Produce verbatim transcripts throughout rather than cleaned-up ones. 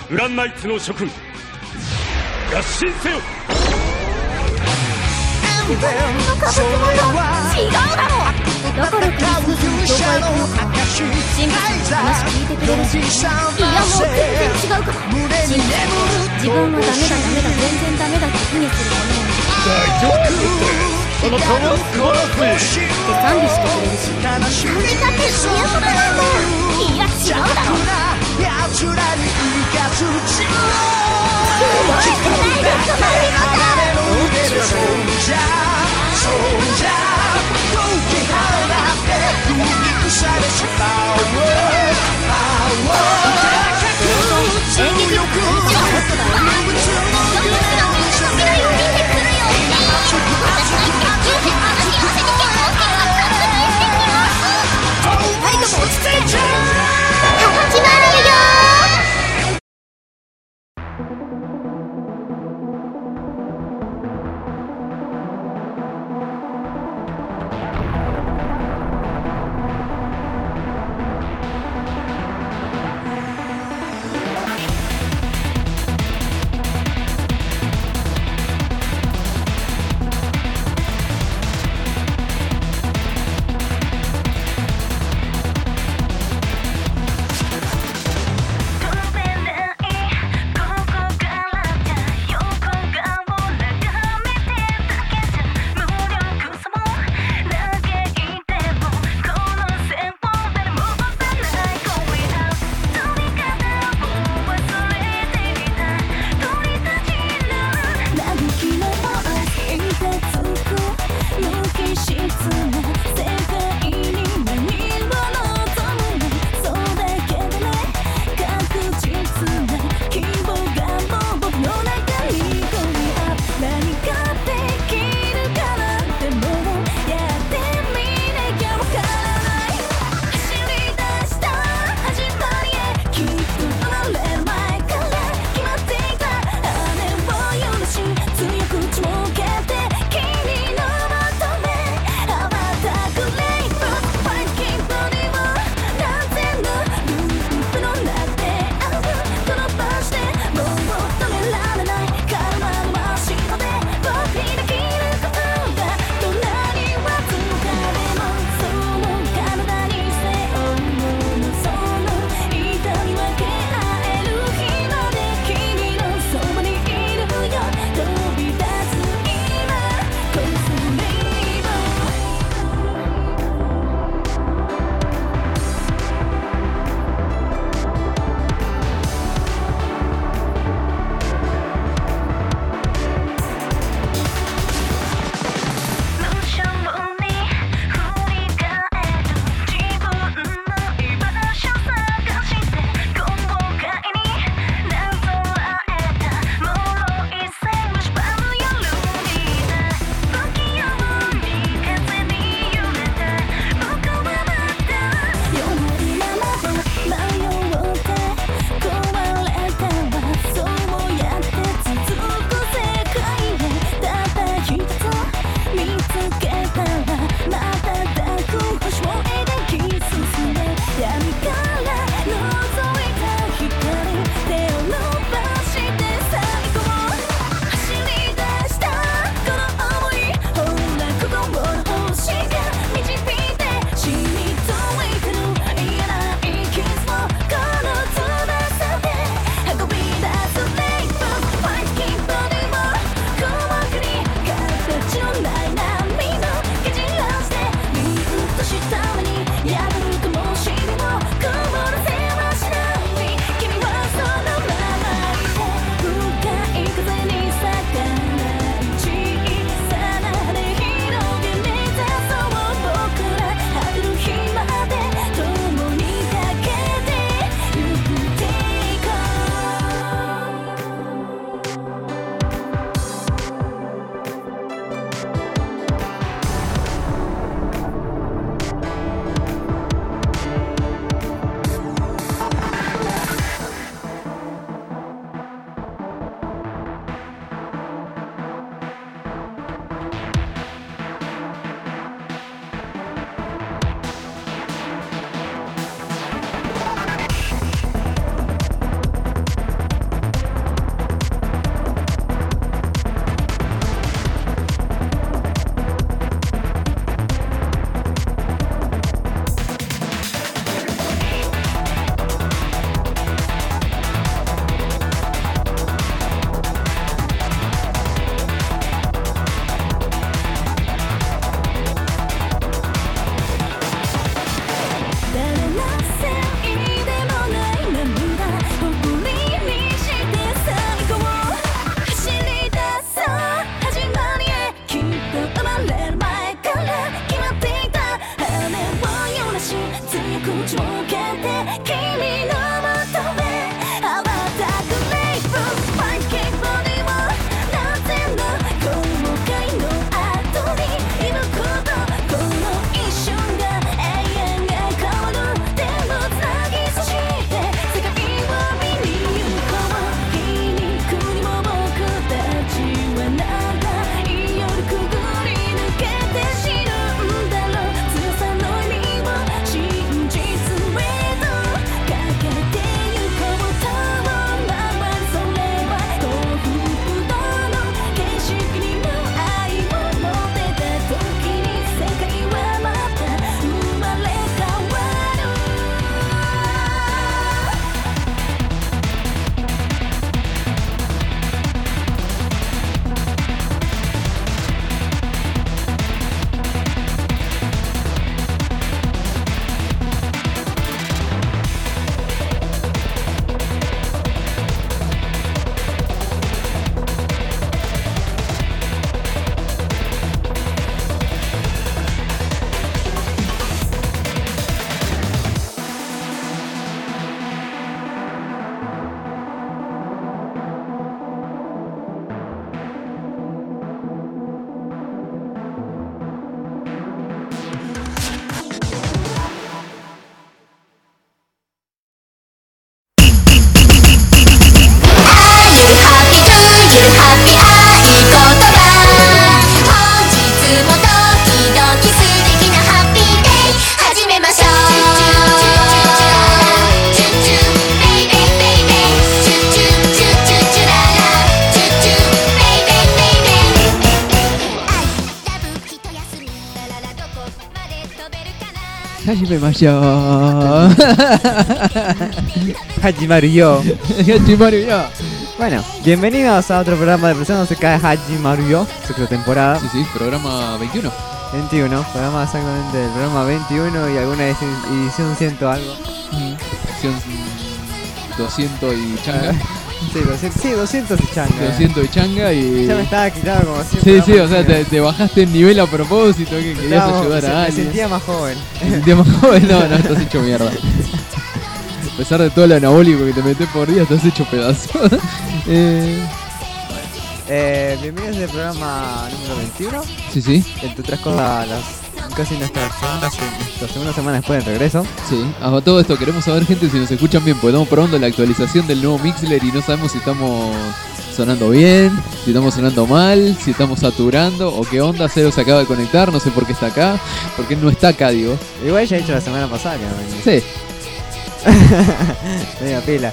ウランナイツの諸君、合心せよ。 自分のカブキモと違うだろ。だからクリスマスに教会行くのか。神父さんの話聞いてくれるし、いやもう全然違うから。神父さん自分はダメだダメだ全然ダメだって卑下するものを大丈夫ってあなたは素晴らしいって賛美してくれるし、それだって幸せなんだ。いや違うだろ。すごい世代の変わり方。 Hajime Mayo. Hajimaru yo. Hajimaru yo. Bueno, bienvenidos a otro programa de Presión No Se Cae Hajimaru yo, sexta temporada. Sí, sí, programa veintiuno. veintiuno, programa exactamente del programa veintiuno y alguna edición, edición ciento algo. Edición doscientos y changa. Sí, doscientos, sí, doscientos y changa. doscientos y changa y... Ya me estaba quitando como siempre. Sí, sí, o sea, te, te bajaste el nivel a propósito, que querías Estábamos- ayudar se- a Me alguien. sentía más joven. ¿Te sentías más joven? No, no, estás hecho mierda. A pesar de todo el anabólico que te metes por día, estás hecho pedazo. eh, Eh, bienvenidos al programa número veintiuno. sí, sí, Entre otras cosas, las, casi nuestra segunda, se- nuestra segunda semana después del regreso. sí. A todo esto queremos saber, gente, si nos escuchan bien, porque estamos probando la actualización del nuevo Mixler y no sabemos si estamos sonando bien, si estamos sonando mal, si estamos saturando o qué onda. Cero se acaba de conectar, no sé por qué está acá, porque él no está acá, digo. Igual ya he hecho la semana pasada que no venía. Sí. Media pila.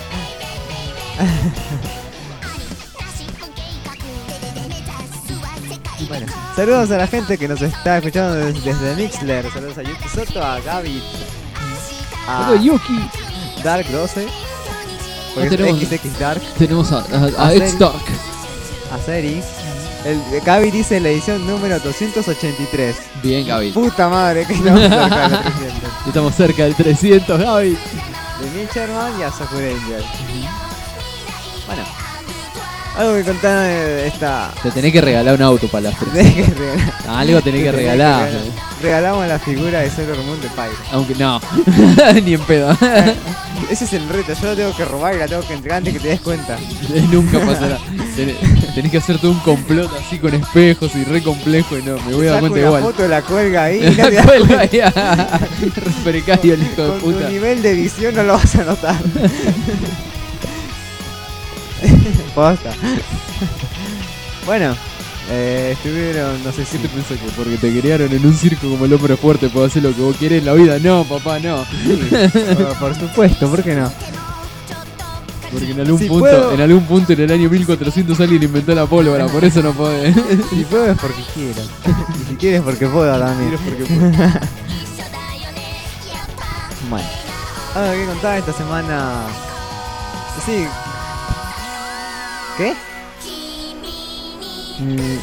Bueno, saludos a la gente que nos está escuchando des- desde Mixler. Saludos a Yuki Soto, a Gaby, a Hola, Yuki. Dark doce, porque Ah, es tenemos- X X Dark, Tenemos a, a, A a Seri. X-Dark. a Seri. El, Gaby dice la edición número doscientos ochenta y tres. Bien, Gaby. Puta madre, que estamos cerca de los trescientos. Estamos cerca del trescientos, Gaby. De Mitcherman y a Sakuranger. Bueno, algo que contar de esta. Te tenés que regalar un auto para las tres. Tenés que regalar. Algo tenés que regalar. Regalamos la figura de Sailor Moon de Pyro. Aunque no, ni en pedo. Ese es el reto, yo la tengo que robar y la tengo que entregar antes que te des cuenta. Nunca pasará. Tenés, tenés que hacerte un complot así con espejos y re complejo y no, me voy a dar Saco cuenta una igual. foto, la cuelga ahí y no La te das cuelga cuenta. ahí a- re precario el hijo de Con tu puta. nivel de visión no lo vas a notar. Posta. Bueno, eh, estuvieron, no sé si... ¿Qué te pensás que porque te criaron en un circo como el hombre fuerte puedo hacer lo que vos querés en la vida? No, papá, no. por, por supuesto, ¿por qué no? Porque en algún Si punto, puedo- en algún punto en el año mil cuatrocientos alguien inventó la pólvora, por eso no podés. Si puedo es porque quiero. Y si quieres porque puedo también. Quieres porque podés. Bueno, algo que contar esta semana. Sí. ¿Qué? Mm.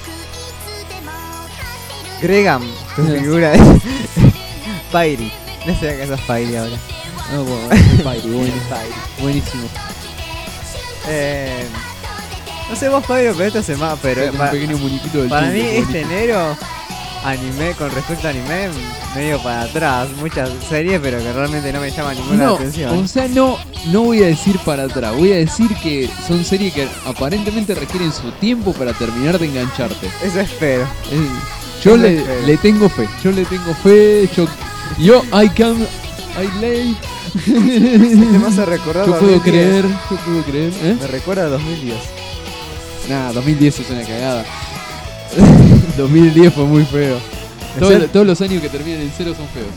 Gregam, tu figura de Pyri. No sé qué es Pyri ahora. Ah, bueno, Pyri, bueno, Pyri. buenísimo. Eh, no sé vos, Pyro, pero esta semana. Pero Como un pa- pequeño muñequito del para mí, chile, este buenísimo. enero, anime, con respecto a anime, medio para atrás. Muchas series, pero que realmente no me llaman ninguna No, atención. o sea, no, no voy a decir para atrás, voy a decir que son series que aparentemente requieren su tiempo para terminar de engancharte. Eso espero. Eh, yo Eso le, espero. le tengo fe, yo le tengo fe, yo, yo I can, I lay, Te vas a recordar yo puedo dos mil diez. creer, yo puedo creer, ¿eh? Me recuerda a dos mil diez. Nah, dos mil diez es una cagada. dos mil diez fue muy feo. Todo- Ese- todos los años que terminan en cero son feos.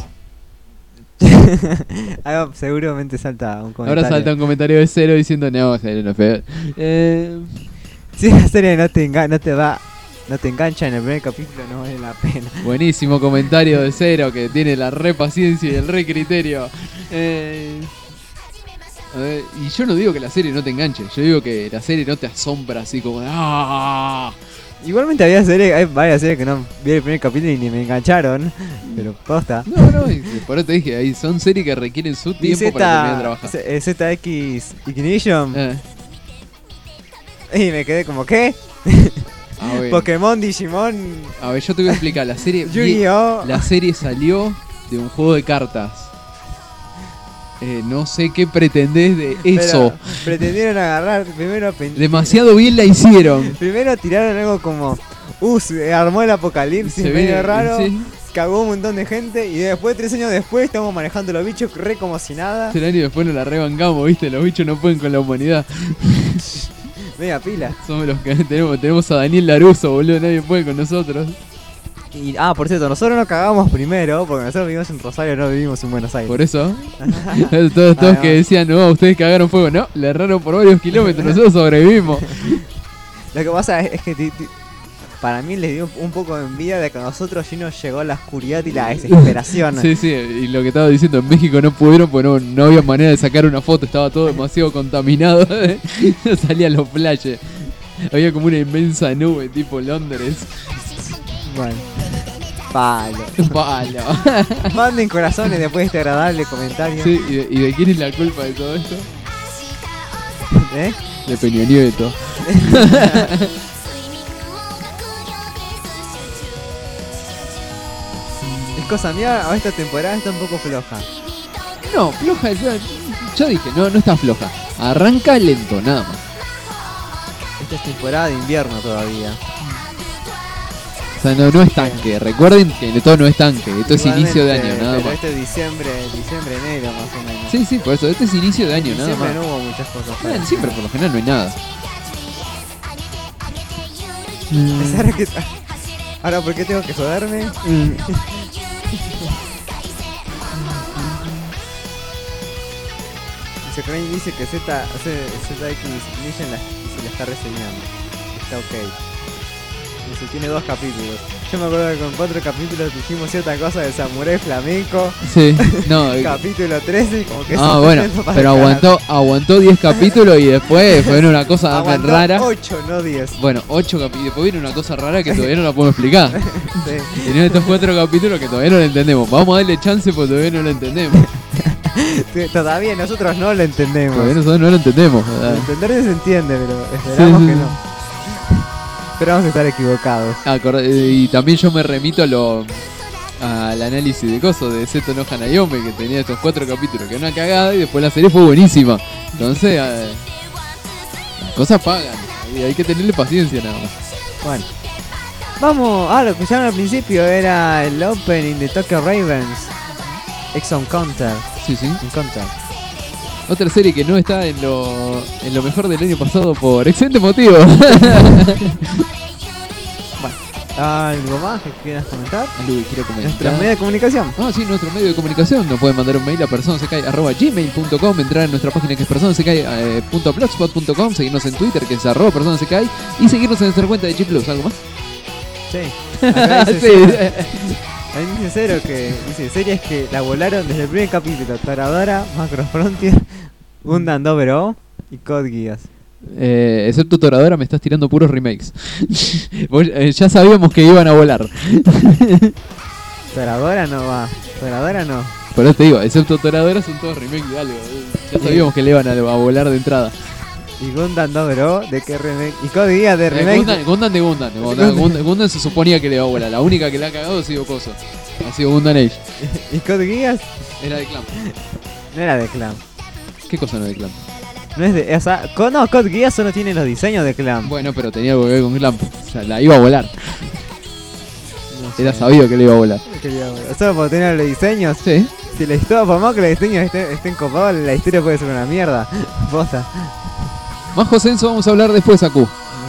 Ah, seguramente salta un comentario. Ahora salta un comentario de cero diciendo no, cero no es feo. Eh, Si la serie no te, enga- no te va, no te engancha en el primer capítulo, no vale la pena. buenísimo comentario de cero que tiene la re paciencia y el re criterio. Eh, a ver, y yo no digo que la serie no te enganche, yo digo que la serie no te asombra así como ¡ah! Igualmente había series, hay varias series que no vi el primer capítulo y ni me engancharon. Pero posta. No, no, y por eso te dije, ahí son series que requieren su Vi tiempo para terminar de trabajar. Z, eh, Z X Ignition Eh, y me quedé como, ¿qué? a ver, Pokémon, Digimon, a ver, yo te voy a explicar, la serie Yu-Gi-Oh. La serie salió de un juego de cartas. Eh, no sé qué pretendés de Pero eso. pretendieron agarrar, primero pen- Demasiado bien la hicieron. Primero tiraron algo como, uh, se armó el apocalipsis, Se medio ve- raro, sí. cagó un montón de gente y después, tres años después, estamos manejando los bichos re como si nada. El año después nos la rebancamos, viste, los bichos no pueden con la humanidad. Media pila. Somos los que tenemos, tenemos a Daniel Laruso, boludo, nadie puede con nosotros. Y, ah, por cierto, nosotros no cagamos primero, porque nosotros vivimos en Rosario, no vivimos en Buenos Aires. Por eso, todos, todos que decían, no, ustedes cagaron fuego, no, le erraron por varios kilómetros, nosotros sobrevivimos. Lo que pasa es, es que ti- ti- para mí les dio un poco de envidia de que a nosotros sí nos llegó la oscuridad y la desesperación. Sí, sí, y lo que estaba diciendo, en México no pudieron porque no, no había manera de sacar una foto, estaba todo demasiado contaminado, no salían los flashes. Había como una inmensa nube tipo Londres. Bueno, palo. Palo. Manden corazones después de este agradable comentario. Sí, ¿y de, y de quién es la culpa de todo esto? ¿Eh? De Peña Nieto. Es cosa mía, a esta temporada está un poco floja. No, floja, yo, yo dije, no, no está floja. Arranca lento, nada más. Esta es temporada de invierno todavía. O sea, no, no es tanque. Recuerden que todo no es tanque. Esto es Igualmente, inicio de año, nada pero más. este es diciembre, diciembre, enero más o menos. Sí, sí, por eso. Este es inicio de año, En nada diciembre más. no hubo muchas cosas. Ah, en siempre, por lo general, no hay nada. Es ahora que... Ahora, ¿por qué tengo que joderme? Dice Crane dice que Z, Z X Mission la, se la está reseñando. Está ok. Dice, tiene dos capítulos. Yo me acuerdo que con cuatro capítulos dijimos cierta cosa de Samurai Flamenco. Sí, no. Capítulo trece, como que Ah, eso bueno, está para pero el aguantó aguantó diez capítulos y después fue una cosa carajo. Aguantó rara. ocho, no diez. Bueno, ocho capítulos. Después viene una cosa rara que todavía no la puedo explicar. Sí. Tienen estos cuatro capítulos que todavía no lo entendemos. Vamos a darle chance porque todavía no lo entendemos. Sí, todavía nosotros no lo entendemos. Todavía nosotros no lo entendemos. ¿verdad? Entender se entiende, pero esperamos Sí, sí, que sí. no. Esperamos estar equivocados. Acordé- y también yo me remito a lo al análisis de coso de Seto no Hanayome, que tenía estos cuatro capítulos, que era una cagada y después la serie fue buenísima. Entonces, eh, las cosas pagan. Y hay que tenerle paciencia nada más. Bueno. Vamos, ah, lo que escucharon al principio era el opening de Tokyo Ravens. Exxon Counter. Sí, sí. Encounter. Otra serie que no está en lo, en lo mejor del año pasado por excelente motivo. ¿Algo más que quieras comentar? Algo que quiero comentar. Nuestra media de comunicación. Ah, sí, nuestro medio de comunicación. Nos pueden mandar un mail a personasecai arroba gmail punto com, entrar en nuestra página que es personasecai punto blogspot punto com, seguirnos en Twitter que es arroba personasecai y seguirnos en nuestra cuenta de G Plus. ¿Algo más? Sí. Acá dice Sí. Cero. Ahí dice Cero que dice series que la volaron desde el primer capítulo. Toradora, Macro Frontier, Gundam Double O y Code Geass. Eh, excepto Toradora, me estás tirando puros remakes. Vos, eh, ya sabíamos que iban a volar. Toradora no va. Toradora no. Por eso te digo, excepto Toradora son todos remakes de algo. Ya sabíamos que le iban a, a volar de entrada. Y Gundam Double O, ¿de qué remake? Y Code Geass de Eh, remake. Gundam, Gundam de Gundam. Gundam, Gundam, Gundam se suponía que le iba a volar. La única que le ha cagado ha sido Coso. Ha sido Gundam Age. ¿Y Code Geass? Era de Clamp. No era de Clamp. ¿Qué cosa no de Clamp? No es de. O sea, co- no, Code Geass solo tiene los diseños de Clamp. Bueno, pero tenía algo que ver con Clamp. O sea, la iba a volar. No sé. Era sabido que le iba a volar. Quería ver. Solo por tener los diseños. Sí. Si la historia, por más que los diseños estén, estén copados, la historia puede ser una mierda. Posta. Más Josenso vamos a hablar después, Aku.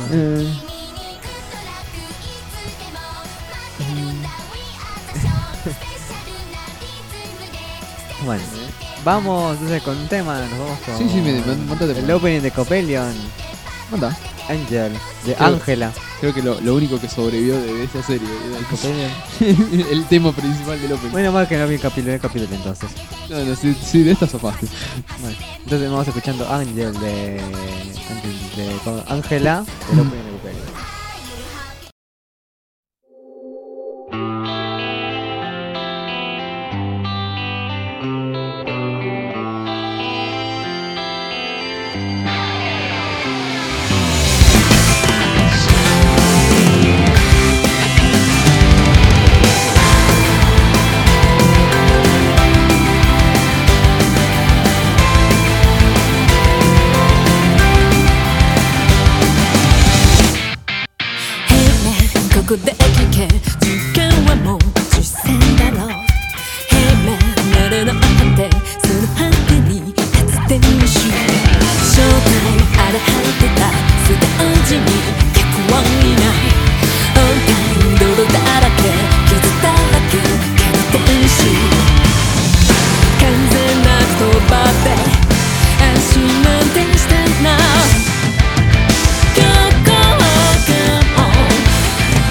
Bueno, vamos entonces con un tema. Nos vamos con. Sí, sí, me, me, mandate. el opening de Copelion. Manda. Angel, de Creo- Ángela. Creo que lo, lo único que sobrevivió de esta serie era el, Copelion. el tema principal del opening. Bueno, más que no vi el capítulo, el capítulo entonces. No, no, sí, sí, de esta zafaste. Bueno, entonces vamos escuchando Angel de. Angel de con Ángela, del opening de Copelion. ここで聞け時間はもう実践だろう平面慣れの果てその果てに立つ天使正体荒れ果てたステージに客はいない本体泥だらけ傷だらけけど天使完全なく飛ばって安心なんてしてないGo go go on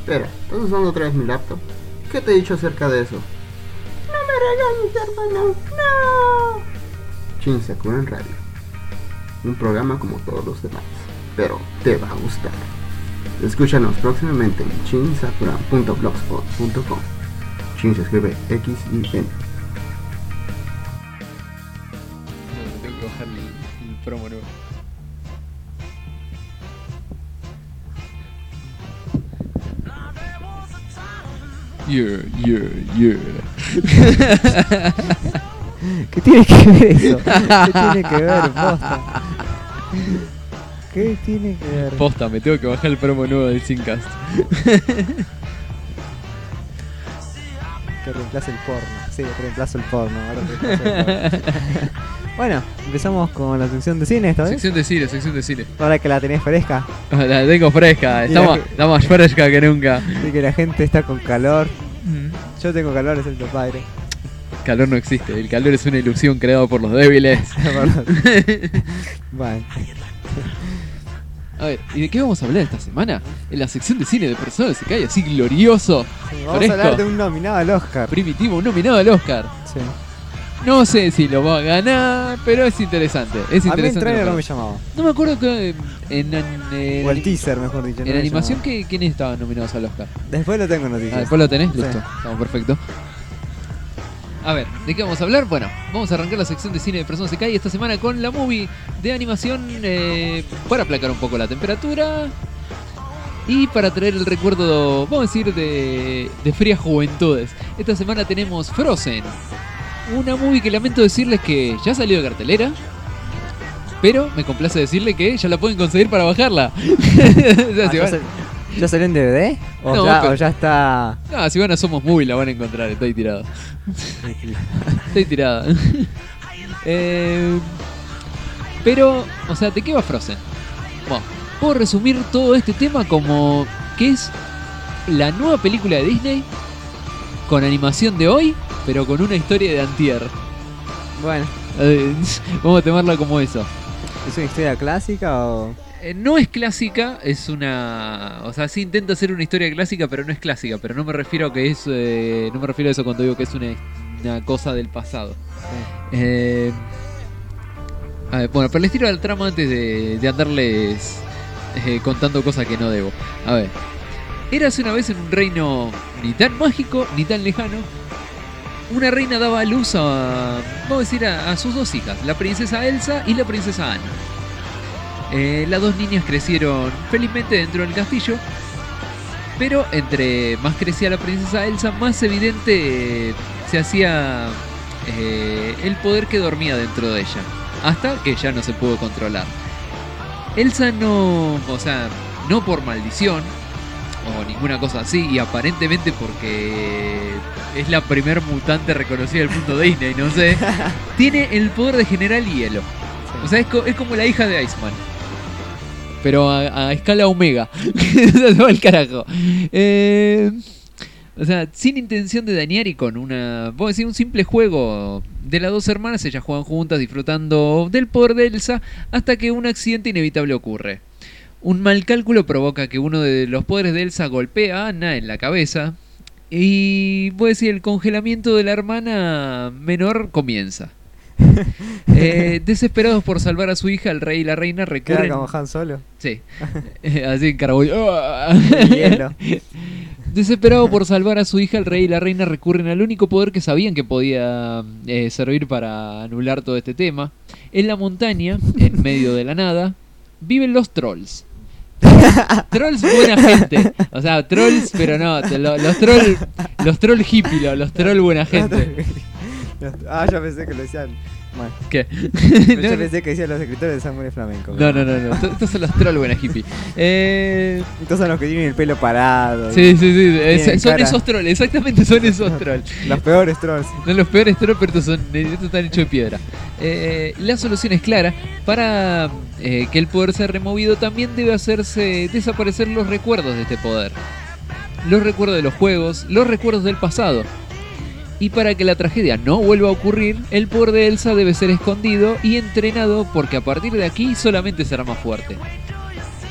Espera, ¿estás usando otra vez mi laptop? ¿Qué te he dicho acerca de eso? No me regañes, hermano, no. Shin Sakura en Radio. Un programa como todos los demás, pero te va a gustar. Escúchanos próximamente en shinsakura punto blogspot punto com. Shin se escribe X I N. Tengo que bajar el, el promo nuevo. Yeah, yeah, yeah. ¿Qué tiene que ver eso? ¿Qué tiene que ver, posta? ¿Qué tiene que ver? Posta, me tengo que bajar el promo nuevo del Syncast. Que reemplace el porno. Sí, reemplazo el porno. Ahora reemplazo el porno. Bueno, empezamos con la sección de cine esta vez. Sección de cine, sección de cine. Ahora que la tenés fresca. La tengo fresca, Y está, la más, que- está más fresca que nunca. Y que la gente está con calor. Yo tengo calor, es el tu padre. Calor no existe, el calor es una ilusión creada por los débiles. Bueno. A ver, ¿y de qué vamos a hablar esta semana? En la sección de cine de Personas se cae así glorioso, Vamos fresco, a hablar de un nominado al Oscar. primitivo, un nominado al Oscar. Sí. No sé si lo va a ganar, pero es interesante. Es A mí el interesante. trailer lo no me que- llamaba. No me acuerdo que en, en, en- O el teaser, mejor dicho. no en me animación, llamaba. ¿qué, ¿quiénes estaban nominados al Oscar? Después lo tengo en Ah, noticias. después lo tenés, Sí. listo, estamos perfecto. A ver, ¿de qué vamos a hablar? Bueno, vamos a arrancar la sección de cine de Personas se cae esta semana con la movie de animación eh, para aplacar un poco la temperatura y para traer el recuerdo, vamos a decir, de, de frías juventudes. Esta semana tenemos Frozen, una movie que lamento decirles que ya salió de cartelera, pero me complace decirle que ya la pueden conseguir para bajarla. O sea, Ah, si ¿ya, van- sal- ¿Ya salió en D V D? ¿O, No, ya, pero- o ya está...? no, si van a Somos Movie la van a encontrar, está ahí tirada. Estoy tirada. Eh, pero, o sea, ¿de qué va Frozen? Bueno, puedo resumir todo este tema como que es la nueva película de Disney con animación de hoy, pero con una historia de antier. Bueno, Eh, vamos a tomarla como eso. ¿es una historia clásica o...? Eh, no es clásica, es una... O sea, sí intenta hacer una historia clásica, pero no es clásica. Pero no me refiero a que es... eh, no me refiero a eso cuando digo que es una, una cosa del pasado. Eh, a ver, bueno, pero les tiro la trama antes de, de andarles eh, contando cosas que no debo. A ver. Érase una vez en un reino ni tan mágico ni tan lejano. Una reina daba a luz a... Vamos a decir a, a sus dos hijas, la princesa Elsa y la princesa Anna. Eh, las dos niñas crecieron felizmente dentro del castillo, pero entre más crecía la princesa Elsa, más evidente eh, se hacía eh, el poder que dormía dentro de ella, hasta que ya no se pudo controlar. Elsa no, o sea, no por maldición o ninguna cosa así, y aparentemente porque es la primer mutante reconocida del mundo Disney, no sé, tiene el poder de generar hielo. O sea, es, co- es como la hija de Iceman. Pero a, a escala omega. Se va al carajo. Eh, o sea, sin intención de dañar y con una... Vamos a decir, un simple juego de las dos hermanas. Ellas juegan juntas disfrutando del poder de Elsa hasta que un accidente inevitable ocurre. Un mal cálculo provoca que uno de los poderes de Elsa golpea a Anna en la cabeza. Y voy a decir, el congelamiento de la hermana menor comienza. Eh, desesperados por salvar a su hija, el rey y la reina Queda recurren... como Han Solo. Sí, Eh, así en carabollo. Hielo. Desesperado por salvar a su hija, el rey y la reina recurren al único poder que sabían que podía eh, servir para anular todo este tema. En la montaña, en medio de la nada, viven los trolls. Trolls buena gente. O sea, trolls, pero no, te- lo- los trolls los troll hippie, lo- los trolls buena gente. Ah, yo pensé que lo decían. Bueno, ¿Qué? yo No, pensé que decían los escritores de Samurai Flamenco. no, no, no, no. Estos estos son los trolls buena hippie. Eh... Estos son los que tienen el pelo parado. Sí, sí, sí. es- Tienen son cara. esos trolls, exactamente son esos trolls. Los peores trolls. Son los peores trolls, pero estos, son, estos están hechos de piedra. Eh, la solución es clara. Para eh, que el poder sea removido, también debe hacerse desaparecer los recuerdos de este poder. Los recuerdos de los juegos, los recuerdos del pasado. Y para que la tragedia no vuelva a ocurrir, el poder de Elsa debe ser escondido y entrenado, porque a partir de aquí solamente será más fuerte.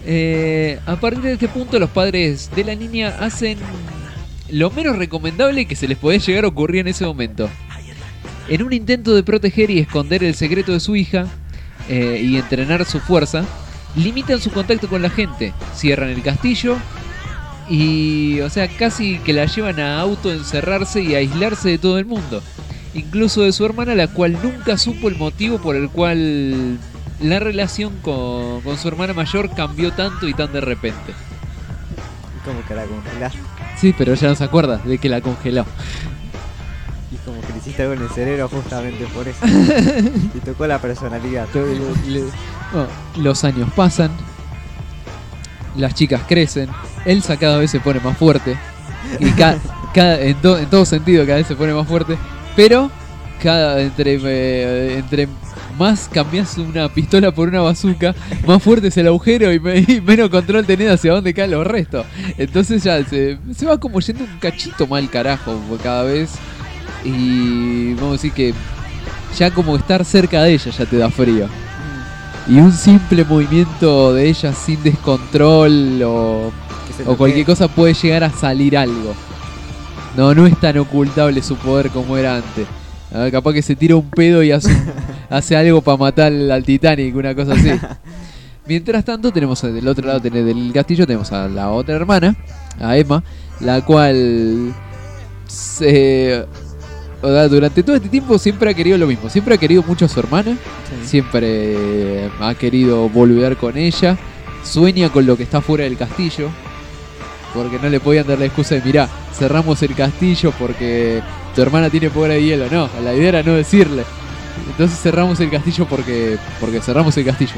Eh, a partir de este punto, los padres de la niña hacen lo menos recomendable que se les podía llegar a ocurrir en ese momento. En un intento de proteger y esconder el secreto de su hija eh, y entrenar su fuerza, limitan su contacto con la gente, cierran el castillo y, o sea, casi que la llevan a autoencerrarse y a aislarse de todo el mundo, incluso de su hermana, la cual nunca supo el motivo por el cual la relación con, con su hermana mayor cambió tanto y tan de repente. Como que la congelaste. Sí, pero ella no se acuerda de que la congeló. Y como que le hiciste algo en el cerebro justamente por eso. Y tocó la personalidad. Bueno, los años pasan, las chicas crecen, Elsa cada vez se pone más fuerte y ca cada, en, to en todo sentido cada vez se pone más fuerte, pero cada entre eh, entre más cambias una pistola por una bazooka, más fuerte es el agujero y, me y menos control tenés hacia dónde caen los restos. Entonces ya se, se va como yendo un cachito mal carajo cada vez. Y vamos a decir que ya como estar cerca de ella ya te da frío. Y un simple movimiento de ella sin descontrol o, o cualquier cosa puede llegar a salir algo. No, no es tan ocultable su poder como era antes. A ver, capaz que se tira un pedo y hace, hace algo para matar al Titanic, una cosa así. Mientras tanto tenemos del otro lado del castillo tenemos a la otra hermana, a Emma, la cual se... O sea, durante todo este tiempo siempre ha querido lo mismo. Siempre ha querido mucho a su hermana. Sí. Siempre ha querido volver con ella. Sueña con lo que está fuera del castillo. Porque no le podían dar la excusa de, mirá, cerramos el castillo porque tu hermana tiene poder de hielo. No, la idea era no decirle. Entonces cerramos el castillo porque porque cerramos el castillo.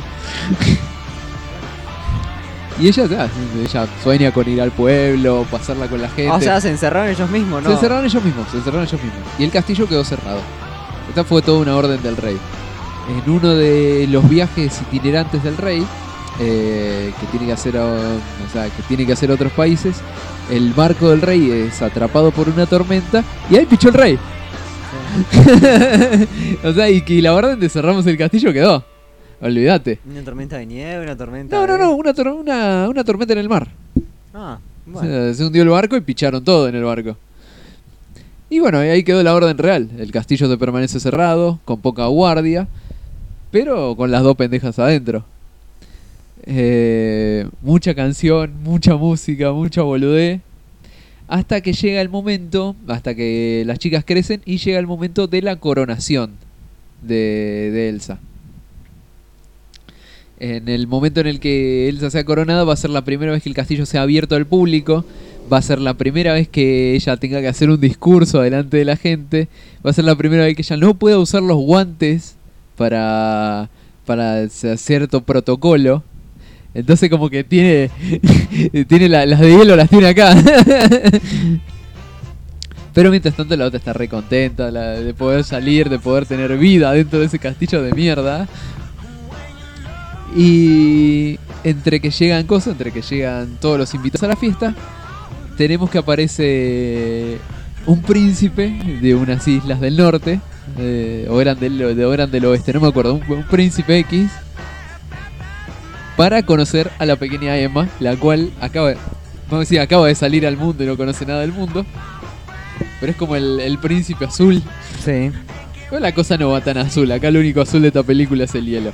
Y ella, ya, ella sueña con ir al pueblo, pasarla con la gente. O sea, se encerraron ellos mismos, ¿no? Se encerraron ellos mismos, se encerraron ellos mismos. Y el castillo quedó cerrado. Esta fue toda una orden del rey. En uno de los viajes itinerantes del rey, eh, que tiene que hacer a, o sea, que tiene que hacer a otros países, el barco del rey es atrapado por una tormenta y ahí pichó el rey. Sí. O sea, y que la orden de cerramos el castillo quedó. Olvídate. ¿Una tormenta de nieve? ¿Una tormenta No, de... no, no, una, tor una, una tormenta en el mar. Ah, bueno. O sea, se hundió el barco y picharon todo en el barco. Y bueno, ahí quedó la orden real. El castillo se permanece cerrado, con poca guardia, pero con las dos pendejas adentro. Eh, mucha canción, mucha música, mucha boludez. Hasta que llega el momento, hasta que las chicas crecen y llega el momento de la coronación de, de Elsa. En el momento en el que Elsa sea coronada va a ser la primera vez que el castillo sea abierto al público. Va a ser la primera vez que ella tenga que hacer un discurso delante de la gente. Va a ser la primera vez que ella no pueda usar los guantes para, para cierto protocolo. Entonces como que tiene, tiene la, las de hielo las tiene acá. Pero mientras tanto la otra está re contenta la, de poder salir, de poder tener vida dentro de ese castillo de mierda. Y entre que llegan cosas, entre que llegan todos los invitados a la fiesta, tenemos que aparece un príncipe de unas islas del norte, eh, o, eran del, de, o eran del oeste, no me acuerdo, un, un príncipe X, para conocer a la pequeña Emma, la cual acaba, vamos a decir, acaba de salir al mundo y no conoce nada del mundo, pero es como el, el príncipe azul. Sí. Pero la cosa no va tan azul, acá lo único azul de esta película es el hielo.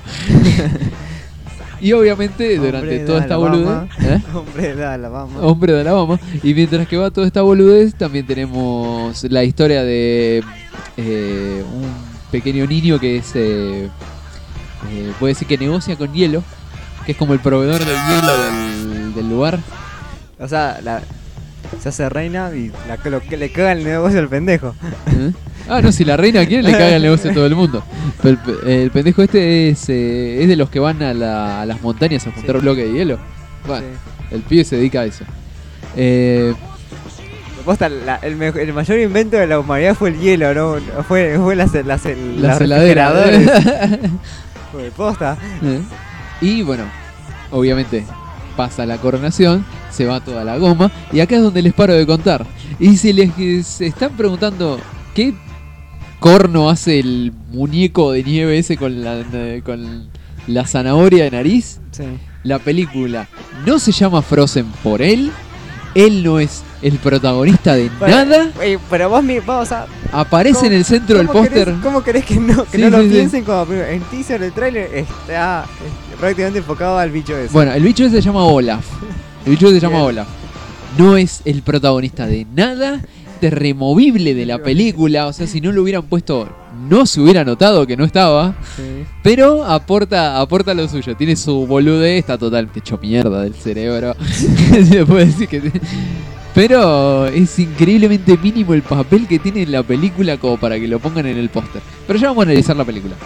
Y obviamente durante Hombre toda esta boludez, ¿eh? Hombre de Alabama. Hombre de Alabama. Y mientras que va toda esta boludez, también tenemos la historia de eh, un pequeño niño que es, eh, eh, puede decir que negocia con hielo, que es como el proveedor del hielo del, del lugar. O sea, la, se hace reina y la, lo que le caga el negocio al pendejo. ¿Eh? Ah, no, si la reina quiere le caga el negocio a todo el mundo. Pero el, el pendejo este es, eh, es de los que van a, la, a las montañas a juntar Sí. bloques de hielo. Bueno, Sí. el pibe se dedica a eso. Eh, Posta, la- el, me- el mayor invento de la humanidad fue el hielo, ¿no? No Fue, fue las, las, las, las heladeras. refrigeradores. Fue posta. Eh, Y bueno, obviamente pasa la coronación, se va toda la goma, y acá es donde les paro de contar. Y si les eh, se están preguntando qué corno hace el muñeco de nieve ese con la, con la zanahoria de nariz, Sí. la película no se llama Frozen por él. Él no es el protagonista de Bueno, nada. ey, pero vos, mi- vamos a... Aparece ¿Cómo- en el centro del ¿Cómo póster. querés- ¿Cómo querés que no, que Sí, no lo sí, sí. piensen como primero? En teaser, el trailer está eh, prácticamente enfocado al bicho ese. Bueno, el bicho ese se llama Olaf. El bicho ese se llama Bien. Olaf. No es el protagonista de nada. Es removible de la película. O sea, si no lo hubieran puesto, no se hubiera notado que no estaba. Sí. Pero aporta, aporta lo suyo. Tiene su boludez, está totalmente hecho mierda del cerebro. Se puede decir que. Pero es increíblemente mínimo el papel que tiene en la película como para que lo pongan en el póster. Pero ya vamos a analizar la película.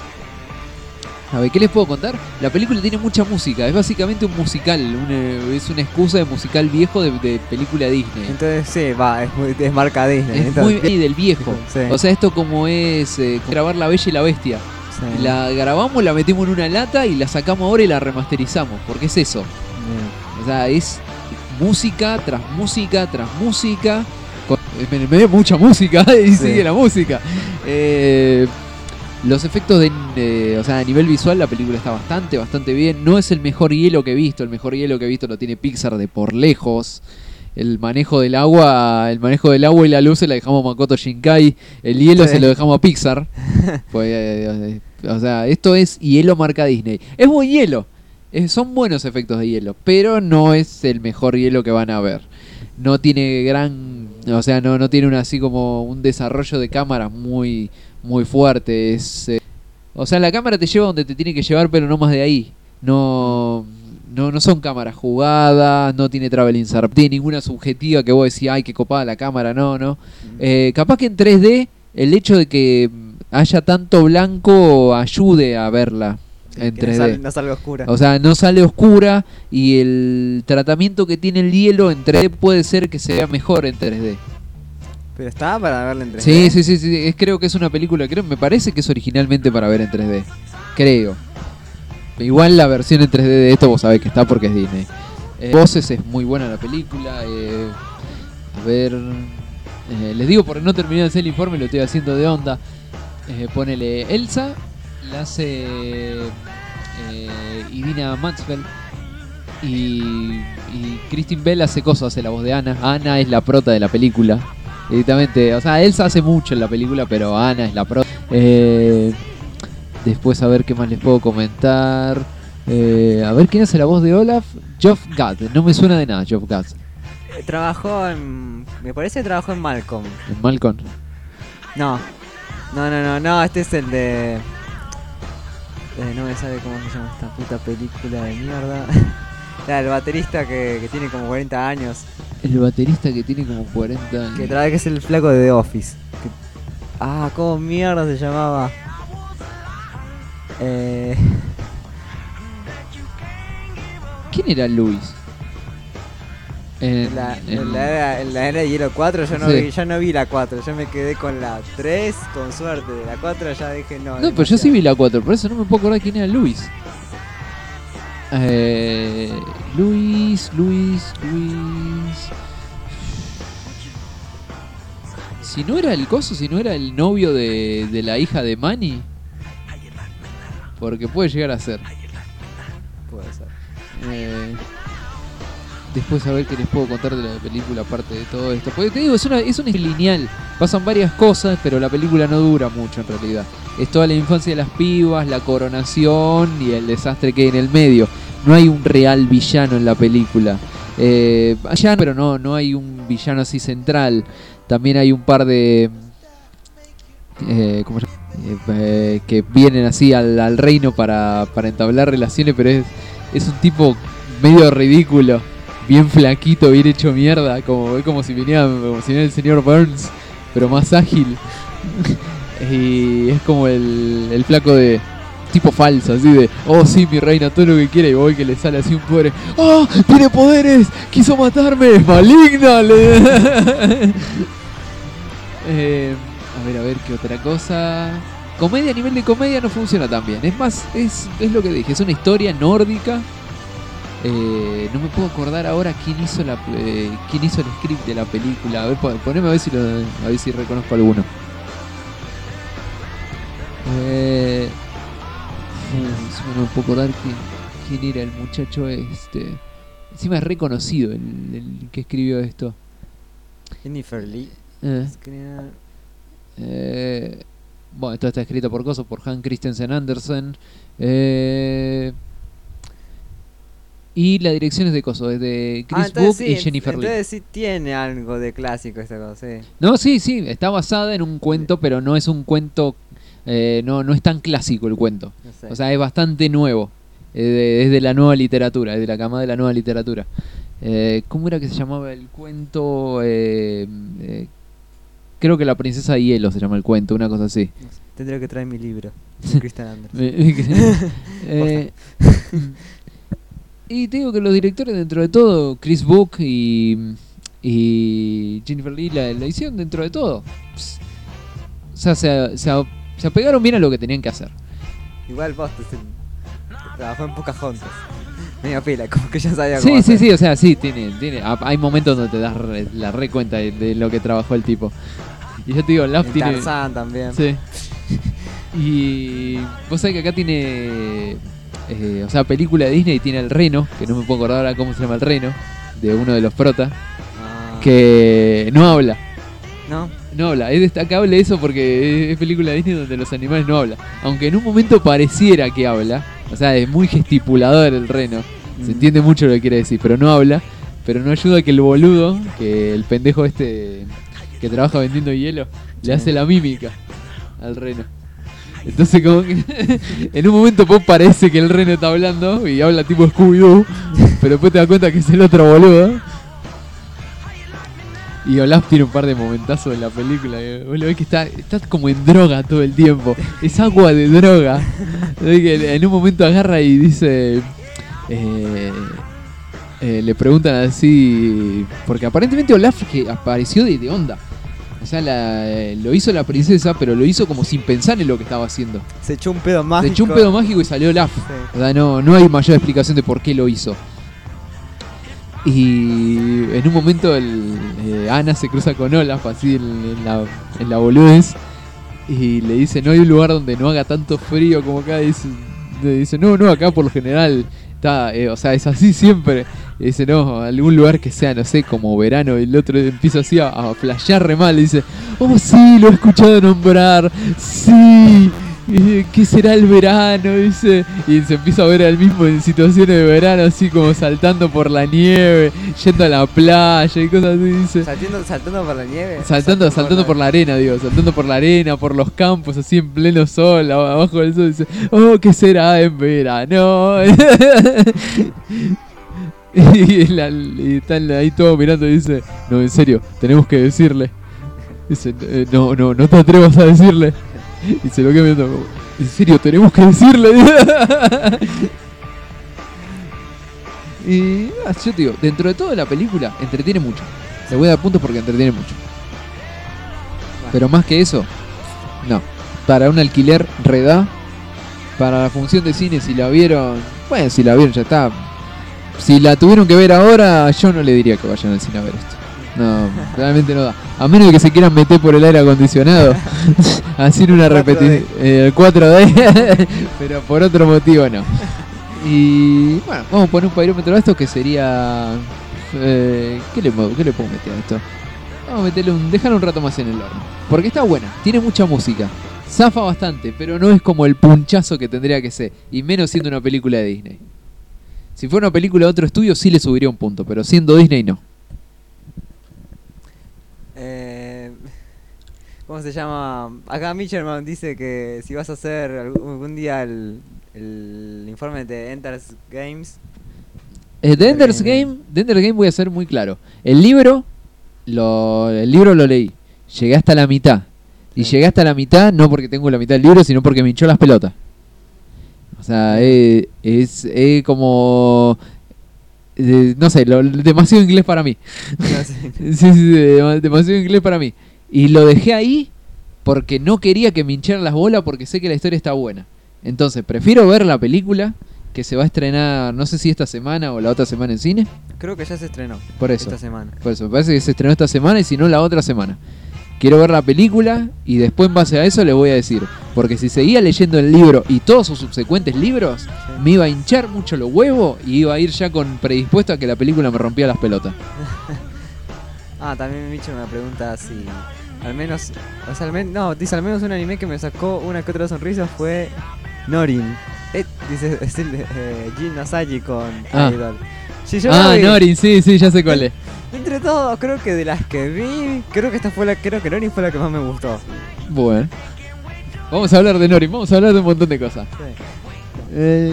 A ver, ¿qué les puedo contar? La película tiene mucha música. Es básicamente un musical. una- es una excusa de musical viejo de, de película Disney. Entonces, sí, va, es, muy- es marca Disney. Es entonces, muy del viejo. Sí. O sea, esto como es eh, grabar La Bella y la Bestia. sí. La grabamos, la metimos en una lata y la sacamos ahora y la remasterizamos. Porque es eso. Bien. O sea, es música tras música tras música. Con- Me, me dio mucha música y Sí. sigue la música. Eh, los efectos de, eh, o sea, a nivel visual la película está bastante, bastante bien. No es el mejor hielo que he visto. El mejor hielo que he visto lo tiene Pixar de por lejos. El manejo del agua, el manejo del agua y la luz se la dejamos a Makoto Shinkai. El hielo Sí. se lo dejamos a Pixar. Pues, eh, eh, o sea, esto es hielo marca Disney. Es buen hielo. Eh, son buenos efectos de hielo, pero no es el mejor hielo que van a ver. No tiene gran, o sea, no, no tiene un, así como un desarrollo de cámara muy, muy fuerte. Es, eh, o sea, la cámara te lleva donde te tiene que llevar, pero no más de ahí. No, no, no son cámaras jugadas, no tiene traveling surf, no tiene ninguna subjetiva que vos decís, ay, qué copada la cámara, no, no. Eh, capaz que en tres D el hecho de que haya tanto blanco ayude a verla en Que no tres D. sale- no salga oscura. O sea, no sale oscura y el tratamiento que tiene el hielo en tres D puede ser que se vea mejor en tres D. Pero está para verla en tres Sí, D. sí, sí, sí, es, creo que es una película, creo, me parece que es originalmente para ver en tres D. Creo. Igual la versión en tres D de esto vos sabés que está porque es Disney. Eh, voces es muy buena la película. eh, a ver... eh, les digo, porque no terminé de hacer el informe, lo estoy haciendo de onda. Eh, ponele Elsa, la hace eh, Idina Maxwell. Y, y Kristen Bell hace cosas, hace la voz de Ana. Ana es la prota de la película. Directamente, o sea, Elsa hace mucho en la película, pero Ana es la prota. Eh, después a ver qué más les puedo comentar. Eh, a ver quién hace la voz de Olaf. Geoff Gad, no me suena de nada Geoff Gad. Eh, Trabajó en... Me parece que trabajó en Malcolm. En Malcolm. No. No, no, no, no. Este es el de... eh, no me sabe cómo se llama esta puta película de mierda. La del baterista que, que tiene como cuarenta años. El baterista que tiene como cuarenta años. Que trae que es el flaco de The Office. Que- Ah, ¿cómo mierda se llamaba? Eh... ¿Quién era Luis? En, En la, en- en la era, en la era de Hielo cuatro yo no, Sí. vi, yo no vi la cuatro, yo me quedé con la tres, con suerte. De la cuatro ya dije no. No, pero yo sí vi la cuatro, por eso no me puedo acordar quién era Luis. Eh, Luis, Luis, Luis. Si no era el coso, si no era el novio de, de la hija de Manny. Porque puede llegar a ser. Puede ser. Eh, después a ver qué les puedo contar de la película aparte de todo esto. Porque te digo, es una, es una lineal. Pasan varias cosas, pero la película no dura mucho en realidad. Es toda la infancia de las pibas, la coronación y el desastre que hay en el medio. No hay un real villano en la película. Eh, allá, pero no, no hay un villano así central. También hay un par de... Eh, ¿cómo se llama? Eh, eh, que vienen así al, al reino para, para entablar relaciones, pero es, es un tipo medio ridículo, bien flaquito, bien hecho mierda, como, es como si viniera, como si viniera el señor Burns, pero más ágil. Y es como el, el flaco de tipo falso, así de, oh sí, mi reina, todo lo que quiera, y voy que le sale así un poder, ¡oh! ¡Tiene poderes! ¡Quiso matarme! ¡Es maligna! Le- eh, a ver, a ver, qué otra cosa. Comedia, a nivel de comedia no funciona tan bien. Es más, es, es lo que dije, es una historia nórdica. Eh, no me puedo acordar ahora quién hizo la eh, quién hizo el script de la película. A ver, pon- poneme a ver si lo, a ver si reconozco alguno. Eh, eh, no me puedo acordar quién, ¿Quién era el muchacho este? Encima es reconocido el, el que escribió esto. Jennifer Lee. Eh, Escribe- eh, bueno, esto está escrito por Coso, por Hans Christensen Andersen. Eh, y la dirección es de Coso, es de Chris Ah, entonces Book sí, y ent- Jennifer Lee. Entonces sí tiene algo de clásico esta cosa, sí. No, sí, sí, está basada en un cuento, pero no es un cuento, eh, no, no es tan clásico el cuento. No sé. O sea, es bastante nuevo. Eh, de- es de la nueva literatura, es de la cama de la nueva literatura. Eh, ¿Cómo era que se llamaba el cuento? Eh, eh, creo que La princesa de hielo se llama el cuento, una cosa así. No sé, tendría que traer mi libro. de Christian Andersen. Eh, eh, y te digo que los directores, dentro de todo, Chris Book y, y Jennifer Lee, la, la hicieron dentro de todo. Pss, O sea, se, se, se apegaron bien a lo que tenían que hacer. Igual vos te, trabajó en Pocahontas. Media pila, como que ya sabía cómo Sí, sí, hacer. sí, o sea, sí, tiene, tiene, ha- hay momentos donde te das re- la re cuenta de, de lo que trabajó el tipo. Y yo te digo, Love En tiene... Tarzán también. Sí. Y vos sabés que acá tiene, eh, o sea, película de Disney tiene El Reno, que no me puedo acordar ahora cómo se llama El Reno, de uno de los protas, Ah, que no habla. ¿no? No habla, es destacable eso porque es película de Disney donde los animales no hablan. Aunque en un momento pareciera que habla, o sea, es muy gesticulador el reno, se Mm. entiende mucho lo que quiere decir, pero no habla. Pero no ayuda que el boludo, que el pendejo este que trabaja vendiendo hielo, le Sí. hace la mímica al reno. Entonces como que en un momento pues parece que el reno está hablando y habla tipo Scooby-Doo, pero después te das cuenta que es el otro boludo. Y Olaf tiene un par de momentazos en la película. Que vos lo ves que está, está como en droga todo el tiempo. Es agua de droga. Ves que en un momento agarra y dice... eh, eh, le preguntan así... Porque aparentemente Olaf que apareció de, de onda. O sea, la- eh, lo hizo la princesa, pero lo hizo como sin pensar en lo que estaba haciendo. Se echó un pedo Se mágico. echó un pedo mágico y salió Olaf. Sí. O sea, no, no hay mayor explicación de por qué lo hizo. Y en un momento el, eh, Ana se cruza con Olaf así en, en la, en la boludez y le dice, no hay un lugar donde no haga tanto frío como acá. Y dice, le dice no, no, acá por lo general está, eh, o sea, es así siempre. Y dice, no, algún lugar que sea, no sé, como verano. Y el otro empieza así a, a flashear re mal y dice, oh sí, lo he escuchado nombrar, sí. Y, ¿qué será el verano? Dice, y se empieza a ver al mismo en situaciones de verano, así como saltando por la nieve, yendo a la playa y cosas así. Dice, Saltando, saltando por la nieve. saltando, saltando por la arena, digo, saltando por la arena, por los campos, así en pleno sol, ab- abajo del sol. Dice, oh, ¿qué será en verano? y, la- y están ahí todos mirando y dice, no, en serio, tenemos que decirle. Dice, "Eh, no, no, no te atrevas a decirle. Y se lo queda viendo. En serio, tenemos que decirle. Y ah, yo te digo, dentro de toda la película, entretiene mucho. Le voy a dar puntos porque entretiene mucho. Pero más que eso, no. Para un alquiler reda. Para la función de cine, si la vieron. Bueno, si la vieron ya está. Si la tuvieron que ver ahora, yo no le diría que vayan al cine a ver esto. No, realmente no da. A menos de que se quieran meter por el aire acondicionado. Hacer una repetición. El cuatro D. Pero por otro motivo no. Y bueno, vamos a poner un pairómetro a esto que sería. Eh, ¿qué, le, ¿Qué le puedo meter a esto? Vamos a meterle un. Dejar un rato más en el horno. Porque está buena, tiene mucha música. Zafa bastante, pero no es como el punchazo que tendría que ser. Y menos siendo una película de Disney. Si fuera una película de otro estudio, sí le subiría un punto. Pero siendo Disney, no. Eh, ¿Cómo se llama? Acá Michelman dice que si vas a hacer algún algún día el, el informe de Enter's Games. Eh, The Ender's Eh. Game, The Ender's Game voy a ser muy claro. El libro, lo, el libro lo leí. Llegué hasta la mitad. Y Sí. llegué hasta la mitad no porque tengo la mitad del libro, sino porque me hinchó las pelotas. O sea, eh, es eh, como... eh, no sé, lo- demasiado inglés para mí. No sé. Sí, sí, sí, dem- demasiado inglés para mí. Y lo dejé ahí porque no quería que me hincharan las bolas porque sé que la historia está buena. Entonces, prefiero ver la película que se va a estrenar, no sé si esta semana o la otra semana en cine. Creo que ya se estrenó Por eso. esta semana. Por eso, me parece que se estrenó esta semana y si no la otra semana. quiero ver la película y después en base a eso le voy a decir. Porque si seguía leyendo el libro y todos sus subsecuentes libros, Sí. me iba a hinchar mucho los huevos y iba a ir ya con predispuesto a que la película me rompía las pelotas. Ah, también Micho me pregunta si al menos, o sea, al men- no, dice al menos un anime que me sacó una que otra sonrisa fue Norin. Eh, dice es el, eh, Jin Asahi con Ah. Idol. Sí, yo Ah, la vi. Norin, sí, sí, ya sé cuál es. Entre todo, creo que de las que vi, creo que esta fue la, creo que Norin fue la que más me gustó. Bueno. Vamos a hablar de Norin, vamos a hablar de un montón de cosas. Sí. Eh,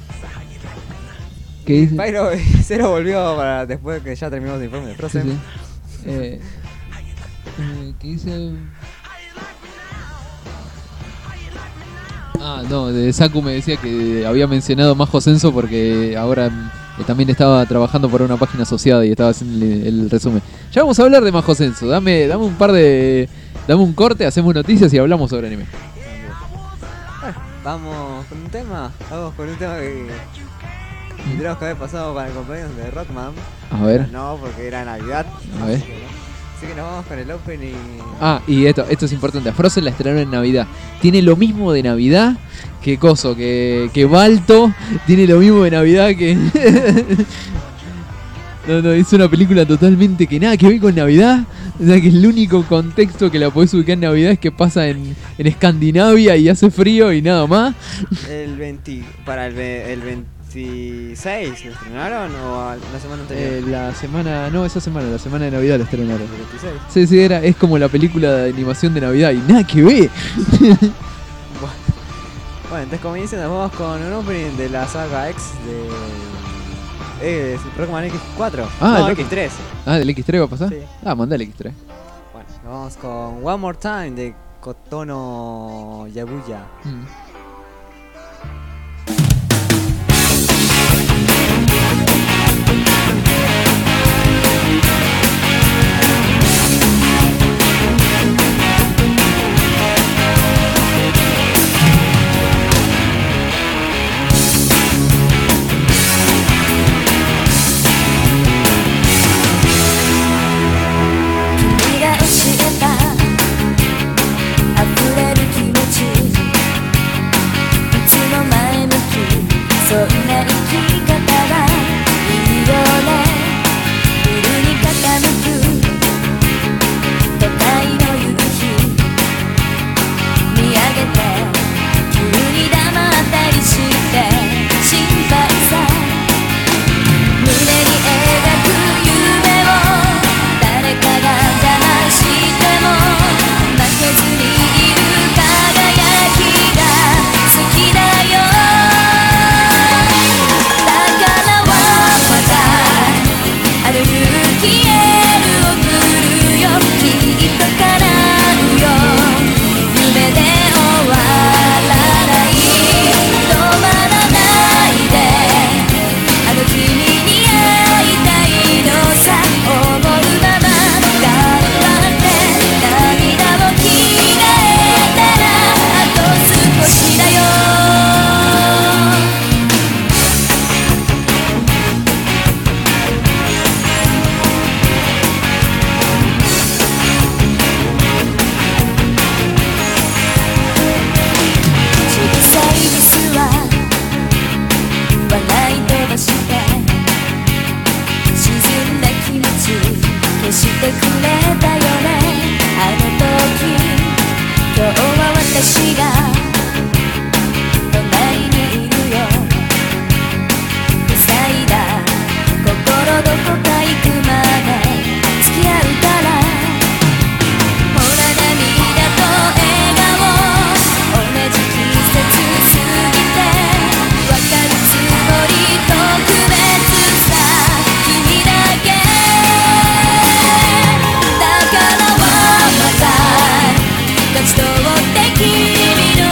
¿Qué dice? Pyro Cero volvió para después que ya terminamos el informe de Sí, Frozen. sí. Eh, eh, ¿Qué dice? Ah, no, de Saku me decía que había mencionado Majo Senso porque ahora eh, también estaba trabajando para una página asociada y estaba haciendo el, el resumen. Ya vamos a hablar de Majo Senso, dame, dame un par de... Dame un corte, hacemos noticias y hablamos sobre anime. Bueno, vamos con un tema. Vamos con un tema que tendríamos que haber pasado para el cumpleaños de Rockman. A ver, No, porque era Navidad. a ver. Así que, no. Así que nos vamos con el opening. Ah, y esto, esto es importante. A Frozen la estrenaron en Navidad. Tiene lo mismo de Navidad que Coso, que, que Balto. Tiene lo mismo de Navidad que... No, no, es una película totalmente que nada que ver con Navidad. O sea que el único contexto que la podés ubicar en Navidad es que pasa en, en Escandinavia y hace frío y nada más. El veinte, para el, ve- el veintiséis, ¿lo estrenaron o a- la semana anterior? Eh, la semana, no, esa semana, la semana de Navidad la estrenaron. El veintiséis. Sí, sí, era, es como la película de animación de Navidad y nada que ver. Bueno, entonces como dicen, nos vamos con un opening de la saga X de... Eh, es Rockman X cuatro. Ah, no, el X tres. Ah, ¿del X tres va a pasar? Sí. Ah, mandá el X tres. Bueno, nos vamos con One More Time de Kotono Yabuya. Mm. 君が教えた溢れる気持ちいつも前向きそんな生き方がいいよねビルに傾く都会の夕日見上げて急に黙ったりして心配さ胸に描く夢を誰かが邪魔しても負けずにいる輝きが好きだよだからはまたある勇気へる送るよきっと叶うよ夢で終わらない止まらないであの君に会いたいのさ思うまま頑張って涙をきれいたらあと少しだよ小さいミスは笑い飛ばして沈んだ気持ち消してくれたよねあの時今日は私が隣にいるよ塞いだ心どこか行くまで付き合うからほら涙と笑顔同じ季節過ぎてわかるつもり特別さ君だけだからはまた立ち止って君の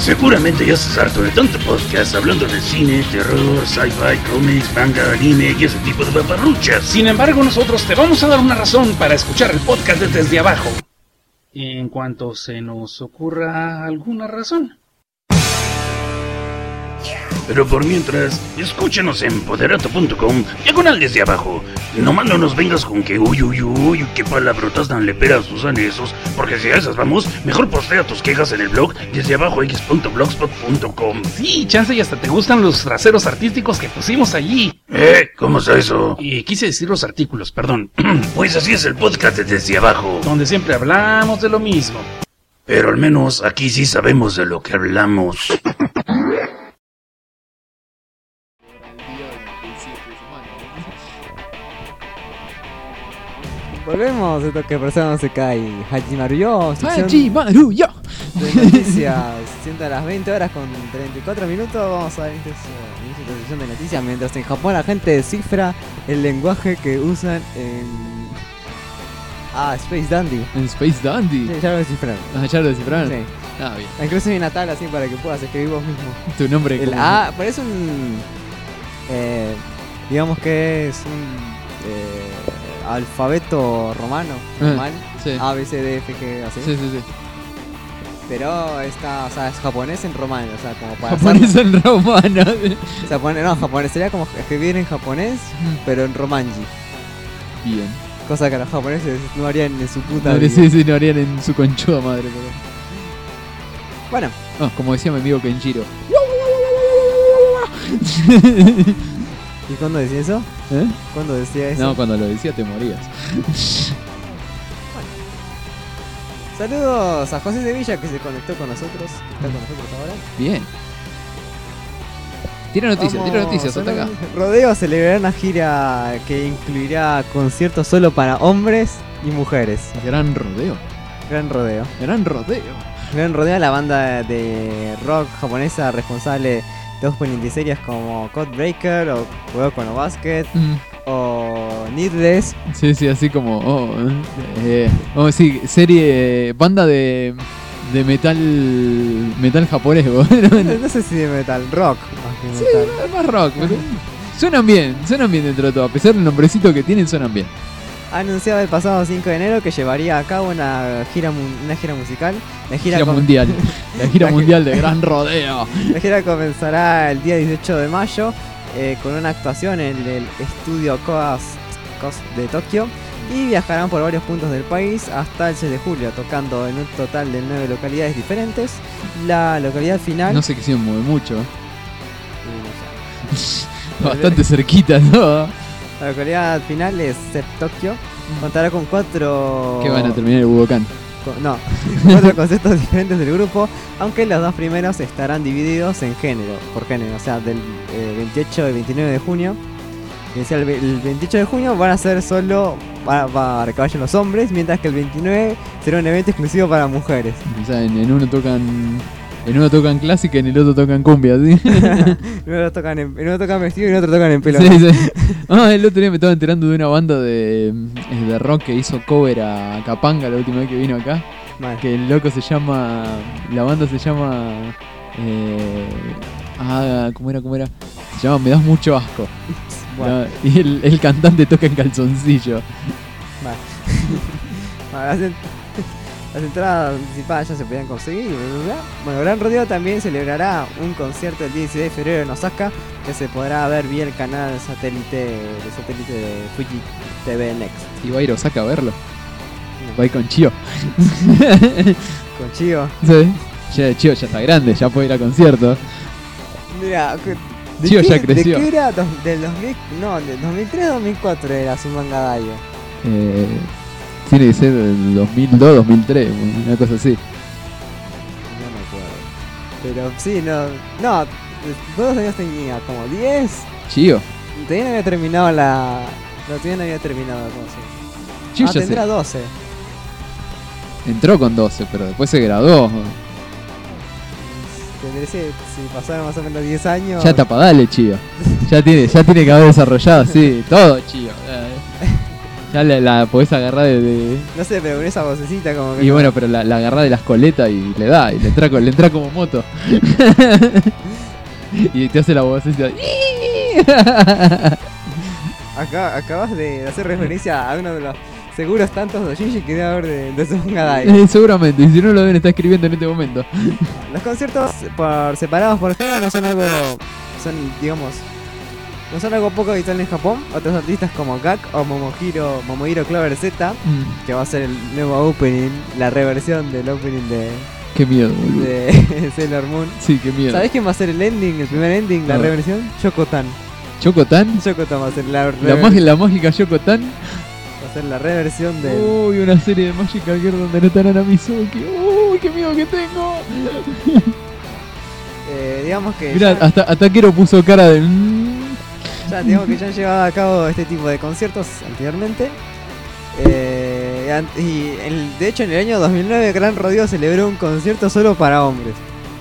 Seguramente ya estás harto de tanto podcast hablando de cine, terror, sci-fi, cómics, manga, anime y ese tipo de paparruchas. Sin embargo, nosotros te vamos a dar una razón para escuchar el podcast de Desde Abajo. En cuanto se nos ocurra alguna razón. Pero por mientras, escúchanos en poderato punto com, diagonal desde abajo. Nomás no nos vengas con que uy uy uy, qué palabrotas tan leperas usan esos, porque si a esas vamos, mejor postea tus quejas en el blog desde abajo x punto blogspot punto com. Sí, chance y hasta te gustan los traseros artísticos que pusimos allí. ¿Eh? ¿Cómo es eso? Y quise decir los artículos, perdón. Pues así es el podcast de Desde Abajo, donde siempre hablamos de lo mismo. pero al menos aquí sí sabemos de lo que hablamos. Volvemos, esto que persona no se cae. Hajimaru yo, sección Hajimaru yo. de noticias. Siendo a las veinte horas con treinta y cuatro minutos, vamos a ver inicio de sección de noticias. Mientras en Japón la gente descifra el lenguaje que usan en. Ah, Space Dandy. En Space Dandy. Sí, ya lo descifraron. Ah, ya lo descifraron. Sí. Ah, bien. Incluso hay una tabla así para que puedas escribir vos mismo. Tu nombre. El como- A parece un. Eh, digamos que es un. Eh, alfabeto romano, Ah, normal. sí. A, B, C, D, F, G, así. Sí, sí, sí. Pero está, o sea, es japonés en romano, o sea, como para Japonés en romano. o sea, pone- no, japonés sería como escribir en japonés, pero en romanji. Bien. Cosa que los japoneses no harían en su puta No, vida. sí, sí, no harían en su conchuda madre. Pero... Bueno, Ah, como decía mi amigo Kenjiro. ¿y cuándo decía eso? ¿Eh? ¿Cuándo decía eso? No, cuando lo decía te morías. Saludos a José Sevilla que se conectó con nosotros, que está con nosotros ahora. Bien. Tira noticias, Vamos tira noticias, a hasta acá. hablar- Rodeo celebrará una gira que incluirá conciertos solo para hombres y mujeres. Gran rodeo. Gran Rodeo. Gran rodeo. Gran Rodeo, la banda de rock japonesa responsable de opening de series como Codebreaker o Kuroko no Basket Mm, o Needless. sí, sí, así como. Oh, eh, oh, sí, serie. Banda de. De metal. Metal japonés, boludo. No, no sé si de metal, rock más que Sí, metal. es más rock. pero Suenan bien, suenan bien dentro de todo. A pesar del nombrecito que tienen, suenan bien. Ha anunciado el pasado cinco de enero que llevaría a cabo una gira, mu- una gira musical. La gira, Gira com- mundial. La gira La gi- mundial de Gran Rodeo. la gira comenzará el día dieciocho de mayo eh, con una actuación en el estudio Coast, Coast de Tokio. Y viajarán por varios puntos del país hasta el seis de julio, tocando en un total de nueve localidades diferentes. La localidad final. No se quisieron mover mucho. Eh, no sé. Bastante cerquita, ¿no? La localidad final es Set Tokio. Contará con cuatro. Que van a terminar el Budokan. con- no, cuatro conceptos diferentes del grupo, aunque los dos primeros estarán divididos en género, por género, o sea, del eh, veintiocho y veintinueve de junio. Y decía, el, ve- el veintiocho de junio van a ser solo para, para que vayan los hombres, mientras que el veintinueve será un evento exclusivo para mujeres. O sea, en, en uno tocan. En uno tocan clásica y en el otro tocan cumbia, ¿sí? En uno tocan en, en uno tocan vestido y en otro tocan en pelo. Sí, sí. Ah, el otro día me estaba enterando de una banda de, de rock que hizo cover a Capanga la última vez que vino acá. Mal. Que el loco se llama. La banda se llama. Eh, ah, ¿cómo era? ¿Cómo era? Se llama Me das mucho asco. Bueno, No, y el, el cantante toca en calzoncillo. mal. Bueno, las, en- las entradas anticipadas ya se podían conseguir. bla, bla, bla. Bueno, Gran Rodeo también celebrará un concierto el dieciséis de febrero en Osaka que se podrá ver vía el canal satélite de satélite de Fuji T V Next. Y va a ir a Osaka a verlo. Va a ir con Chio. Con Chio. Sí. Ya, Chio ya está grande, ya puede ir a conciertos. Mira, ¿de, Chio qué, ya creció. ¿de qué era? Dos- del dos mil, no, del dos mil tres a dos mil cuatro era su manga Daio. Eh, tiene que ser del dos mil dos, dos mil tres, una cosa así. No me acuerdo. Pero sí, no. No, ¿cuántos años tenía? ¿Como diez? Chio. Todavía no había terminado la. No, todavía no había terminado la cosa. Chio Ah, ya tendrá se doce. entró con doce, pero después se graduó. Tendré si, si pasaron más o menos diez años. Ya tapadale, Chio. Ya tiene, ya tiene que haber desarrollado así, todo Chio. Eh, Ya la, la podés agarrar de, de- No sé, pero con esa vocecita como que. Y no. bueno, pero la, la agarrás de las coletas y le da, y le entra, co- le entra como moto. Y te hace la vocecita. Acá, acabas de hacer referencia a uno de los seguros tantos doujinshi que debe haber de, de Songadai. Eh, seguramente, y si no lo deben estar escribiendo en este momento. Los conciertos por separados por género no son algo. Son, digamos. No son algo poco habitual en Japón. Otros artistas como Gak o Momohiro, Momohiro Clover Z, Mm, que va a ser el nuevo opening, la reversión del opening de, qué miedo, boludo. de Sailor Moon. Sí, qué miedo. ¿Sabés quién va a ser el ending, el primer ending, la A ver. reversión? Chocotan. ¿Chocotan? Chocotan va a ser la, La, rever- mag- la mágica Chocotan. va a ser la reversión de. Uy, una serie de Magical Girl donde no está Nana Mizuki. Uy, qué miedo que tengo. Eh, digamos que. Mira, ya- hasta, hasta Kero puso cara de. mm. Ya, digamos que ya han llevado a cabo este tipo de conciertos anteriormente. Eh, y an- y el- de hecho en el año dos mil nueve Gran Rodeo celebró un concierto solo para hombres.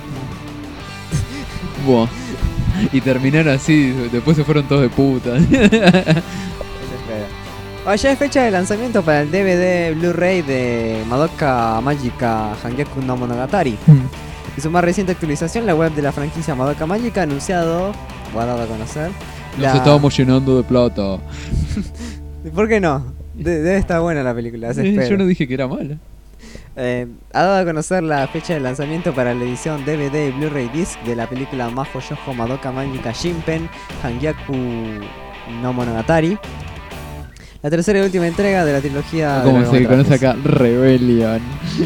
Buah. Y terminaron así, después se fueron todos de puta. Se espera. Ah, ya es fecha de lanzamiento para el D V D Blu-ray de Madoka Magica Hangyaku no Monogatari. En su más reciente actualización, la web de la franquicia Madoka Magica ha anunciado, o ha dado a conocer, Nos la- estábamos llenando de plata. ¿Por qué no? De- debe estar buena la película, se Eh, espera. Yo no dije que era mala. Eh, ha dado a conocer la fecha de lanzamiento para la edición D V D y Blu-ray Disc de la película Mahou Shoujo Madoka Magica Shinpen Hangyaku no Monogatari, la tercera y última entrega de la trilogía de Como se conoce largometrajes. acá, Rebellion.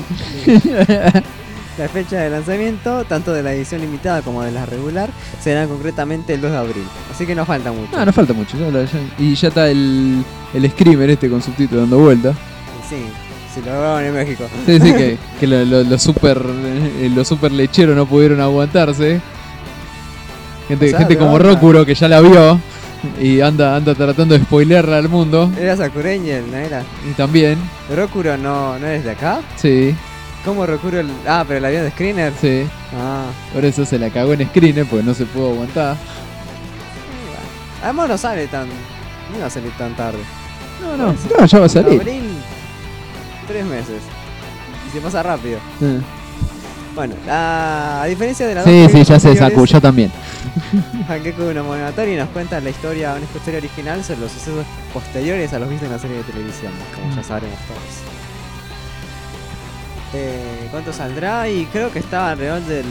La fecha de lanzamiento, tanto de la edición limitada como de la regular, será concretamente el dos de abril, así que no falta mucho. No, no falta mucho. ya lo- ya- y ya está el, el Screamer este con subtítulo dando vuelta. Y sí, si lo graban en México. Sí, sí, que, que lo- lo- los super eh, los super lecheros no pudieron aguantarse. Gente, O sea, gente de como onda. Rokuro que ya la vio y anda anda tratando de spoilearla al mundo. Era Sakureñel, ¿no era? Y también, Rokuro no, no eres de acá. sí, ¿Cómo Rokuro el... Ah, pero el avión de Screener. sí. Ah. Por eso se la cagó en Screener porque no se pudo aguantar. Además no sale tan... No iba a salir tan tarde. No, no, no, ya va a salir. Abril, tres meses. Y se pasa rápido. Eh. Bueno, la... a diferencia de la Sí, sí, ya se sacó, yo también. Hangyaku no Monogatari nos cuenta la historia, una historia original sobre los sucesos posteriores a los vistos en la serie de televisión, como ya sabremos todos. Eh, ¿Cuánto saldrá? Y creo que estaba alrededor del...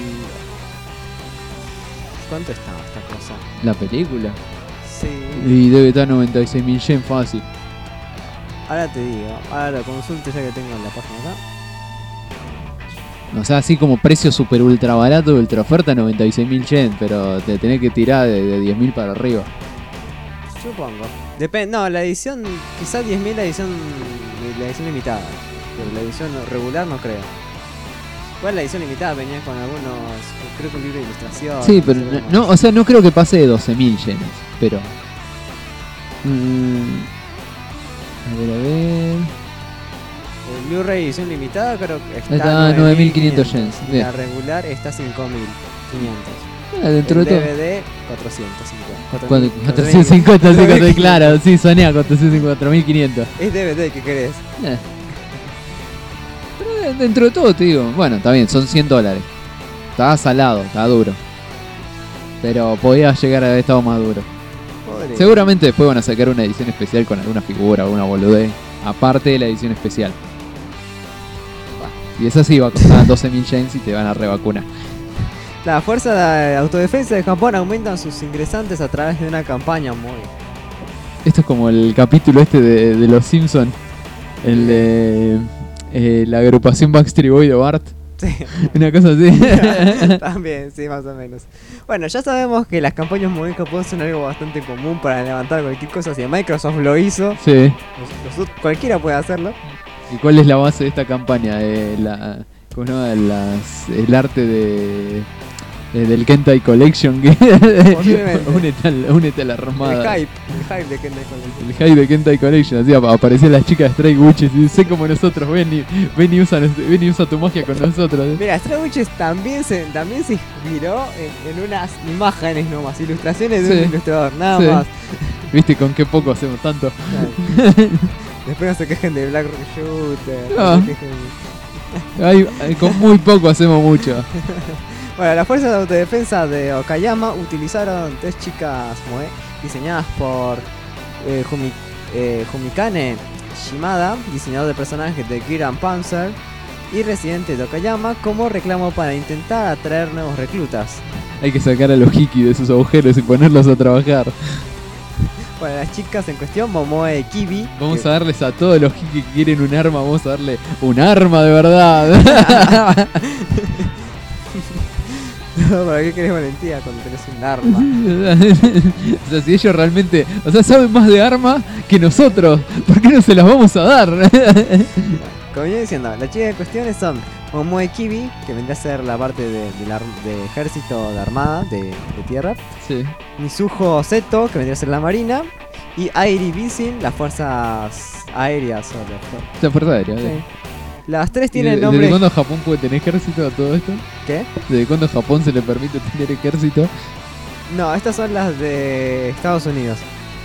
¿Cuánto estaba esta cosa? La película. Sí. Y debe estar noventa y seis mil yen fácil. Ahora te digo, ahora lo consulto ya que tengo en la página acá. O sea, así como precio super ultra barato, ultra oferta, noventa y seis mil yen, pero te tenés que tirar de, de diez mil para arriba. Supongo. Depende, no, la edición, quizás diez mil la edición, la edición limitada. Pero la edición regular no creo. Igual la edición limitada venía con algunos, creo que un libro de ilustración. Sí, pero sé no, cómo. no, o sea, no creo que pase de doce mil yenes, pero... Mm, a ver, a ver... El Blu-ray edición limitada creo que está, Está nueve mil quinientos yens, y bien. la regular está cinco mil quinientos. Ah, dentro El de todo... D V D cuatrocientos cincuenta. Cuatro- cuatrocientos cincuenta, sí, cuatro- claro, sí, sonea cuatrocientos cincuenta, cuatro mil quinientos. Es D V D, ¿qué querés? Eh. Pero de- dentro de todo te digo, bueno, está bien, son cien dólares. Estaba salado, estaba duro. Pero podía llegar a haber estado más duro. Podría. Seguramente después van a sacar una edición especial con alguna figura, alguna boludez. Aparte de la edición especial. Y esa sí va a costar doce mil yens y te van a revacunar. La Fuerza de Autodefensa de Japón aumentan sus ingresantes a través de una campaña muy... Esto es como el capítulo este de, de Los Simpsons. El de eh, la agrupación Backstreet Boy de Bart. Sí. Una cosa así. También, sí, más o menos. Bueno, ya sabemos que las campañas muy en Japón son algo bastante común para levantar cualquier cosa. Si Microsoft lo hizo, Sí. los- los- cualquiera puede hacerlo. ¿Y cuál es la base de esta campaña? Eh, la, ¿cómo se llama? Las, el arte de, eh, del Kentai Collection. Que Posiblemente. únete, al, únete a la armada. El hype, el hype de Kentai Collection. El hype de Kentai Collection. Así ap- aparecían las chicas de Stray Witches y sé como nosotros. Ven y, ven, y usa, nos- ven y usa tu magia con nosotros. Mira, Stray Witches también se, también se inspiró en, en unas imágenes nomás, ilustraciones de Sí. un ilustrador, nada Sí. más. ¿Viste con qué poco hacemos tanto? Claro. Después no se quejen de Black Shooter. No. No se quejen de- Ay, ay, con muy poco hacemos mucho. Bueno, las fuerzas de autodefensa de Okayama utilizaron tres chicas moe diseñadas por eh, Jumi, eh, Jumikane Shimada, diseñador de personajes de Kiran Panzer y residente de Okayama, como reclamo para intentar atraer nuevos reclutas. Hay que sacar a los Hiki de sus agujeros y ponerlos a trabajar. Bueno, las chicas en cuestión, Momoe y Kibi. Vamos que- a darles a todos los Hiki que quieren un arma, vamos a darle un arma de verdad. ¿Para qué querés valentía cuando tenés un arma? O sea, si ellos realmente, o sea, saben más de armas que nosotros, ¿por qué no se las vamos a dar? Como venía diciendo, las chicas en cuestiones son Momoe Kibi, que vendría a ser la parte de, de la ar- de ejército de armada, de, de tierra. Sí. Mizuho Seto, que vendría a ser la marina. Y Airi Bisin, las fuerzas aéreas. O las, La fuerza aérea. sí. ¿eh? Las tres ¿Y tienen de- nombre. ¿Desde cuándo Japón puede tener ejército a todo esto? ¿Qué? ¿Desde cuándo Japón se le permite tener ejército? No, estas son las de Estados Unidos.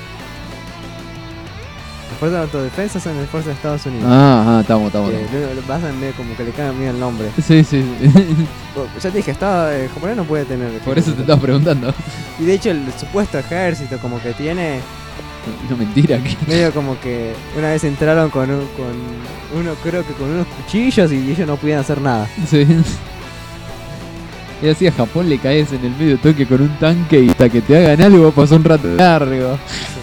Las fuerzas de autodefensa son las fuerzas de Estados Unidos. Ah, ah, estamos, estamos. Que luego lo pasan medio como que le cagan bien el nombre. Sí, sí, sí. Bueno, ya te dije, Estado eh, japonés no puede tener. Por eso te estaba preguntando. Y de hecho, el supuesto ejército, como que tiene. No, mentira. Que... Medio como que una vez entraron con, un, con uno, creo que con unos cuchillos y ellos no podían hacer nada. Sí. Y así a Japón le caes en el medio toque con un tanque y hasta que te hagan algo pasó un rato largo.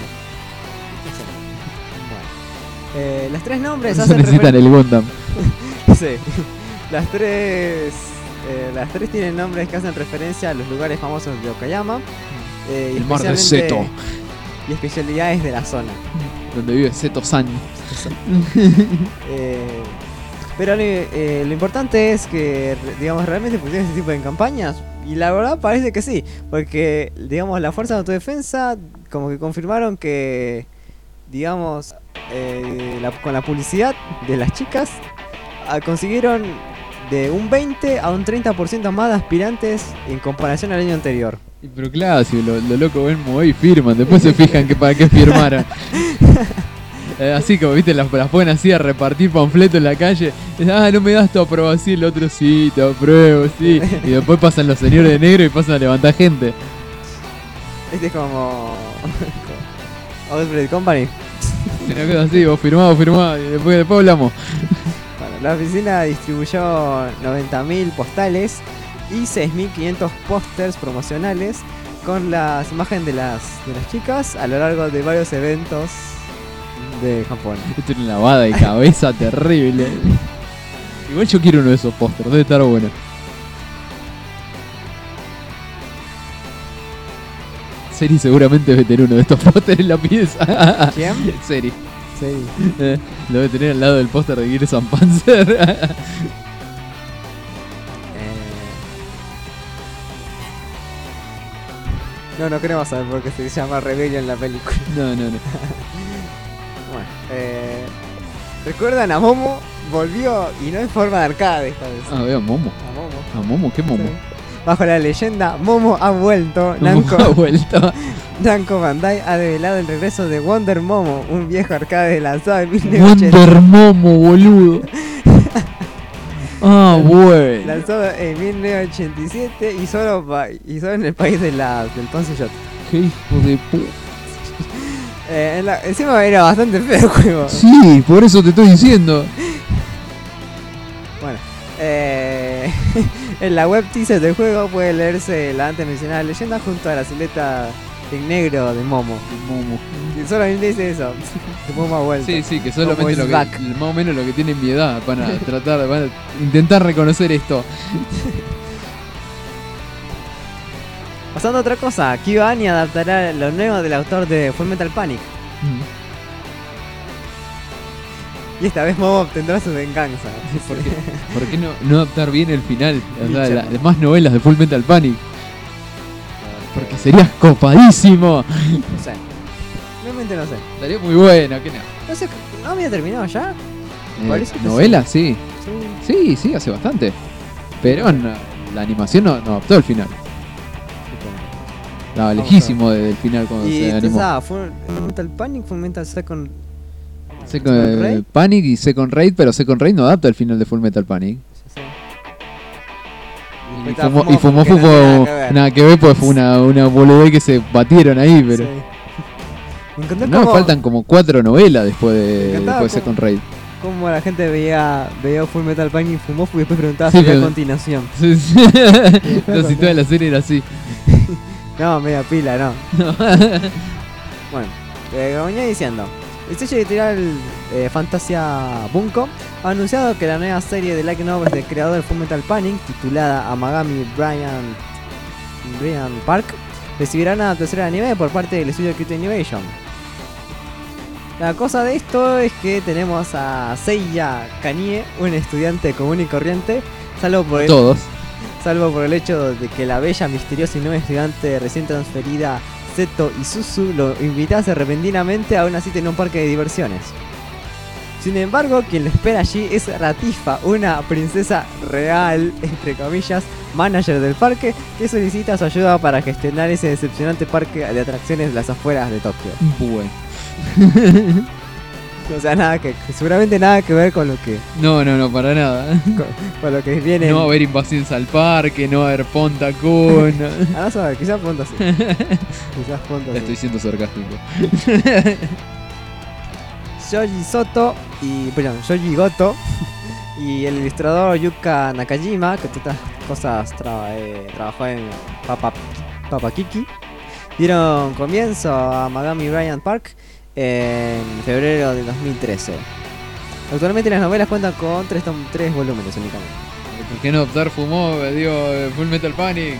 Bueno. Eh, las tres nombres Eso hacen necesitan refer- el Gundam. Sí. Las tres. eh, las tres tienen nombres que hacen referencia a los lugares famosos de Okayama. eh, y El mar de especialmente- Seto, Y especialidades de la zona. donde vive Seto-san. Eh, pero lo, eh, lo importante es que, digamos, realmente funcionan este tipo de campañas. Y la verdad parece que sí. Porque, digamos, las fuerzas de autodefensa como que confirmaron que, digamos, eh, la- con la publicidad de las chicas, ah, consiguieron de un veinte a un treinta por ciento más de aspirantes en comparación al año anterior. Y Pero claro, si lo, lo loco ven mover y firman, después se fijan que para qué firmaron. Eh, así como viste, las, las ponen así a repartir panfletos en la calle. Ah, no me das tu aprobación, el otro sí, te apruebo, sí. Y después pasan los señores de negro y pasan a levantar gente. Este es como... como Outbreak Company. Una cosa así, vos firmás, vos firmás, y después, después hablamos. Bueno, la oficina distribuyó noventa mil postales y seis mil quinientos pósters promocionales con las imágenes de las, de las chicas a lo largo de varios eventos de Japón. Esto es una lavada de cabeza terrible. Igual yo quiero uno de esos pósters, debe estar bueno. Seri seguramente debe tener uno de estos pósteres en la pieza. ¿Quién? Seri. Sí. Eh, lo debe tener al lado del póster de Gears and Panzer. Eh, No, no queremos saber por qué se llama Rebellion en la película. No, no, no. Bueno, eh, ¿recuerdan a Momo? Volvió y no en forma de arcade esta vez. Ah, veo a Momo. A Momo. ¿A Momo? ¿Qué Momo? Sí. Bajo la leyenda Momo ha vuelto, Momo Namco, ha vuelto. Namco Bandai ha develado el regreso de Wonder Momo, un viejo arcade lanzado en mil novecientos ochenta. Wonder Momo, boludo. Ah, bueno. Lanzado en mil novecientos ochenta y siete y solo, pa- y solo en el país de la, del Ponce Shot. Qué hijo de puta. Eh, en la- encima era bastante feo el juego. Sí, por eso te estoy diciendo. Bueno, eh, en la web teaser del juego puede leerse la antes mencionada leyenda junto a la silueta en negro de Momo. Momo. Y solamente dice eso. De Momo ha vuelto. Sí, sí, que Momo solamente is lo que, back. más o menos lo que tiene mi edad van a tratar, van a intentar reconocer esto. Pasando a otra cosa, Kibani adaptará lo nuevo del autor de Full Metal Panic. Y esta vez Momo obtendrá su venganza. ¿Por qué, por qué no, no adaptar bien el final? O sea, Bicho. la- las más novelas de Full Metal Panic. Porque serías copadísimo. No sé. Realmente no sé. Estaría muy bueno, ¿qué no? No sé, ¿no había terminado ya? Eh, Parece que ¿Novela? Sí. Sí. Sí, sí, hace bastante. Pero no, la animación no, no adaptó el final. Estaba Vamos lejísimo de- del final cuando Y se entonces, animó. ah, Full Metal Panic, Full Metal Second Second, Second Raid. Panic y Second Raid, pero Second Raid no adapta el final de Full Metal Panic. Ya sé. Y después Fumó, está y Fumó que no fue tiene nada que ver. nada que ver, pues fue una, una boludez que se batieron ahí, pero... Sí. Me encantó No, cómo, faltan como cuatro novelas después Me de, encantaba después de cómo- Second Raid. cómo la gente veía, veía Full Metal Panic y fumó y después preguntaba Sí, si había pero- continuación. Sí, sí. Entonces toda la serie era así. No, media pila, no. Bueno, eh, como venía diciendo, el sello editorial eh, Fantasia Bunko ha anunciado que la nueva serie de light novels del creador de Full Metal Panic, titulada Amagami Brian, Brian Park, recibirá una adaptación de anime por parte del estudio Cute Animation. La cosa de esto es que tenemos a Seiya Kanie, un estudiante común y corriente, salvo por el, Todos. salvo por el hecho de que la bella, misteriosa y nueva estudiante recién transferida Seto Isuzu lo invitase repentinamente a una cita en un parque de diversiones. Sin embargo, quien lo espera allí es Ratifa, una princesa real, entre comillas, manager del parque, que solicita su ayuda para gestionar ese decepcionante parque de atracciones de las afueras de Tokio. Bueno. O sea, nada que, seguramente nada que ver con lo que, No, no, no, para nada. con, con lo que viene. No va a haber invasión al parque, no va a haber Ponta Kun. Ah, no sabe, quizás punto así. Quizás punto así. Estoy siendo sarcástico. Shoji Soto y, perdón, Shoji Goto y el ilustrador Yuka Nakajima, que entre otras cosas tra- eh, trabajó en Papa, Papa Kiki, dieron comienzo a Magami Bryant Park en febrero de dos mil trece. Actualmente las novelas cuentan con tres, tom- tres volúmenes únicamente. ¿Por qué no optar Fumó? Digo, Full Metal Panic.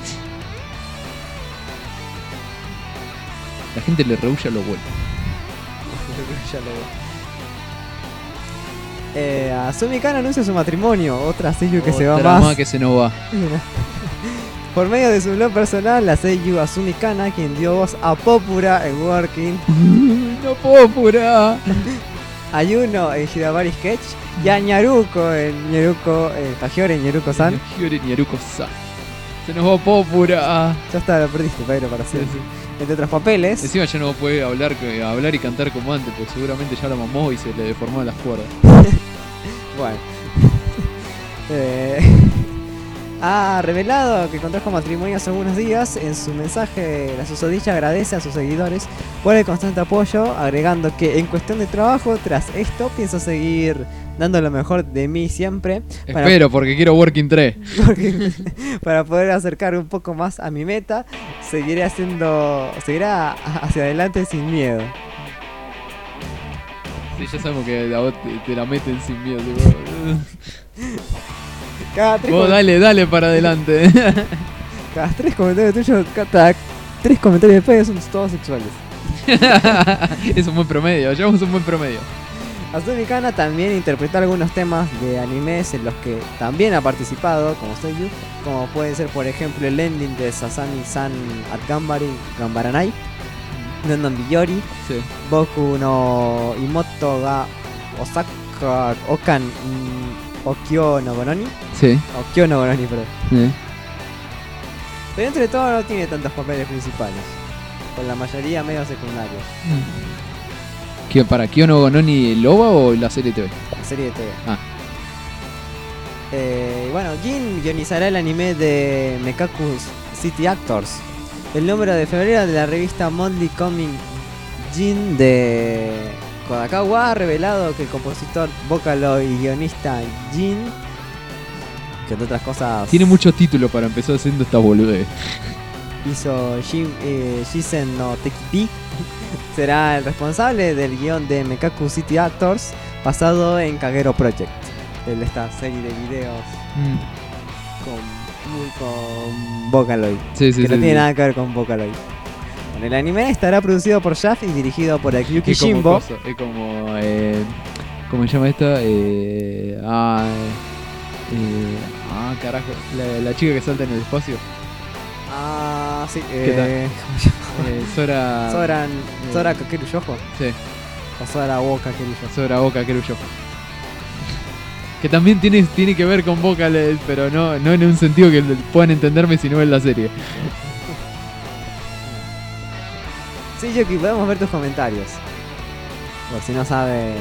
La gente le rehuye lo bueno. Ya lo veo. Eh, Asumi Kana anuncia su matrimonio, otra seiyuu que se va Otra más. que se nos va. Por medio de su blog personal, la seiyuu Asumi Kana, quien dio voz a Popura en Working, No puedo purar. a Yuno en Hidabari Sketch y a Ñaruko en Ñaruko, eh, Kajiore en Ñaruko-san. Hyori Nyaruko-san. Se nos va Popura. Ya está, lo perdiste, Pedro, para siempre. Entre otros papeles. Encima ya no puede hablar, hablar y cantar como antes, porque seguramente ya la mamó y se le deformaron las cuerdas. Bueno. Eh, ha revelado que contrajo matrimonio hace algunos días. En su mensaje, la susodicha agradece a sus seguidores por el constante apoyo, agregando que en cuestión de trabajo, tras esto, pienso seguir dando lo mejor de mí siempre. Para, Espero, porque quiero Working tres. porque- para poder acercar un poco más a mi meta, seguiré haciendo, seguirá hacia adelante sin miedo. Sí, ya sabemos que la vos te, te la meten sin miedo. Tipo. Cada tres, Vos com- dale, dale para adelante. cada tres comentarios tuyos, cada tres comentarios de Pedro son todos sexuales. Es un buen promedio, llevamos un buen promedio. Asumi Kana también interpretó algunos temas de animes en los que también ha participado como seiyuu, como pueden ser por ejemplo el ending de Sasami-san at Gambari, Gambaranai, Nondon Biyori, Sí. Boku no Imoto ga Osaka Okan mm, Okyo no Gononi, Sí. Okyo no Gononi, perdón. Eh. Pero entre todo no tiene tantos papeles principales, con la mayoría medio secundarios. ¿Qué, ¿Para Kyono Gononi Loba o la serie T V? La serie de T V. Ah. Eh, bueno, Jin guionizará el anime de Mekaku City Actors. El número de febrero de la revista Monthly Comic Jin de Kodakawa ha revelado que el compositor, Vocaloid y guionista Jin, que entre otras cosas Tiene muchos títulos para empezar haciendo esta boludez. hizo Shin, eh, Shisen no Tekipi, será el responsable del guión de Mekaku City Actors, basado en Kagero Project, de esta serie de videos con, muy con Vocaloid, Sí, sí, que sí. no sí. tiene nada que ver con Vocaloid. Bueno, el anime estará producido por Shaft y dirigido por Akiyuki Es como, Shimbo. cosa, es como eh, ¿cómo se llama esta? Eh, ah, eh, ah, carajo. La, la chica que salta en el espacio. Ah, sí, ¿Qué tal? eh, ¿cómo se llama? Eh, Sora. Soran, eh, Sora Kakeru Yojo. Sí, O Sora Wo Kakeru Yojo. Sora Boca Keruyo. Que también tiene, tiene que ver con Vocal, pero no, no en un sentido que puedan entenderme si no ven la serie. Sí, Yoki, podemos ver tus comentarios. Por si no saben,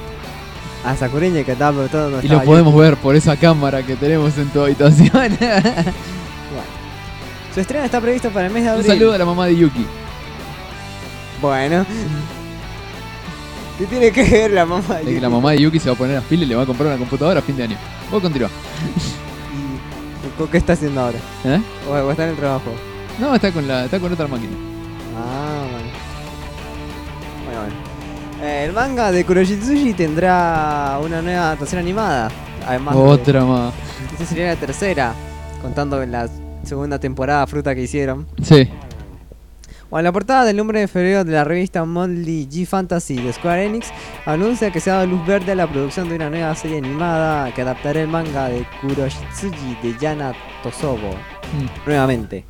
a Sakureña que estaba preguntando dónde Y lo estaba podemos Yuki. ver por esa cámara que tenemos en tu habitación. Bueno. Su estreno está previsto para el mes de Un abril. saludo a la mamá de Yuki. Bueno. ¿Qué tiene que ver la mamá de De que Yuki? la mamá de Yuki se va a poner las pilas y le va a comprar una computadora a fin de año. Vos continúa. ¿Y con qué está haciendo ahora? ¿Eh? ¿O, o está en el trabajo? No, está con la, está con otra máquina. Ah, bueno. Bueno, bueno. Eh, el manga de Kuroshitsuji tendrá una nueva adaptación animada. Además, de- Otra más. esta sería la tercera, contando la segunda temporada fruta que hicieron. Sí. Bueno, la portada del número de febrero de la revista Monthly G Fantasy de Square Enix anuncia que se ha dado luz verde a la producción de una nueva serie animada que adaptará el manga de Kuroshitsuji de Yana Tosobo. Mm. Nuevamente.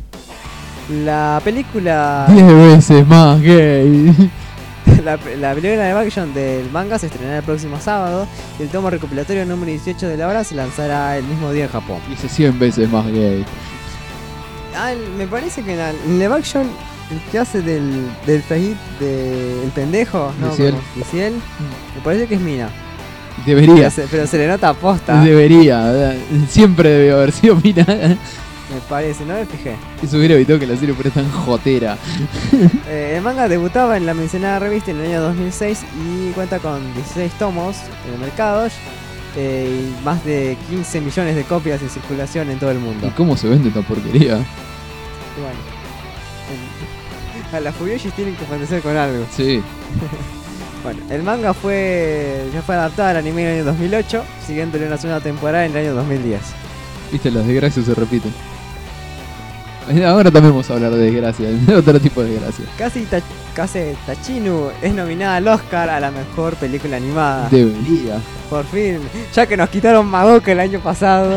La película... Diez veces más gay. La, la película de action del manga se estrenará el próximo sábado y el tomo recopilatorio número dieciocho de la obra se lanzará el mismo día en Japón. Dice cien veces más gay. Ah, el- me parece que en la en live action el que hace del, del Fajit del pendejo, ¿no? Luciel. Como Luciel, me parece que es Mina. Debería. Pero se, pero se le nota posta, Debería. ¿verdad? Siempre debió haber sido Mina. me parece, no me fijé. Eso hubiera evitado que la serie fuera tan jotera. Eh, el manga debutaba en la mencionada revista en el año dos mil seis y cuenta con dieciséis tomos en el mercado eh, y más de quince millones de copias en circulación en todo el mundo. ¿Y cómo se vende esta porquería? Y bueno, el- a las Fuyoshis tienen que fantasear con algo. Sí. Bueno, el manga fue ya fue adaptado al anime en el año dos mil ocho, siguiéndole una segunda temporada en el año dos mil diez. Viste, las desgracias se repiten. Ahora también vamos a hablar de desgracias, de otro tipo de desgracias. Casi Ta- Kase Tachinu es nominada al Oscar a la mejor película animada. Debería. Por fin, ya que nos quitaron Madoka el año pasado.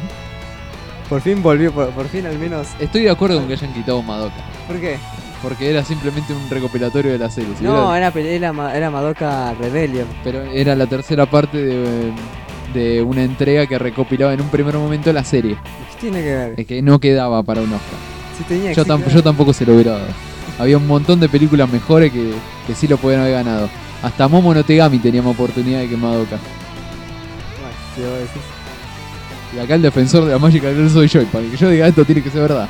Por fin volvió, por, por fin al menos. Estoy de acuerdo con que hayan quitado Madoka. ¿Por qué? Porque era simplemente un recopilatorio de la serie. Si No, hubiera- era, pe- era, Ma- era Madoka Rebellion. Pero era la tercera parte de, de una entrega que recopilaba en un primer momento la serie. ¿Qué tiene que ver? Es que no quedaba para un Oscar. Si tenía Yo, que tam- ser- yo tampoco se lo hubiera dado. Había un montón de películas mejores que, que sí lo podían haber ganado. Hasta Momonotegami teníamos oportunidad de que Madoka. Bueno, si vos decís. Y acá el defensor de la Magical Girl soy yo. Y para que yo diga esto tiene que ser verdad.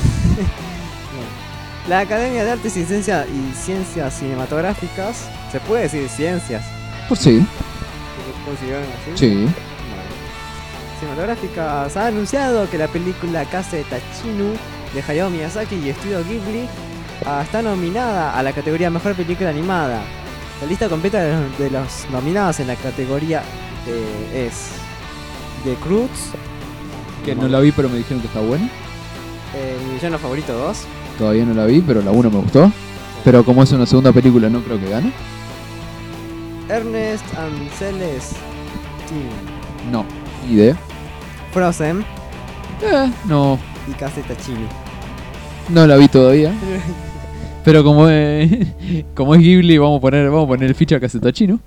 La Academia de Artes y Ciencias y Ciencias Cinematográficas, ¿se puede decir ciencias? Por sí. ¿Consideran así? Sí. Bueno. Cinematográficas ha anunciado que la película Kase Tachinu de Hayao Miyazaki y Estudio Ghibli ah, está nominada a la categoría Mejor Película Animada. La lista completa de los, de los nominados en la categoría eh, es The Cruz, Que no la vi pero me dijeron que está buena. eh, Mi Villano Favorito dos, Todavía no la vi pero la uno me gustó. Pero como es una segunda película no creo que gane. Ernest and Celeste, No. Ni idea. Frozen Eh, no. y Kase Tachinu. No la vi todavía. Pero como es, como es Ghibli, vamos a poner, vamos a poner el ficha a Casetachino.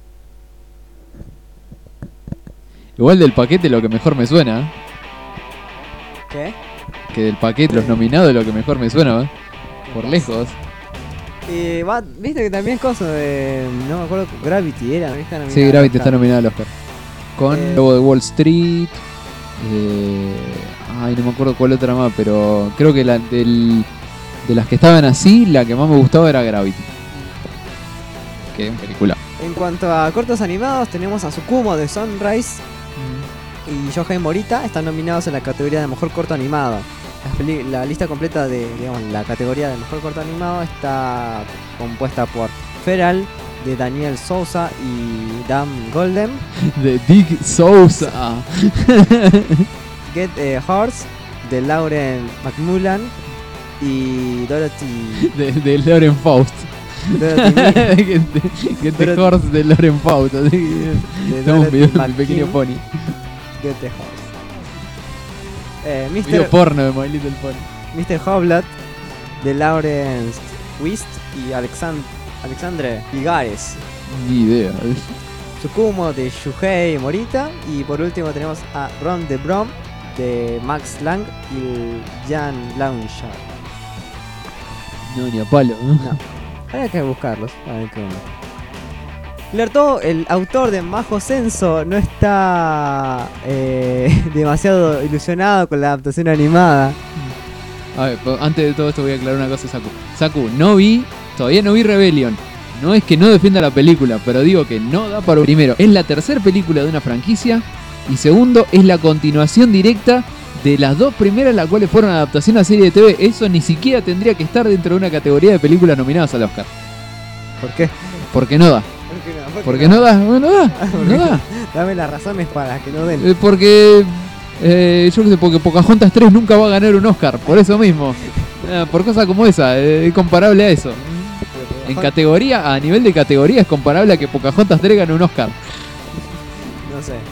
Igual del paquete lo que mejor me suena, ¿eh? ¿Qué? Que del paquete los nominados es lo que mejor me suena, ¿eh? Por lejos. Y va, viste que también es cosa de. No me acuerdo, Gravity era, ¿viste? Nominada Sí, al Gravity Oscar. está nominada al Oscar. Con Eh. Lobo de Wall Street. eh, ay, no me acuerdo cuál otra más, pero creo que la del, de las que estaban así, la que más me gustaba era Gravity. Que es un película. En cuanto a cortos animados, tenemos a Tsukumo de Sunrise y Yohei Morita están nominados en la categoría de mejor corto animado. La, peli- la lista completa de, digamos, la categoría de mejor corto animado está compuesta por Feral de Daniel Sousa y Dan Golden, De Dick Sousa. Get a Horse de Lauren McMullan y Dorothy, De, de Loren Faust. Dorothy Mil- Get the- Get the Pero- Horse de Loren Faust. Así que de estamos Dorothy viendo el McKean. pequeño pony. Get a Horse. Eh, Video mister porno de My Little Pony. mister Hoblat de Lawrence Wist y Alexand Alexandre Vigares. Ni idea. Tsukumo de Shuhei Morita. Y por último tenemos a Ron de Brom de Max Lang y Jan Launshaw. No, ni a palo. No, habría que buscarlos. A ver qué onda. El autor, el autor de Majo Senso no está eh, demasiado ilusionado con la adaptación animada. A ver, po- antes de todo esto voy a aclarar una cosa, Saku. Saku, no vi, todavía no vi Rebellion. No es que no defienda la película, pero digo que no da para... Primero, es la tercera película de una franquicia. Y segundo, es la continuación directa de las dos primeras, las cuales fueron adaptación a serie de T V. Eso ni siquiera tendría que estar dentro de una categoría de películas nominadas al Oscar. ¿Por qué? Porque no da. ¿Por qué no? ¿Por qué Porque no da, bueno, no da. No da. Dame las razones para que no den. Eh, porque... Eh, yo qué sé, porque Pocahontas tres nunca va a ganar un Oscar, por eso mismo. Eh, por cosas como esa, eh, es comparable a eso. En categoría, a nivel de categoría, es comparable a que Pocahontas tres gane un Oscar. No sé.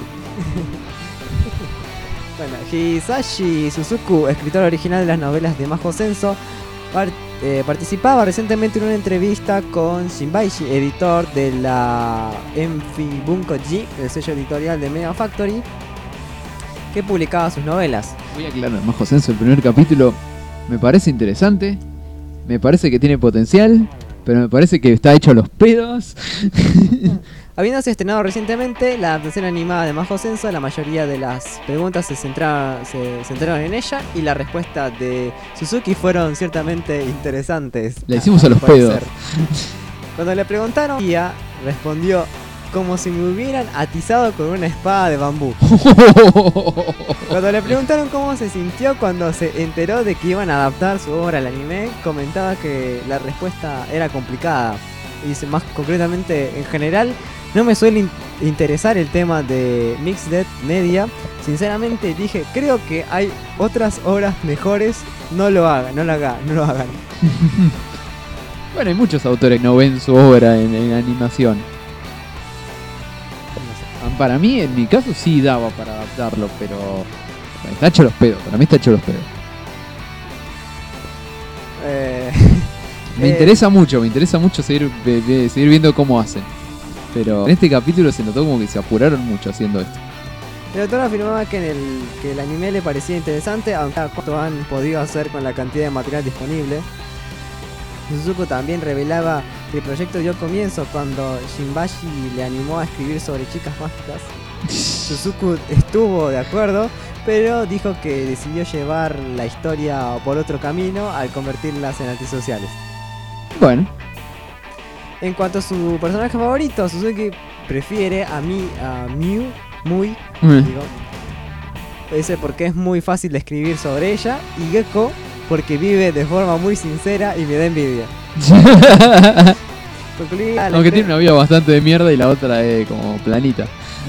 Bueno, Hisashi Suzuku, escritor original de las novelas de Majo Senso, par- eh, participaba recientemente en una entrevista con Shinbaishi, editor de la Enfi Bunko G, el sello editorial de Mega Factory, que publicaba sus novelas. Voy a aclarar, Majo Senso, el primer capítulo me parece interesante, me parece que tiene potencial, pero me parece que está hecho a los pedos. Habiéndose estrenado recientemente la adaptación animada de Majo Senso, la mayoría de las preguntas se, centra- se centraron en ella y las respuestas de Suzuki fueron ciertamente interesantes. La hicimos a los parecer. pedos. Cuando le preguntaron, ella respondió como si me hubieran atizado con una espada de bambú. Cuando le preguntaron cómo se sintió cuando se enteró de que iban a adaptar su obra al anime, comentaba que la respuesta era complicada. Y dice, más concretamente, en general, no me suele in- interesar el tema de Mixed Media. Sinceramente dije, creo que hay otras obras mejores. No lo hagan, no lo hagan, no lo hagan. Bueno, hay muchos autores que no ven su obra en, en animación. Ah, Para mí, en mi caso, sí daba para adaptarlo, pero está hecho a los pedos. Para mí está hecho a los pedos. Eh, Me eh, interesa mucho, me interesa mucho seguir, ve- ve- seguir viendo cómo hacen. Pero en este capítulo se notó como que se apuraron mucho haciendo esto. El autor afirmaba que, en el, que el anime le parecía interesante, aunque cuánto han podido hacer con la cantidad de material disponible. Suzuku también revelaba que el proyecto dio comienzo cuando Shinbashi le animó a escribir sobre chicas mágicas. Suzuku estuvo de acuerdo, pero dijo que decidió llevar la historia por otro camino al convertirlas en antisociales. Bueno, En cuanto a su personaje favorito, Suzuki prefiere a mí a Miu muy, Mm. digo, ese porque es muy fácil de escribir sobre ella, y Gecko porque vive de forma muy sincera y me da envidia. Concluía la, aunque entre- tiene una vida bastante de mierda y la otra es como planita.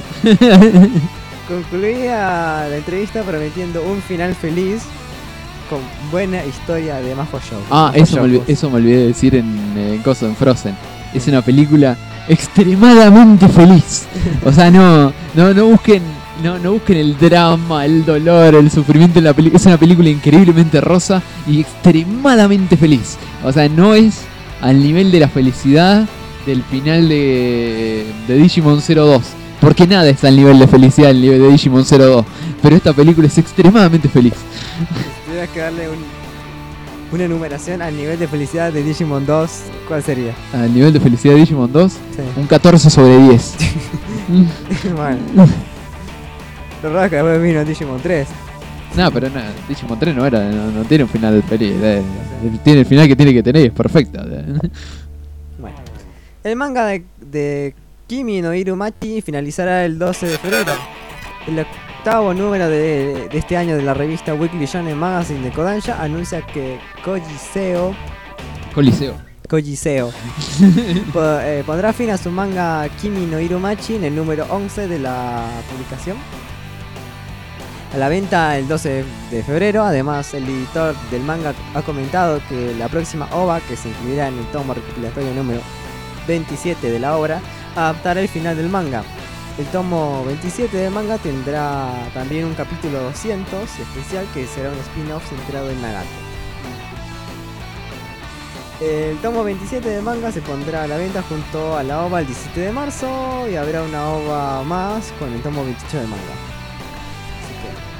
concluía la entrevista prometiendo un final feliz con buena historia de Majo Show. Ah, Majo eso me, olvidé, Shoujo. eso me olvidé de decir en, en Coso, en Frozen. Es una película extremadamente feliz. O sea, no, no, no busquen, no, no busquen el drama, el dolor, el sufrimiento en la película. Es una película increíblemente rosa y extremadamente feliz. O sea, no es al nivel de la felicidad del final de, de Digimon cero dos. Porque nada está al nivel de felicidad al nivel de Digimon cero dos. Pero esta película es extremadamente feliz. Si tuvieras que darle un, una enumeración al nivel de felicidad de Digimon dos, ¿cuál sería? Al nivel de felicidad de Digimon dos, Sí. un catorce sobre diez. Bueno. Lo raro es que después vino Digimon tres. No, pero no, Digimon tres no era, no, no tiene un final feliz. eh, Tiene el final que tiene que tener y es perfecta. Bueno. El manga de, de Kimi no Irumachi finalizará el doce de febrero. El octavo número de, de este año de la revista Weekly Shonen Magazine de Kodansha anuncia que Koji Seo Coliseo. Koji Seo po- eh, pondrá fin a su manga Kimi no Irumachi en el número once de la publicación. A la venta el doce de febrero. Además, el editor del manga ha comentado que la próxima ova, que se incluirá en el tomo recopilatorio número veintisiete de la obra, adaptará el final del manga. El tomo veintisiete del manga tendrá también un capítulo doscientos especial que será un spin-off centrado en Nagato. El tomo veintisiete del manga se pondrá a la venta junto a la ova el diecisiete de marzo y habrá una ova más con el tomo veintiocho del manga. Así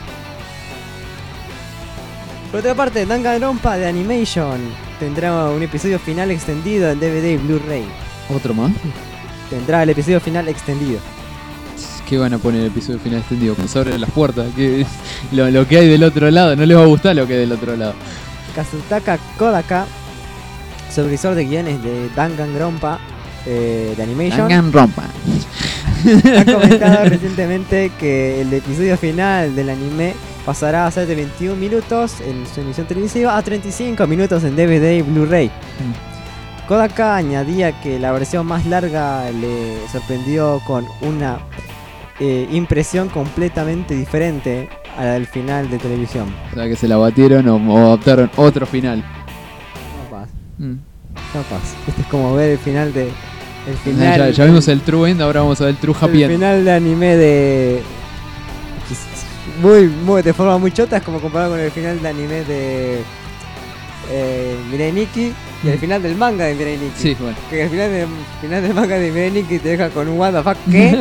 que... Por otra parte, Danganronpa de Animation tendrá un episodio final extendido en D V D y Blu-ray. ¿Otro más? tendrá el episodio final extendido. ¿Qué van a poner el episodio final extendido? Cuando se abren las puertas. ¿Qué es? Lo, lo que hay del otro lado. No les va a gustar lo que hay del otro lado. Kazutaka Kodaka, supervisor de guiones de Danganronpa eh, de Animation, Danganronpa. ha comentado recientemente que el episodio final del anime pasará a ser de veintiún minutos en su emisión televisiva a treinta y cinco minutos en D V D y Blu-ray. Mm. Kodaka añadía que la versión más larga le sorprendió con una eh, impresión completamente diferente a la del final de televisión. O sea que se la batieron o, o adaptaron otro final. Capaz, Mm. capaz. Este es como ver el final de... El final, Ya, ya vimos el True End, ahora vamos a ver el True Happy el End. final de anime de... Muy, muy, de forma muy chota, es como comparado con el final de anime de eh, Mirai Nikki y el final del manga de Mirai Nikki. Sí, bueno. Que el final, de, final del manga de Mirai Nikki te deja con un what the fuck, ¿qué?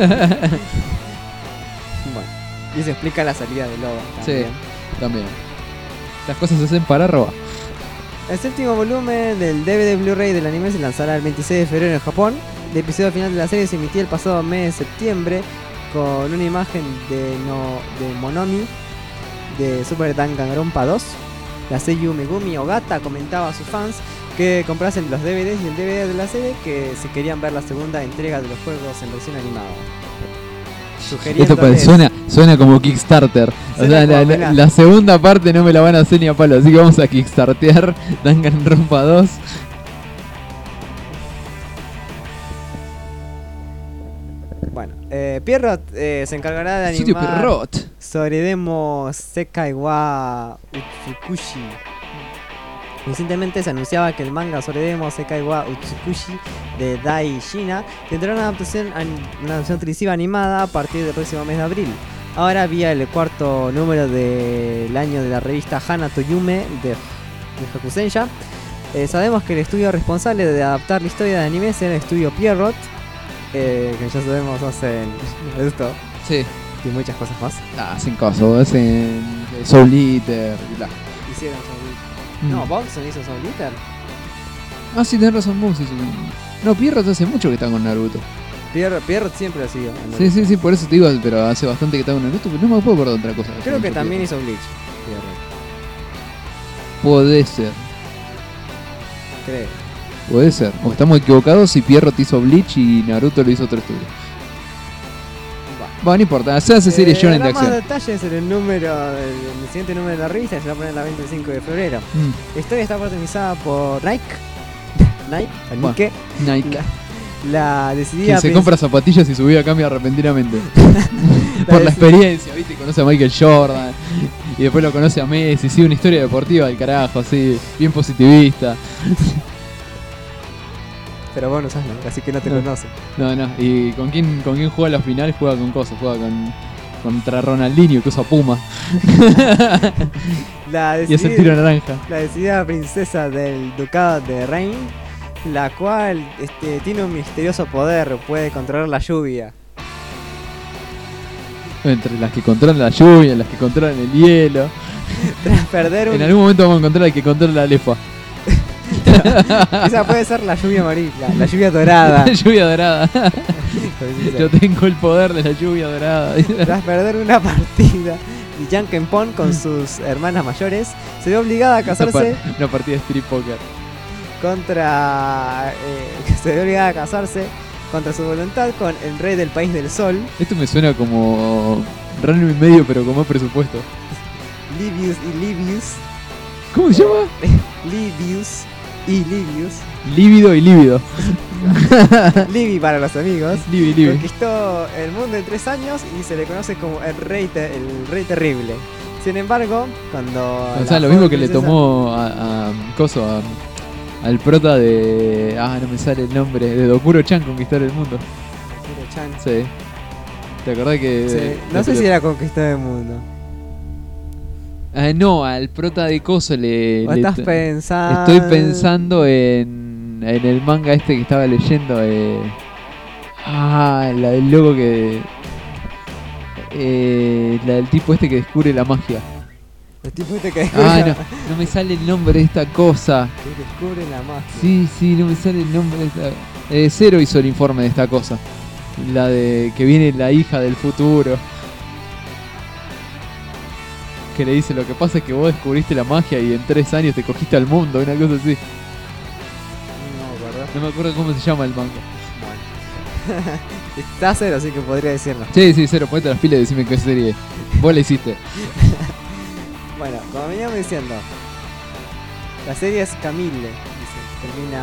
Bueno, y eso explica la salida de Loba también. Sí, también. Las cosas se hacen para robar. El séptimo volumen del D V D Blu-ray del anime se lanzará el veintiséis de febrero en Japón. El episodio final de la serie se emitía el pasado mes de septiembre con una imagen de, no, de Monomi de Super Danganronpa dos. La seiyuu Megumi Ogata comentaba a sus fans que comprasen los D V Ds y el D V D de la serie que si querían ver la segunda entrega de los juegos en versión animada. Esto pa- suena, suena como Kickstarter. O sea, la, la, la segunda parte no me la van a hacer ni a palo, así que vamos a Kickstartear Danganronpa dos. Bueno, eh, Pierrot eh, se encargará de Sitio animar Pierrot. Soredemo Sekai wa Utsukushi. Recientemente se anunciaba que el manga Soredemo Sekai wa Utsukushi de Dai Shina tendrá una adaptación, una adaptación televisiva animada a partir del próximo mes de abril. Ahora vía el cuarto número del año de la revista Hana Toyume de, de Hakusensha. Eh, sabemos que el estudio responsable de adaptar la historia de anime será el estudio Pierrot, eh, que ya sabemos hacen esto Sí. y muchas cosas más. Ah, hacen cosas, hacen Soul Eater y bla. Hicieron Soul Eater. Mm. No, Boxon hizo Soul Eater. Ah, sí, tenés razón, vos. hizo- No, Pierrot hace mucho que está con Naruto. Pierrot, Pierrot siempre ha sido. Sí, sí, sí, por eso te digo, pero hace bastante que está con Naruto, pero no me puedo acordar de otra cosa. Creo que Pierrot. también hizo Bleach. Pierrot, Puede ser, creo. puede ser. O estamos equivocados si Pierrot hizo Bleach y Naruto lo hizo otro estudio. Bueno, no importa, se hace serie shonen de habrá más acción. detalles en el número, el, el siguiente número de la revista, se va a poner el veinticinco de febrero. Mm, La historia está protagonizada por Nike. Nike, Bueno, Nike. Nike. La, la Que decidida se prin- compra zapatillas y su vida cambia repentinamente. la Por la deci- experiencia, ¿viste? Conoce a Michael Jordan y después lo conoce a Messi. Sí, una historia deportiva del carajo, así, bien positivista. Pero vos no sabes, ¿no? Así que no te No. conoce. No, no, y con quién, con quién juega la final, juega con cosas, juega con contra Ronaldinho que usa Puma La y hace el decidida, tiro naranja. la decidida princesa del ducado de Rein, la cual este, tiene un misterioso poder, puede controlar la lluvia. Entre las que controlan la lluvia, las que controlan el hielo. Tras perder un... En algún momento vamos a encontrar al que controla la lefa. Esa puede ser la lluvia amarilla, la lluvia dorada. La lluvia dorada. Yo tengo el poder de la lluvia dorada. Tras perder una partida, Yang Kenpon con sus hermanas mayores se ve obligada a casarse Una partida de street poker. contra eh, se ve obligada a casarse contra su voluntad con el rey del país del sol, Esto me suena como Ranma y medio, pero con más presupuesto. Livius y Livius, ¿Cómo se llama? Livius y Livius, Lívido y lívido. Livi para los amigos. Livi, Livi. Conquistó el mundo en tres años y se le conoce como el rey, te- el rey terrible. Sin embargo, cuando... O la sea, lo joven mismo que le princesa- tomó a, a Coso, a- al prota de... Ah, no me sale el nombre. De Dokuro-chan conquistar el mundo. Dokuro-chan. Sí. ¿Te acordás que...? Sí, no le- sé si era conquistar el mundo. Ah, no, al prota de Coso le... ¿O le estás to- pensando? Estoy pensando en, en el manga este que estaba leyendo. Eh, ah, la del loco que... Eh, la del tipo este que descubre la magia. El tipo este que descubre, Ah, no, no me sale el nombre de esta cosa. que descubre la magia. Sí, sí, no me sale el nombre de esta. Eh, Cero hizo el informe de esta cosa. La de que viene la hija del futuro. Que le dice, lo que pasa es que vos descubriste la magia y en tres años te cogiste al mundo, una cosa así. No, ¿verdad? No me acuerdo cómo se llama el manga. Bueno. Está Cero, así que podría decirlo. Sí, sí, Cero, ponete las pilas y decime qué serie es. Vos la hiciste. Bueno, como veníamos diciendo, la serie es Camille, dice, termina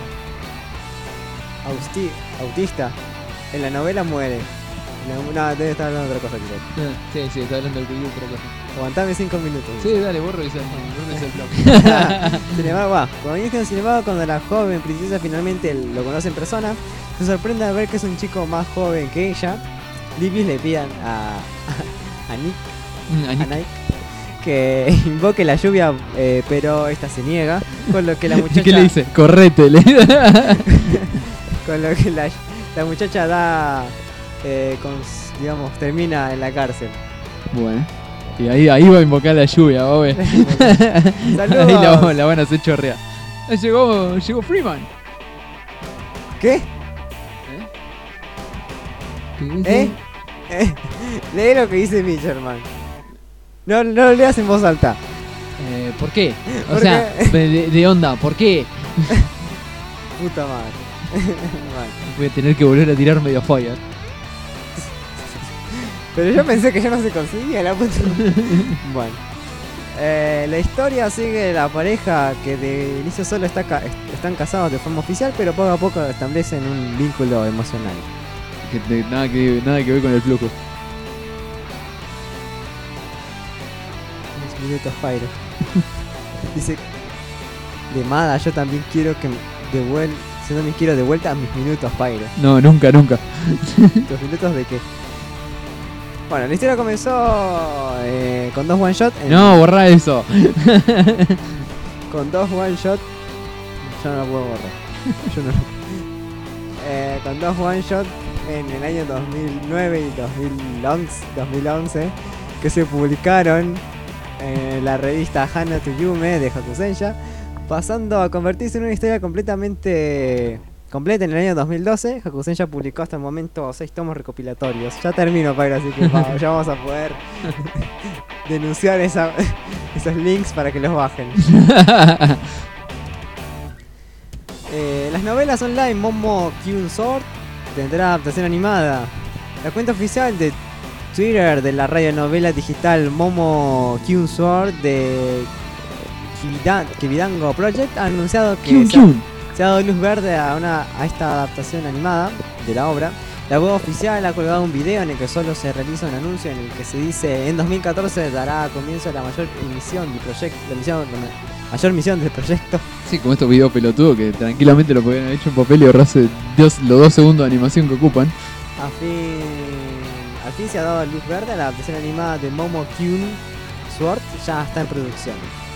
austi- autista. En la novela muere. No, no, debe estar hablando de otra cosa, creo. Sí, sí, está hablando del cuello otra cosa. Aguantame cinco minutos. Sí, dale, vos revisás, vos revisás el blog. Sin embargo, va, como venía diciendo, sin embargo, cuando la joven princesa finalmente lo conoce en persona, se sorprende al ver que es un chico más joven que ella. Libby le piden a, a, a Nick, Mm, a Ani- Nike que invoque la lluvia, eh, pero esta se niega, con lo que la muchacha ¿Y qué le dice? Correte, le con lo que la, la muchacha da, eh, con, digamos, termina en la cárcel. Bueno. Y ahí, ahí va a invocar la lluvia, va a ver. Saludos. Ahí la, la van a hacer chorrear. Ah, llegó, llegó Freeman. ¿Qué? ¿Eh? ¿Eh? Lee lo que dice Mitcherman. No, no lo leas en voz alta. Eh, ¿Por qué? O ¿Por sea, qué? de, de onda, ¿por qué? Puta madre. Bueno. Voy a tener que volver a tirar medio fire. Pero yo pensé que ya no se conseguía la puta. Bueno. Eh, la historia sigue la pareja que de inicio solo está ca- están casados de forma oficial, pero poco a poco establecen un vínculo emocional. Que te- nada, que, nada que ver con el flujo. Unos minutos Pyro. Dice de Mada, yo también quiero que de vuelta, yo también quiero de vuelta a mis minutos Pyro. No, nunca, nunca. ¿Los minutos de qué? Bueno, la historia comenzó eh, con dos one shot. en- No, borra eso. Con dos one shot. Yo no lo puedo borrar. Yo no lo- eh, Con dos one shot en el año dos mil nueve y dos mil once, dos mil once que se publicaron en la revista Hana to Yume de Hakusensha, pasando a convertirse en una historia completamente completa en el año dos mil doce. Hakusensha publicó hasta el momento seis tomos recopilatorios. Ya termino, Pyro, así que va, ya vamos a poder denunciar esa, esos links para que los bajen. Eh, las novelas online Momo Kyun Sword tendrá adaptación animada. La cuenta oficial de Twitter de la radionovela digital Momo Kyun Sword de Kibidan- Kibidango Project ha anunciado que Kyun, se ha- kyun. se ha dado luz verde a, una, a esta adaptación animada de la obra. La web oficial ha colgado un video en el que solo se realiza un anuncio en el que se dice: en dos mil catorce dará comienzo la mayor emisión del proyecto, la misión, la mayor misión del proyecto. Sí, como estos videos pelotudos que tranquilamente lo podrían haber hecho en papel y ahorrarse Dios, los dos segundos de animación que ocupan. A fin, al fin se ha dado luz verde a la adaptación animada de Momo Kyun Sword, ya está en producción.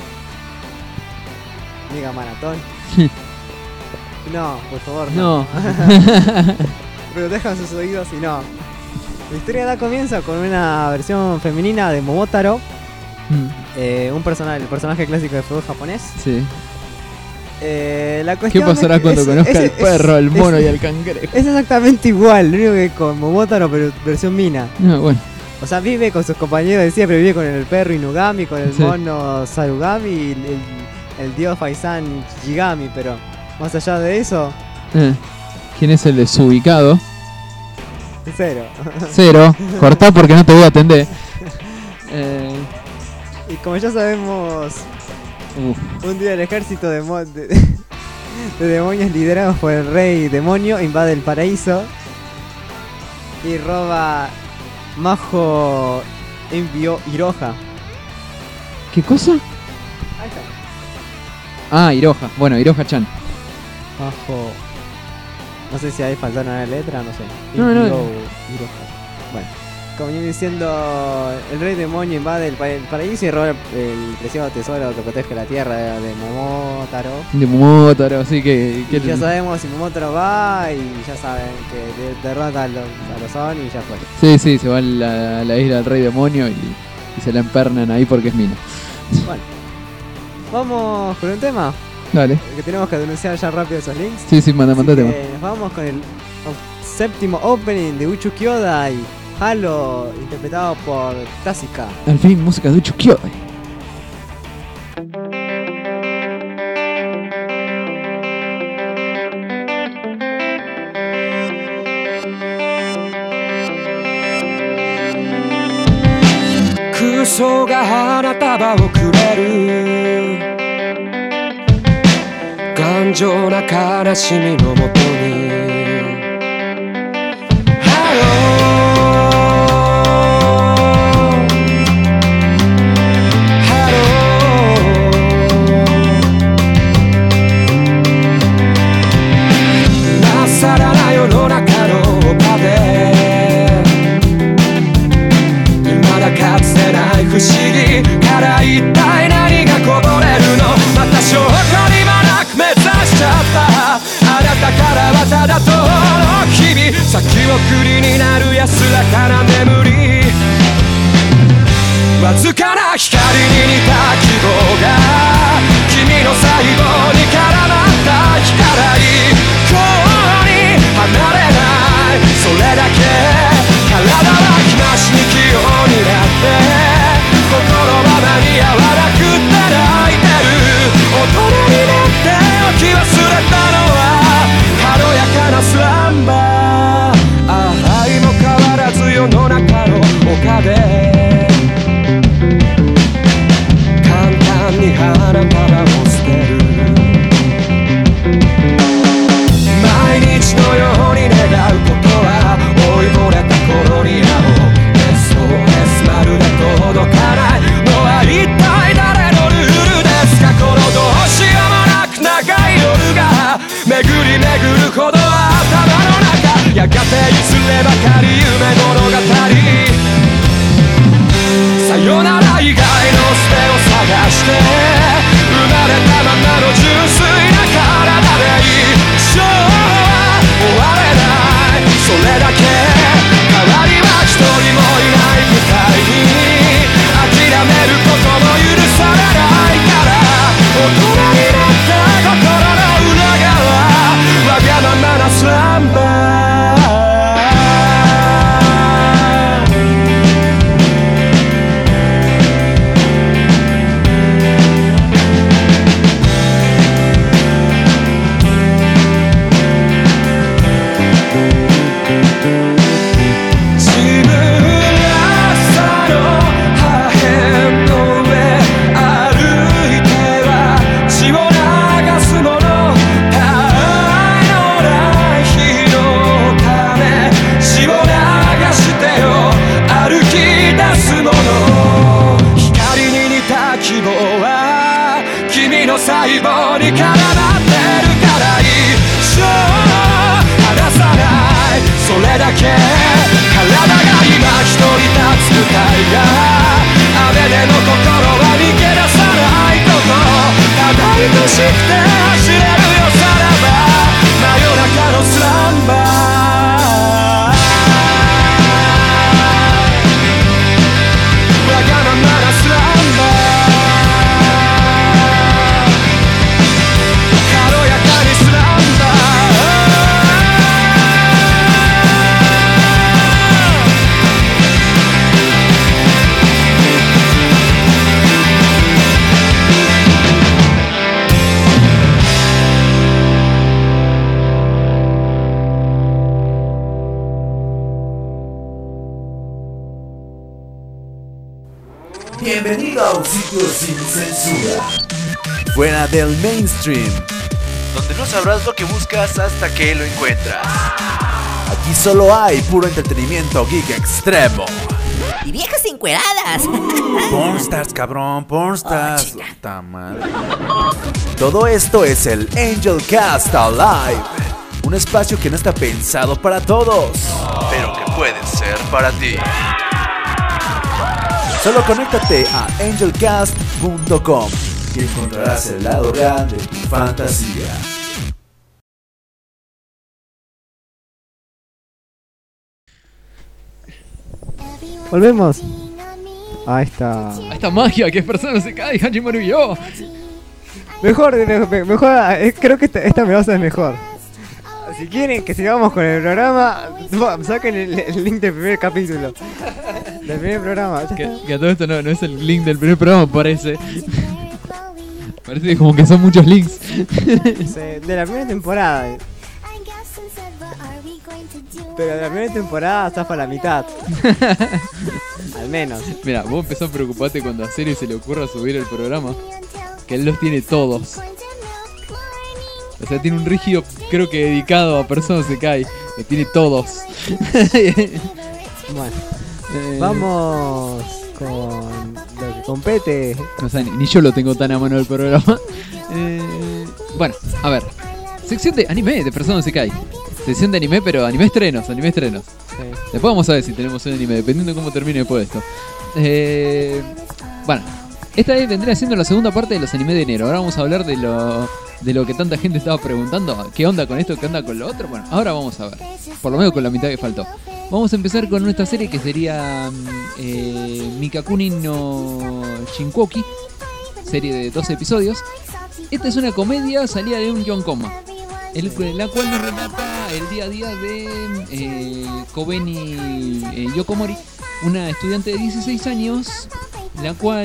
Mega maratón. No, por favor, no. No. Pero dejan sus oídos y no. La historia da comienzo con una versión femenina de Momotaro, Mm, eh, un personaje, el personaje clásico de fútbol japonés. Sí. Eh, la ¿Qué cuestión es pasará que cuando es- conozca es- al es- perro, al mono es- y al cangrejo? Es exactamente igual, lo único que con Momotaro, pero versión mina. No, bueno. O sea, vive con sus compañeros de siempre, vive con el perro Inugami, con el Sí. mono Sarugami y el, el, el dios Faisan Shigami, pero más allá de eso, Eh, ¿Quién es el desubicado? cero. Cero. Cortá porque no te voy a atender. Eh, Y como ya sabemos, uf. un día el ejército de, mo- de, de demonios liderados por el rey demonio invade el paraíso y roba Majo envió Iroha. ¿Qué cosa? Ahí está. Ah, Iroha. Bueno, Iroha-chan. Majo. No sé si ahí faltaron una letra, no sé. No, no. Envió Iroha. Bueno, como iba diciendo, el rey demonio invade el, pa- el paraíso y roba el, el preciado tesoro que protege la tierra de, de Momotaro. De Momotaro, así que... que Y ya sabemos si Momotaro va y ya saben que de- derrota a los, a los Oni y ya fue. Sí, sí, se va a la, a la isla del rey demonio y, y se la empernan ahí porque es mina. Bueno, vamos con un tema. Dale. Que tenemos que denunciar ya rápido esos links. Sí, sí, manda, manda Así tema. que nos vamos con el o- séptimo opening de Uchu Kyoda y Halo, interpretado por Tasuka. Al fin, música de Uchu Kyoda. 空想が花束をくれる頑丈な悲しみのもとにハローハローまっさらな世の中の壁かつてない不思議から一体何がこぼれるのまた証拠にもなく目指しちゃったあなたからはただ遠の日々先送りになる安らかな眠りわずかな光に似た希望が君の細胞に絡まった日から一向に離れないそれだけ体は日増しに器用になって心は間に合わなくて泣いてる大人になって起き忘れたのは軽やかなスランバーああ愛も変わらず世の中の丘で簡単に花束を捨てる毎日のように願うことは追い漏れた頃に会おう エスオーエス まるで届かないのは一体誰のルールですかこのどうしようもなく長い夜が巡り巡るほど頭の中やがていずればかり夢物語さよなら以外のステを探して生まれたままの純粋な体で一生は終われないそれだけ代わりは一人もいない舞台に諦めることも許されないから大人になった心の裏側わがままなスランバー細胞に絡まってるから一生離さないそれだけ体が今一人立つ舞台が雨でも心は逃げ出さないことただ愛しくて走れるよさらば真夜中のスランバーわがままなスランバー Bienvenido a un sitio sin censura, fuera del mainstream, donde no sabrás lo que buscas hasta que lo encuentras. Aquí solo hay puro entretenimiento geek extremo. Y viejas encueradas. Pornstars, cabrón, pornstars. Oh, puta madre. Todo esto es el Angel Cast Alive, un espacio que no está pensado para todos, pero que puede ser para ti. Solo conéctate a angelcast punto com y encontrarás el lado real de tu fantasía. Volvemos. a esta... A esta magia que es Persona no se cae, Hachimaru y yo. Mejor, me- mejor, eh, creo que esta, esta me va a ser mejor. Si quieren que sigamos con el programa, va, saquen el, el link del primer capítulo. Del primer programa. Que, que a todo esto no, no es el link del primer programa, parece. Parece como que son muchos links. De la primera temporada. Pero de la primera temporada está para la mitad. Al menos. Mira, vos empezás a preocuparte cuando a Serie se le ocurra subir el programa. Que él los tiene todos. O sea, tiene un rígido, creo que dedicado a Persona se cae. Lo tiene todos. Bueno, Eh, vamos con lo que compete. No sé, ni, ni yo lo tengo tan a mano el programa. Eh, bueno, a ver. Sección de anime de Persona se cae. Sección de anime, pero anime estrenos, anime estrenos. Sí. Después vamos a ver si tenemos un anime, dependiendo de cómo termine después esto. Eh, bueno, esta vez vendría siendo la segunda parte de los animes de enero. Ahora vamos a hablar de lo, de lo que tanta gente estaba preguntando. ¿Qué onda con esto? ¿Qué onda con lo otro? Bueno, ahora vamos a ver. Por lo menos con la mitad que faltó. Vamos a empezar con nuestra serie que sería eh, Mikakuni no Shinkoki. Serie de doce episodios. Esta es una comedia salida de un John Coma. El, la cual nos relata el día a día de eh, Kobeni eh, Yokomori, una estudiante de dieciséis años, la cual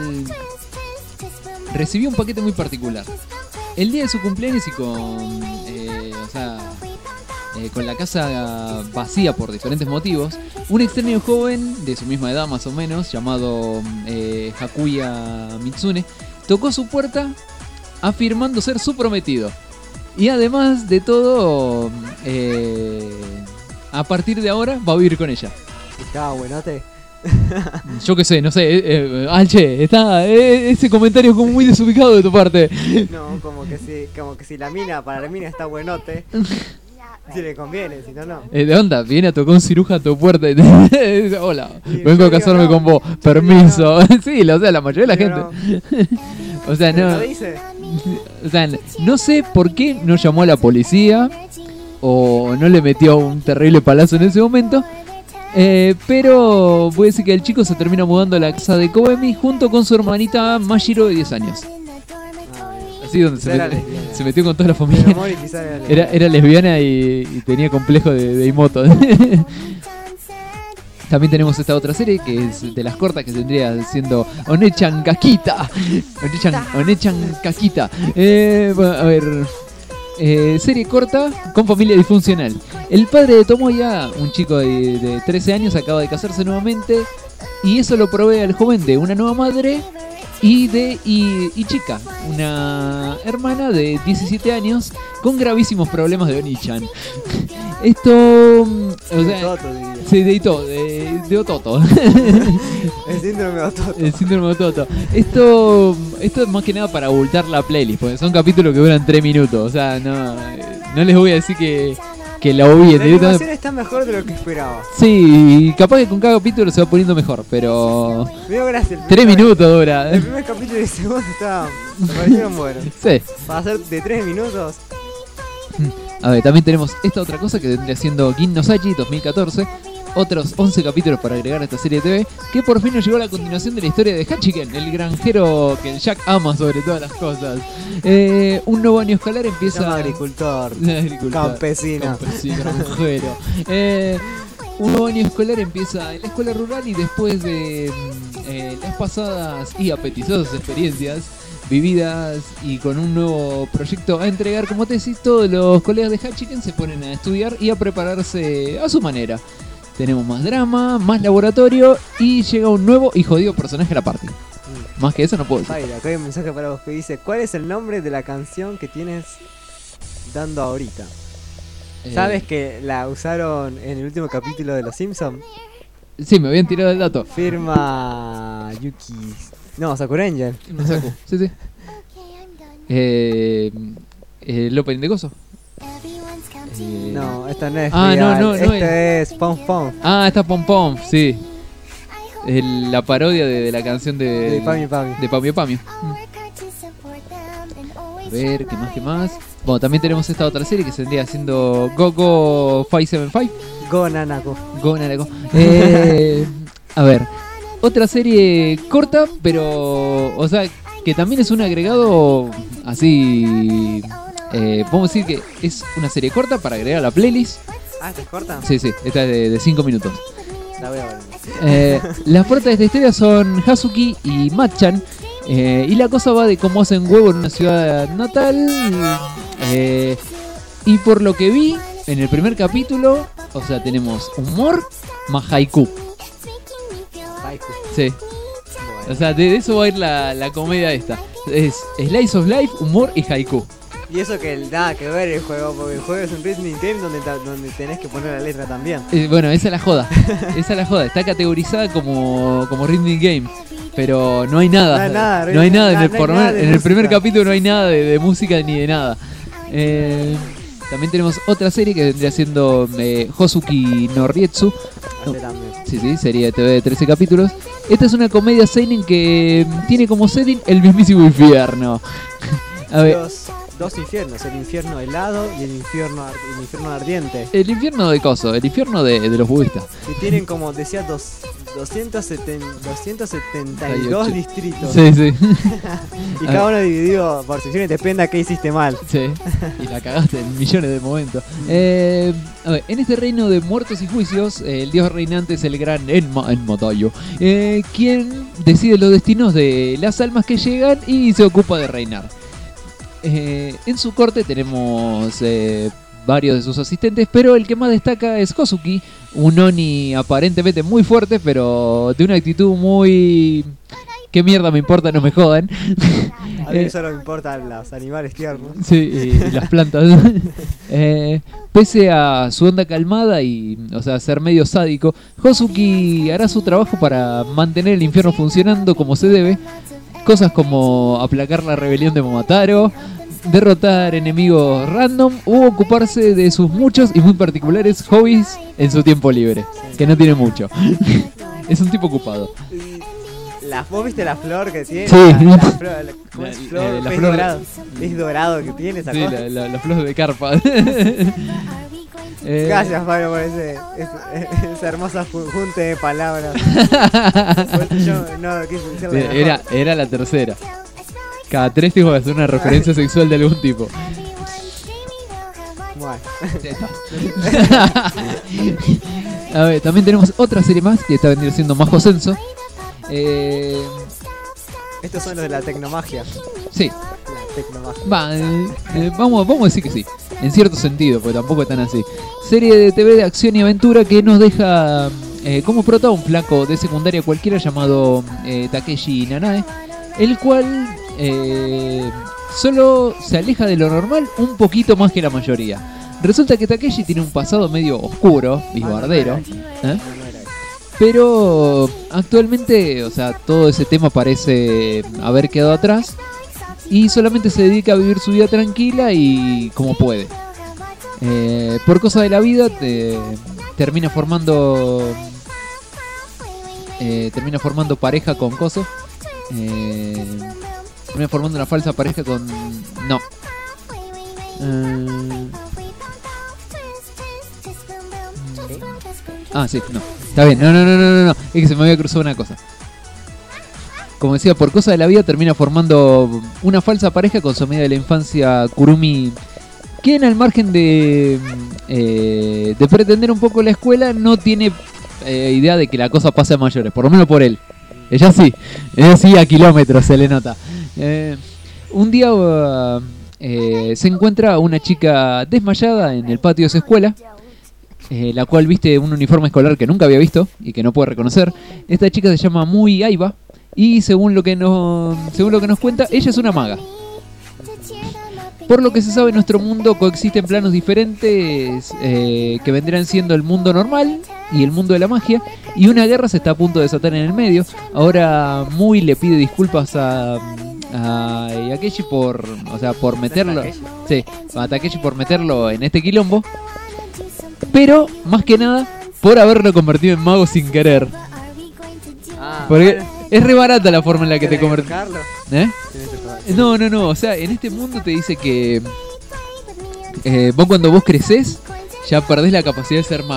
recibió un paquete muy particular. El día de su cumpleaños y con, eh, o sea, eh, con la casa vacía por diferentes motivos, un extraño joven de su misma edad más o menos, llamado eh, Hakuya Mitsune, tocó su puerta afirmando ser su prometido. Y además de todo, eh, a partir de ahora va a vivir con ella. Estaba buenote. Yo qué sé, no sé, eh, eh, Alche, está eh, ese comentario es como muy desubicado de tu parte. No, como que si, como que si la mina, para la mina está buenote. Si le conviene, si no, no. Eh, ¿De onda? Viene a tocar un ciruja a tu puerta y te dice, hola, Y vengo yo a casarme digo, con no, vos, yo permiso. Sí, o sea, la mayoría de la Pero gente. O sea, ¿Pero no. lo dice? O sea, no sé por qué no llamó a la policía o no le metió un terrible palazo en ese momento. Eh, pero voy a decir que el chico se termina mudando a la casa de Kobemi junto con su hermanita Mashiro de diez años. Así donde se, Era met- lesbiana. se metió con toda la Pero familia. Mori quizá era lesbiana. Era, era lesbiana y, y tenía complejo de, de Imoto. También tenemos esta otra serie que es de las cortas, que tendría siendo Onechan Kakita. Onechan, Onechan Kakita. Eh, bueno, a ver. Eh, serie corta con familia disfuncional. El padre de Tomoya, un chico de, de trece años, acaba de casarse nuevamente. Y eso lo provee al joven de una nueva madre y de y, y chica, una hermana de diecisiete años con gravísimos problemas de Oni-chan. Esto, o sea, Toto, diría. se deitó de, de Ototo. El síndrome de Ototo. El síndrome de Ototo. Esto, esto es más que nada para abultar la playlist, porque son capítulos que duran tres minutos. O sea, no, no les voy a decir que, que la obvien La directamente. animación está mejor de lo que esperaba. Sí, capaz que con cada capítulo se va poniendo mejor, pero Me dio gracia. el tres primer- minutos dura. El primer capítulo y el segundo estaban. Me parecieron buenos. Sí. Para hacer de tres minutos. A ver, también tenemos esta otra cosa que vendría siendo Gin no Sachi dos mil catorce. Otros once capítulos para agregar a esta serie de T V, que por fin nos llegó a la continuación de la historia de Hachiken, el granjero que Jack ama sobre todas las cosas. Eh, un nuevo año escolar Se empieza... llama agricultor. Agricultor, Campesino. campesino, granjero. Eh, un nuevo año escolar empieza en la escuela rural y después de mm, eh, las pasadas y apetitosas experiencias vividas y con un nuevo proyecto a entregar como tesis, todos los colegas de Hachiken se ponen a estudiar y a prepararse a su manera. Tenemos más drama, más laboratorio y llega un nuevo y jodido personaje a la party. Más que eso no puedo decir. Zaira, acá hay un mensaje para vos que dice: ¿cuál es el nombre de la canción que tienes dando ahorita? Eh, ¿Sabes que la usaron en el último capítulo de Los Simpsons? Sí, me habían tirado el dato. Firma Yuki. No, Sakura Angel. Masaku, sí, sí. Eh, eh, ¿El opening de Gozo? Eh, No, esta no es. Ah, no, real. no, no Esta es Pom Pom. Ah, está Pom Pom, sí. El- la parodia de, de la canción de... De Pamio Pamio. De Pamio Pamio. A ver, ¿qué más, qué más? Bueno, también tenemos esta otra serie que se vendría haciendo Go Go cinco setenta y cinco. Go Nanako. Go Nanako. Eh, a ver, otra serie corta, pero, o sea, que también es un agregado así, eh, podemos decir que es una serie corta para agregar a la playlist. Ah, ¿esta es corta? Sí, sí, esta es de cinco minutos. La voy a ver. Eh, las puertas de esta historia son Hazuki y Matchan. Eh, y la cosa va de cómo hacen huevo en una ciudad natal. Eh, y por lo que vi en el primer capítulo, o sea, tenemos humor más haiku. Haiku. Sí. Bueno. O sea, de eso va a ir la, la comedia esta. Es Slice of Life, humor y haiku. Y eso que nada que ver el juego, porque el juego es un rhythm game donde, ta- donde tenés que poner la letra también. Eh, bueno, esa es la joda. Esa es la joda. Está categorizada como, como rhythm game. Pero no hay nada. No hay nada, no hay nada, en, no el, hay por- nada de en el primer música. capítulo no hay nada de, de música ni de nada. Eh, también tenemos otra serie que vendría siendo eh, Hosuki no Rietsu. Hace también. Sí, sí, serie de T V de trece capítulos. Esta es una comedia seinen que tiene como setting el mismísimo infierno. A ver, Dos, dos infiernos, el infierno helado y el infierno, ar- el infierno ardiente. el infierno de coso, el infierno de, de los budistas. Que tienen como, decía, dos, doscientos setenta, doscientos setenta y dos distritos. Sí, sí. Y cada uno dividido por secciones, depende a qué hiciste mal. Sí, y la cagaste en millones de momentos. Eh, a ver, en este reino de muertos y juicios, eh, el dios reinante es el gran Enma Enmatayo, eh, quien decide los destinos de las almas que llegan y se ocupa de reinar. Eh, en su corte tenemos eh, varios de sus asistentes, pero el que más destaca es Hosuki, un Oni aparentemente muy fuerte, pero de una actitud muy... ¿Qué mierda me importa? No me jodan. A mí Eh, solo me importan los animales tiernos. Sí, y, y las plantas. eh, pese a su onda calmada y, o sea, ser medio sádico, Hosuki hará su trabajo para mantener el infierno funcionando como se debe. Cosas como aplacar la rebelión de Momotaro, derrotar enemigos random u ocuparse de sus muchos y muy particulares hobbies en su tiempo libre, que no tiene mucho. Es un tipo ocupado. La, ¿Vos viste la flor que tiene? Sí. La, la flor, la- ¿cómo es? La- Flor, eh, la pez flor- dorado. Es dorado que tiene esa Sí, cosa. la, la, la flor de carpa. Eh, Gracias, Pablo, por ese, ese- esa hermosa fu- junte de palabras. Pues yo no quise Sí, decirle mejor. era, era la tercera. Cada tres tengo que hacer una referencia sexual de algún tipo. Bueno. A ver, también tenemos otra serie más que está vendiendo siendo Majo Censo. Eh, Estos son los de la tecnomagia. sí, La tecnomagia. va, eh, eh, vamos, vamos a decir que sí. En cierto sentido, porque tampoco es tan así. Serie de T V de acción y aventura que nos deja eh, como prota un flaco de secundaria cualquiera llamado eh, Takeshi Nanae, el cual eh, solo se aleja de lo normal un poquito más que la mayoría. Resulta que Takeshi tiene un pasado medio oscuro, bisbardero, ¿eh? Pero actualmente, o sea, todo ese tema parece haber quedado atrás y solamente se dedica a vivir su vida tranquila y como puede. Eh, por cosa de la vida te- termina formando eh, termina formando pareja con Coso. Eh, termina formando una falsa pareja con no. Eh, Ah, sí, no. Está bien, no, no, no, no, no, no. Es que se me había cruzado una cosa. Como decía, por cosa de la vida termina formando una falsa pareja con su amiga de la infancia, Kurumi, quien al margen de, eh, de pretender un poco la escuela, no tiene eh, idea de que la cosa pase a mayores, por lo menos por él. Ella sí, ella sí a kilómetros se le nota. Eh, un día uh, eh, se encuentra una chica desmayada en el patio de su escuela, eh, la cual viste un uniforme escolar que nunca había visto y que no puede reconocer. Esta chica se llama Muy Aiba y según lo que nos, según lo que nos cuenta, ella es una maga. Por lo que se sabe, en nuestro mundo coexisten planos diferentes eh, que vendrán siendo el mundo normal y el mundo de la magia, y una guerra se está a punto de desatar en el medio. Ahora Muy le pide disculpas a, a Takeshi por, o sea, por meterlo, sí, a Takeshi por meterlo en este quilombo, pero más que nada por haberlo convertido en mago sin querer. Ah, Porque bueno. es re barata la forma en la que te ¿Tenés convertís. tocarlo? ¿Eh? Tenés que tocarlo. No, no, no, o sea, en este mundo te dice que eh, vos cuando vos crecés ya perdés la capacidad de ser mago.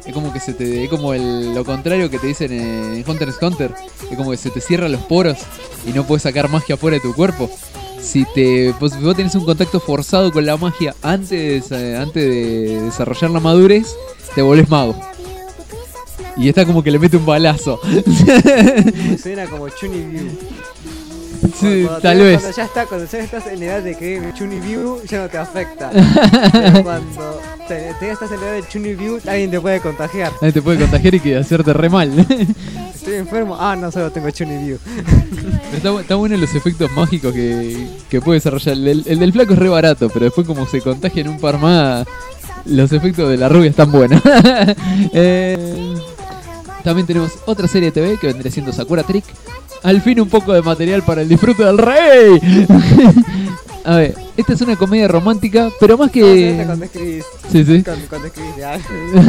Es como que se te. Es como el, lo contrario que te dicen en Hunter x Hunter. Es como que se te cierran los poros y no puedes sacar magia fuera de tu cuerpo. Si te vos, si vos tenés un contacto forzado con la magia antes de, antes de desarrollar la madurez, te volvés mago. Y está como que le mete un balazo. Suena como Chunibyu. Sí, cuando tal te- vez. Cuando ya, está, cuando ya estás en la edad de que Chunibyu ya no te afecta. Pero cuando te, te estás en la edad de Chunibyu, alguien te puede contagiar. Ahí te puede contagiar y que hacerte re mal. Estoy enfermo. Ah, no, solo tengo Chunibyu. Pero está, bu- está bueno los efectos mágicos que, que puede desarrollar. El, del- el del flaco es re barato, pero después como se contagian un par más, los efectos de la rubia están buenos. Eh, también tenemos otra serie de T V que vendría siendo Sakura Trick. Al fin un poco de material para el disfrute del rey. A ver, esta es una comedia romántica, pero más ¿Cómo se que... nota cuando escribís? Sí, sí. Cuando, cuando escribís de algo.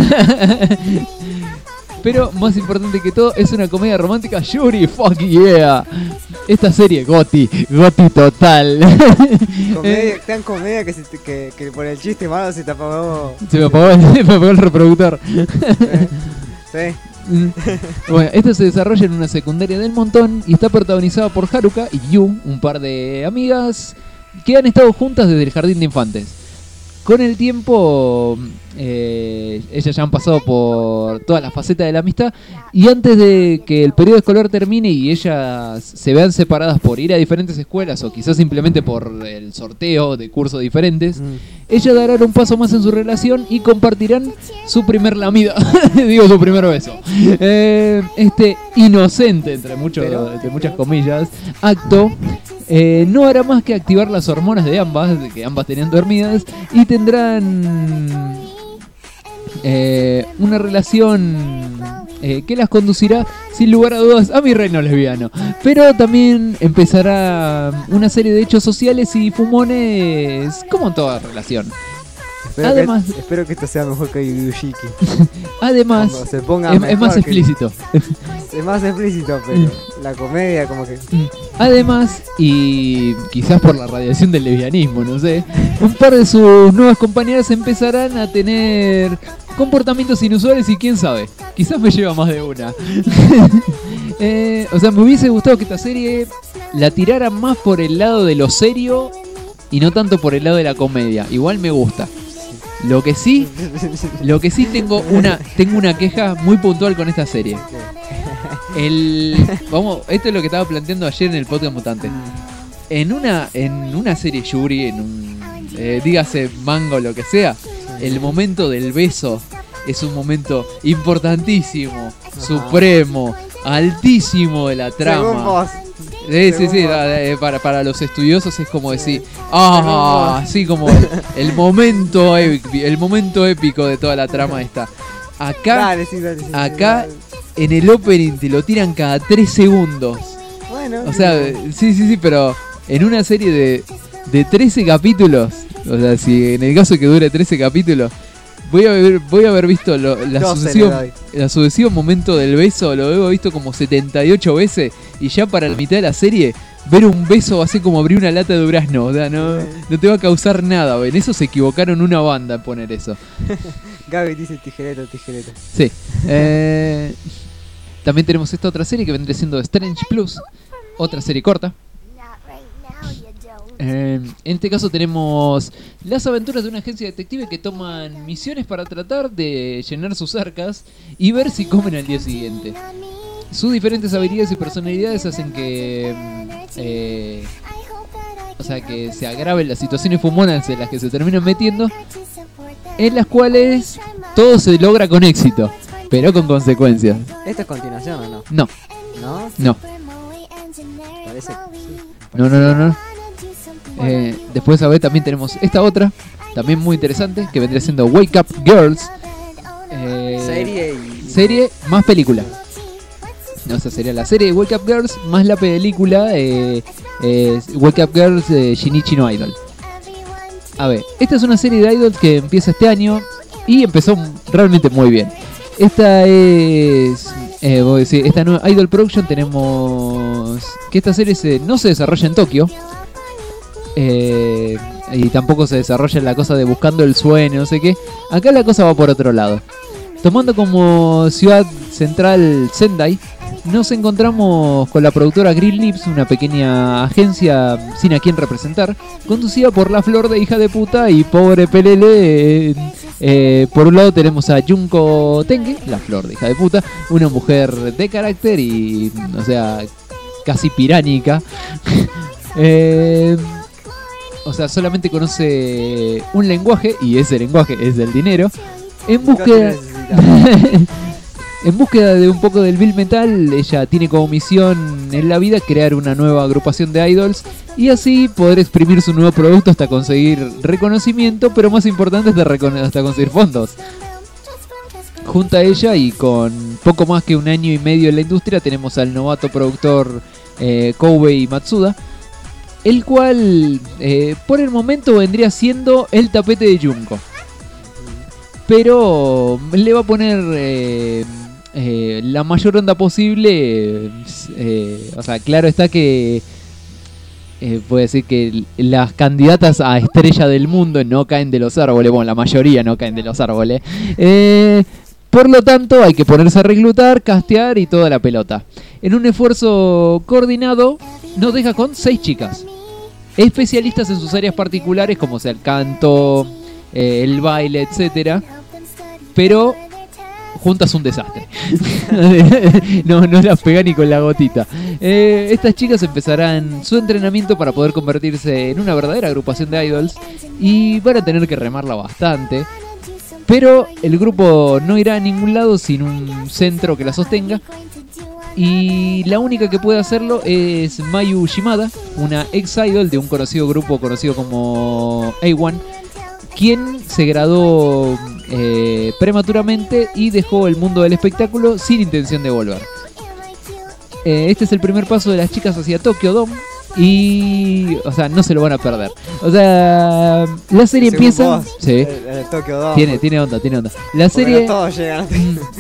Pero más importante que todo, es una comedia romántica. Yuri, fuck yeah. Esta serie, Goti, Goti total. Comedia, tan comedia que, se te- que, que por el chiste malo se te apagó. Se me apagó el, me apagó el reproductor. Sí. Bueno, esto se desarrolla en una secundaria del montón y está protagonizada por Haruka y Yu, un par de amigas que han estado juntas desde el jardín de infantes. Con el tiempo, eh, ellas ya han pasado por todas las facetas de la amistad y antes de que el periodo escolar termine y ellas se vean separadas por ir a diferentes escuelas o quizás simplemente por el sorteo de cursos diferentes, ellas darán un paso más en su relación y compartirán su primer lamida, digo su primer beso. Eh, este inocente, entre, muchos, Pero- entre muchas comillas, acto eh, no hará más que activar las hormonas de ambas, de que ambas tenían dormidas, y tendrán eh, una relación eh, que las conducirá sin lugar a dudas a mi reino lesbiano. Pero también empezará una serie de hechos sociales y fumones como en toda relación. Espero, Además- que, espero que esto sea mejor que Yu Yu Shiki. Además, Cuando se ponga es, es mejor más que- explícito. Es más explícito, pero la comedia como que... Además, y quizás por la radiación del lesbianismo, no sé, un par de sus nuevas compañeras empezarán a tener comportamientos inusuales y quién sabe, quizás me lleva más de una. Eh, o sea, me hubiese gustado que esta serie la tirara más por el lado de lo serio y no tanto por el lado de la comedia. Igual me gusta. Lo que sí, lo que sí tengo una, tengo una queja muy puntual con esta serie. El, vamos, esto es lo que estaba planteando ayer en el podcast mutante. En una, en una serie Yuri, en un, eh, dígase manga o lo que sea, el momento del beso es un momento importantísimo, supremo, altísimo de la Según trama. vos. Sí, sí, Según sí, vos. da- eh, para, para los estudiosos es como decir, ah, así como el, el momento épico, el momento épico de toda la trama está. Acá, Dale, sí, dale, sí, acá dale. en el opening te lo tiran cada tres segundos. Bueno, O sea, sí, sí, sí, pero en una serie de, de trece capítulos, o sea, si en el caso que dure trece capítulos, voy a haber, voy a haber visto lo, la doce sucesión, le doy. el sucesivo momento del beso, lo he visto como setenta y ocho veces y ya para la mitad de la serie ver un beso va a ser como abrir una lata de durazno, o sea, no, no te va a causar nada. En eso se equivocaron una banda en poner eso. Gaby dice tijereta, tijereta. Sí. Eh, también tenemos esta otra serie que vendría siendo Strange Plus, otra serie corta. Eh, en este caso tenemos las aventuras de una agencia detective que toman misiones para tratar de llenar sus arcas y ver si comen al día siguiente. Sus diferentes habilidades y personalidades hacen que mm, eh, o sea que se agraven las situaciones fumonas en las que se terminan metiendo, en las cuales todo se logra con éxito, pero con consecuencias. ¿Esto es continuación o no? No, ¿No? no, Parece. no, no, no, no. Eh, después a ver también tenemos esta otra, también muy interesante, que vendría siendo Wake Up Girls. Eh, Serie y. serie más película. No, esa sería la serie de Wake Up Girls más la película eh, eh, Wake Up Girls eh, Shinichi no Idol. A ver, esta es una serie de idols que empieza este año y empezó realmente muy bien. Esta es, eh, voy a decir, esta nueva Idol Production tenemos que esta serie se, no se desarrolla en Tokio. Eh, y tampoco se desarrolla la cosa de buscando el sueño, no sé qué. Acá la cosa va por otro lado. Tomando como ciudad central Sendai, nos encontramos con la productora Green Lips, una pequeña agencia sin a quien representar, conducida por la flor de hija de puta y pobre Pelele. Eh, eh, por un lado tenemos a Junko Tenge, la flor de hija de puta, una mujer de carácter y, o sea, casi piránica. eh, o sea, solamente conoce un lenguaje y ese lenguaje es del dinero. En búsqueda... En búsqueda de un poco del vil metal, ella tiene como misión en la vida crear una nueva agrupación de idols y así poder exprimir su nuevo producto hasta conseguir reconocimiento, pero más importante hasta, recon- hasta conseguir fondos. Junto a ella y con poco más que un año y medio en la industria tenemos al novato productor eh, Koubei Matsuda, el cual eh, por el momento vendría siendo el tapete de Junko. Pero le va a poner eh, eh, la mayor onda posible. Eh, o sea, claro está que eh, puedo decir que las candidatas a estrella del mundo no caen de los árboles. Bueno, la mayoría no caen de los árboles. Eh, por lo tanto, hay que ponerse a reclutar, castear y toda la pelota. En un esfuerzo coordinado, nos deja con seis chicas, especialistas en sus áreas particulares, como sea el canto, eh, el baile, etcétera. Pero juntas un desastre. no, no las pega ni con la gotita. Eh, estas chicas empezarán su entrenamiento para poder convertirse en una verdadera agrupación de idols y van a tener que remarla bastante. Pero el grupo no irá a ningún lado sin un centro que la sostenga. Y la única que puede hacerlo es Mayu Shimada, una ex idol de un conocido grupo conocido como A uno, quien se graduó eh, prematuramente y dejó el mundo del espectáculo sin intención de volver. Eh, este es el primer paso de las chicas hacia Tokyo Dome y, o sea, no se lo van a perder. O sea, la serie Según empieza... vos, Sí. el, el Tokyo Dome. Tiene, tiene onda, tiene onda. La Porque serie... no todos llegan.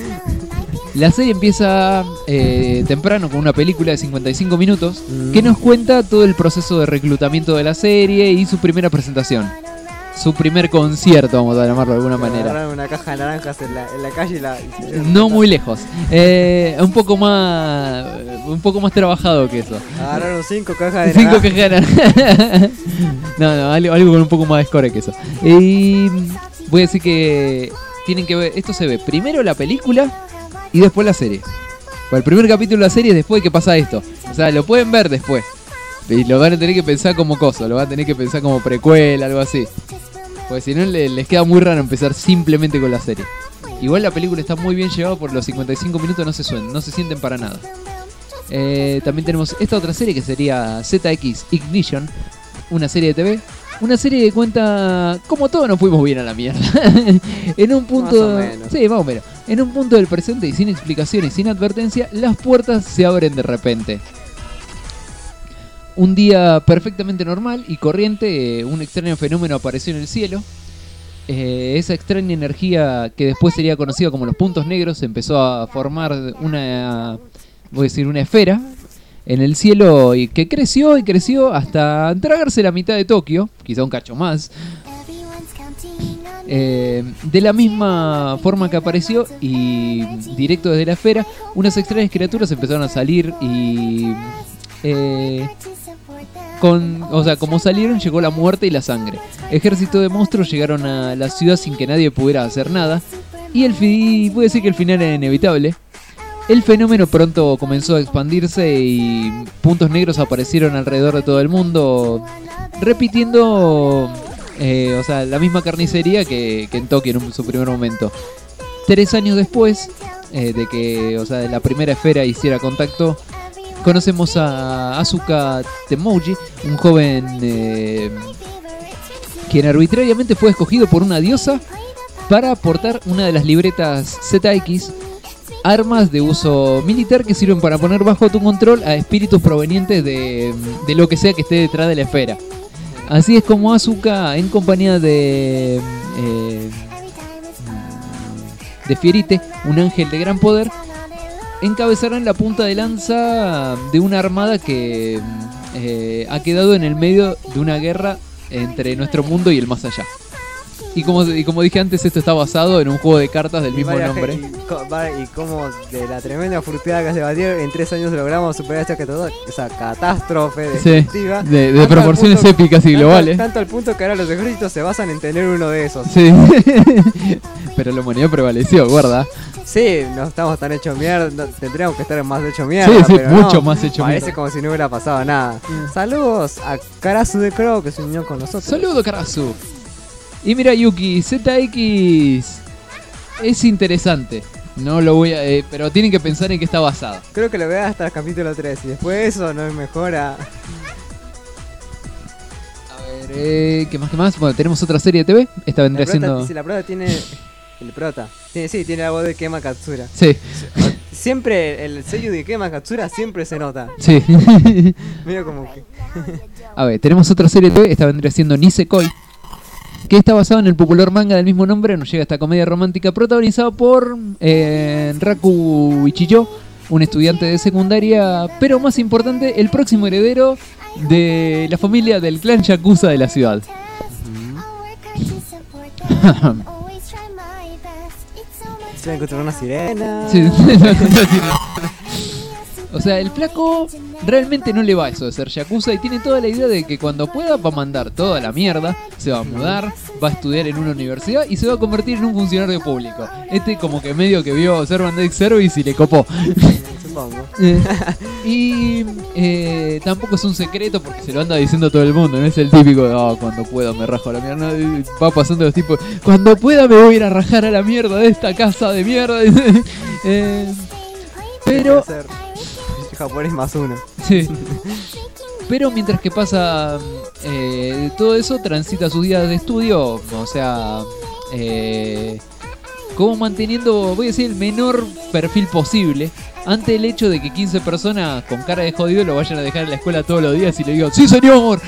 La serie empieza eh, temprano con una película de cincuenta y cinco minutos Mm. que nos cuenta todo el proceso de reclutamiento de la serie y su primera presentación. Su primer concierto, vamos a llamarlo de alguna manera. Agarraron una caja de naranjas en la, en la calle y la... y se dieron No cuenta. muy lejos. Eh, un poco más un poco más trabajado que eso. Agarraron cinco cajas de Cinco naranja. cajas de naranja. No, no, algo, algo con un poco más de score que eso. Y voy a decir que tienen que ver, esto se ve primero la película y después la serie. Para el primer capítulo de la serie es después de que pasa esto. O sea, lo pueden ver después. Y lo van a tener que pensar como cosa, lo van a tener que pensar como precuela, algo así. Porque si no le- les queda muy raro empezar simplemente con la serie. Igual la película está muy bien llevada, por los cincuenta y cinco minutos no se suenan, no se sienten para nada. Eh, también tenemos esta otra serie que sería Z X Ignition, una serie de T V. Una serie que cuenta cómo todos nos fuimos bien a la mierda. En un punto... Más o menos. Sí, más o menos. En un punto del presente y sin explicaciones, sin advertencia, las puertas se abren de repente. Un día perfectamente normal y corriente, eh, un extraño fenómeno apareció en el cielo. Eh, esa extraña energía que después sería conocida como los puntos negros empezó a formar una, voy a decir, una esfera en el cielo y que creció y creció hasta tragarse la mitad de Tokio, quizá un cacho más. Eh, de la misma forma que apareció y directo desde la esfera, unas extrañas criaturas empezaron a salir y... Eh, Con, o sea, como salieron llegó la muerte y la sangre. Ejército de monstruos llegaron a la ciudad sin que nadie pudiera hacer nada. Y el fi puede decir que el final era inevitable. El fenómeno pronto comenzó a expandirse y puntos negros aparecieron alrededor de todo el mundo, repitiendo eh, o sea, la misma carnicería que, que en Tokio en un, su primer momento. Tres años después eh, de que, o sea, de la primera esfera hiciera contacto, conocemos a Asuka Temouji, un joven eh, quien arbitrariamente fue escogido por una diosa para portar una de las libretas Z X, armas de uso militar que sirven para poner bajo tu control a espíritus provenientes de, de lo que sea que esté detrás de la esfera. Así es como Asuka, en compañía de, eh, de Fierite, un ángel de gran poder, encabezarán la punta de lanza de una armada que eh, ha quedado en el medio de una guerra entre nuestro mundo y el más allá. Y como, y como dije antes, esto está basado en un juego de cartas del Y mismo varias nombre. gen- Y, co- va- y como de la tremenda fruteada que se batió, en tres años logramos superar esta cato- esa catástrofe Sí, destructiva. de, de Tanto al proporciones punto- épicas y tanto- globales. Tanto al punto que ahora los ejércitos se basan en tener uno de esos. Sí. Pero la humanidad prevaleció, guarda. Sí, no estamos tan hechos mierda, no- tendríamos que estar más hechos mierda. Sí, sí, pero mucho no, más hecho Parece mierda. como si no hubiera pasado nada. Saludos a Karasu de Crow que se unió con nosotros. Saludo, Karasu. Y mira, Yuki, Z X es interesante. No lo voy a. Eh, pero tienen que pensar en que está basado. Creo que lo veas hasta el capítulo tres y después de eso no mejora. A ver, eh, ¿qué más? ¿Qué más? Bueno, tenemos otra serie de T V. Esta vendría La prota, siendo. si la prota tiene. El prota. Tiene, sí, tiene la voz de Kema Katsura. Sí, Siempre el sello de Kema Katsura siempre se nota. sí. Medio como que. A ver, tenemos otra serie de T V. Esta vendría siendo Nisekoi, que está basado en el popular manga del mismo nombre. Nos llega esta comedia romántica protagonizada por eh, Raku Ichiyo, un estudiante de secundaria, pero más importante, el próximo heredero de la familia del clan Yakuza de la ciudad. Se va a encontrar una sirena. Sí, o sea, el flaco realmente no le va eso de ser Yakuza y tiene toda la idea de que cuando pueda va a mandar toda la mierda, se va a mudar, va a estudiar en una universidad y se va a convertir en un funcionario público. Este como que medio que vio Servant X Service y le copó. Supongo. Eh, y eh, tampoco es un secreto porque se lo anda diciendo todo el mundo. No es el típico de, oh, cuando pueda me rajo a la mierda. No, va pasando los tipos, cuando pueda me voy a ir a rajar a la mierda de esta casa de mierda. eh, pero... Ser japonés más uno. Sí. Pero mientras que pasa eh, todo eso, transita sus días de estudio, o sea, eh, como manteniendo, voy a decir, el menor perfil posible, ante el hecho de que quince personas con cara de jodido lo vayan a dejar en la escuela todos los días y le digan, ¡sí, señor!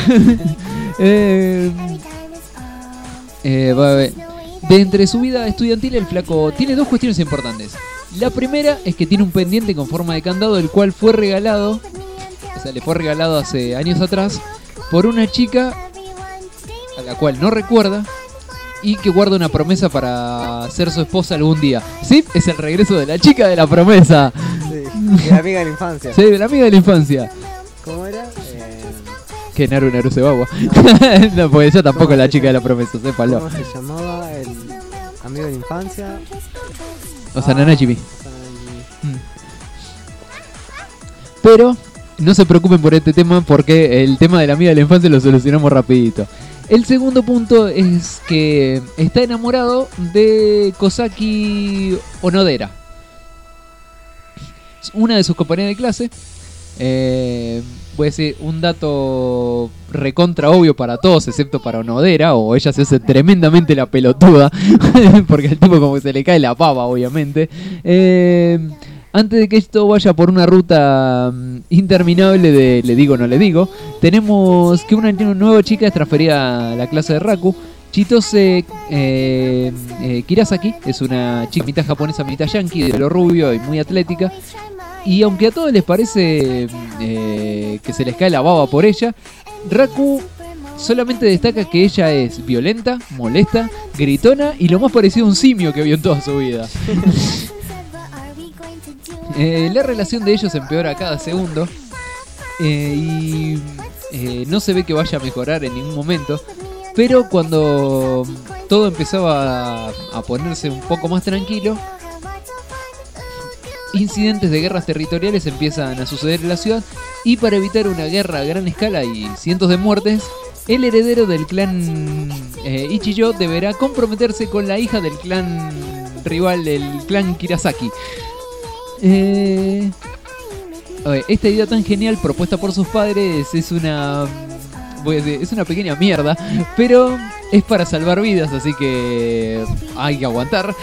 eh, eh, va a ver. De entre su vida estudiantil, el flaco tiene dos cuestiones importantes. La primera es que tiene un pendiente con forma de candado, el cual fue regalado, o sea, le fue regalado hace años atrás, por una chica a la cual no recuerda y que guarda una promesa para ser su esposa algún día. Sí, es el regreso de la chica de la promesa. Sí, de la amiga de la infancia. Sí, de la amiga de la infancia. ¿Cómo era? Eh, Que Naru Naru se va. No, porque ella tampoco es la chica de la promesa, sépalo. ¿Cómo se llamaba el amigo de la infancia? O sea, Nanajimi. Osananji. Pero no se preocupen por este tema porque el tema de la amiga de la infancia lo solucionamos rapidito. El segundo punto es que está enamorado de Kosaki Onodera, una de sus compañeras de clase. Eh, voy a decir un dato recontra obvio para todos excepto para Onodera, o ella se hace tremendamente la pelotuda porque al tipo como que se le cae la pava, obviamente. Eh, antes de que esto vaya por una ruta mm, interminable de le digo no le digo, tenemos que una, una nueva chica es transferida a la clase de Raku. Chitose eh, eh, Kirasaki es una chica mitad japonesa, mitad yankee, de pelo rubio y muy atlética. Y aunque a todos les parece eh, que se les cae la baba por ella, Raku solamente destaca que ella es violenta, molesta, gritona y lo más parecido a un simio que vio en toda su vida. eh, la relación de ellos empeora cada segundo eh, y eh, no se ve que vaya a mejorar en ningún momento. Pero cuando todo empezaba a, a ponerse un poco más tranquilo, incidentes de guerras territoriales empiezan a suceder en la ciudad y para evitar una guerra a gran escala y cientos de muertes, el heredero del clan eh, Ichiyo deberá comprometerse con la hija del clan rival del clan Kirasaki. Eh, a ver, esta idea tan genial propuesta por sus padres es una... voy a decir, es una pequeña mierda, pero es para salvar vidas, así que hay que aguantar.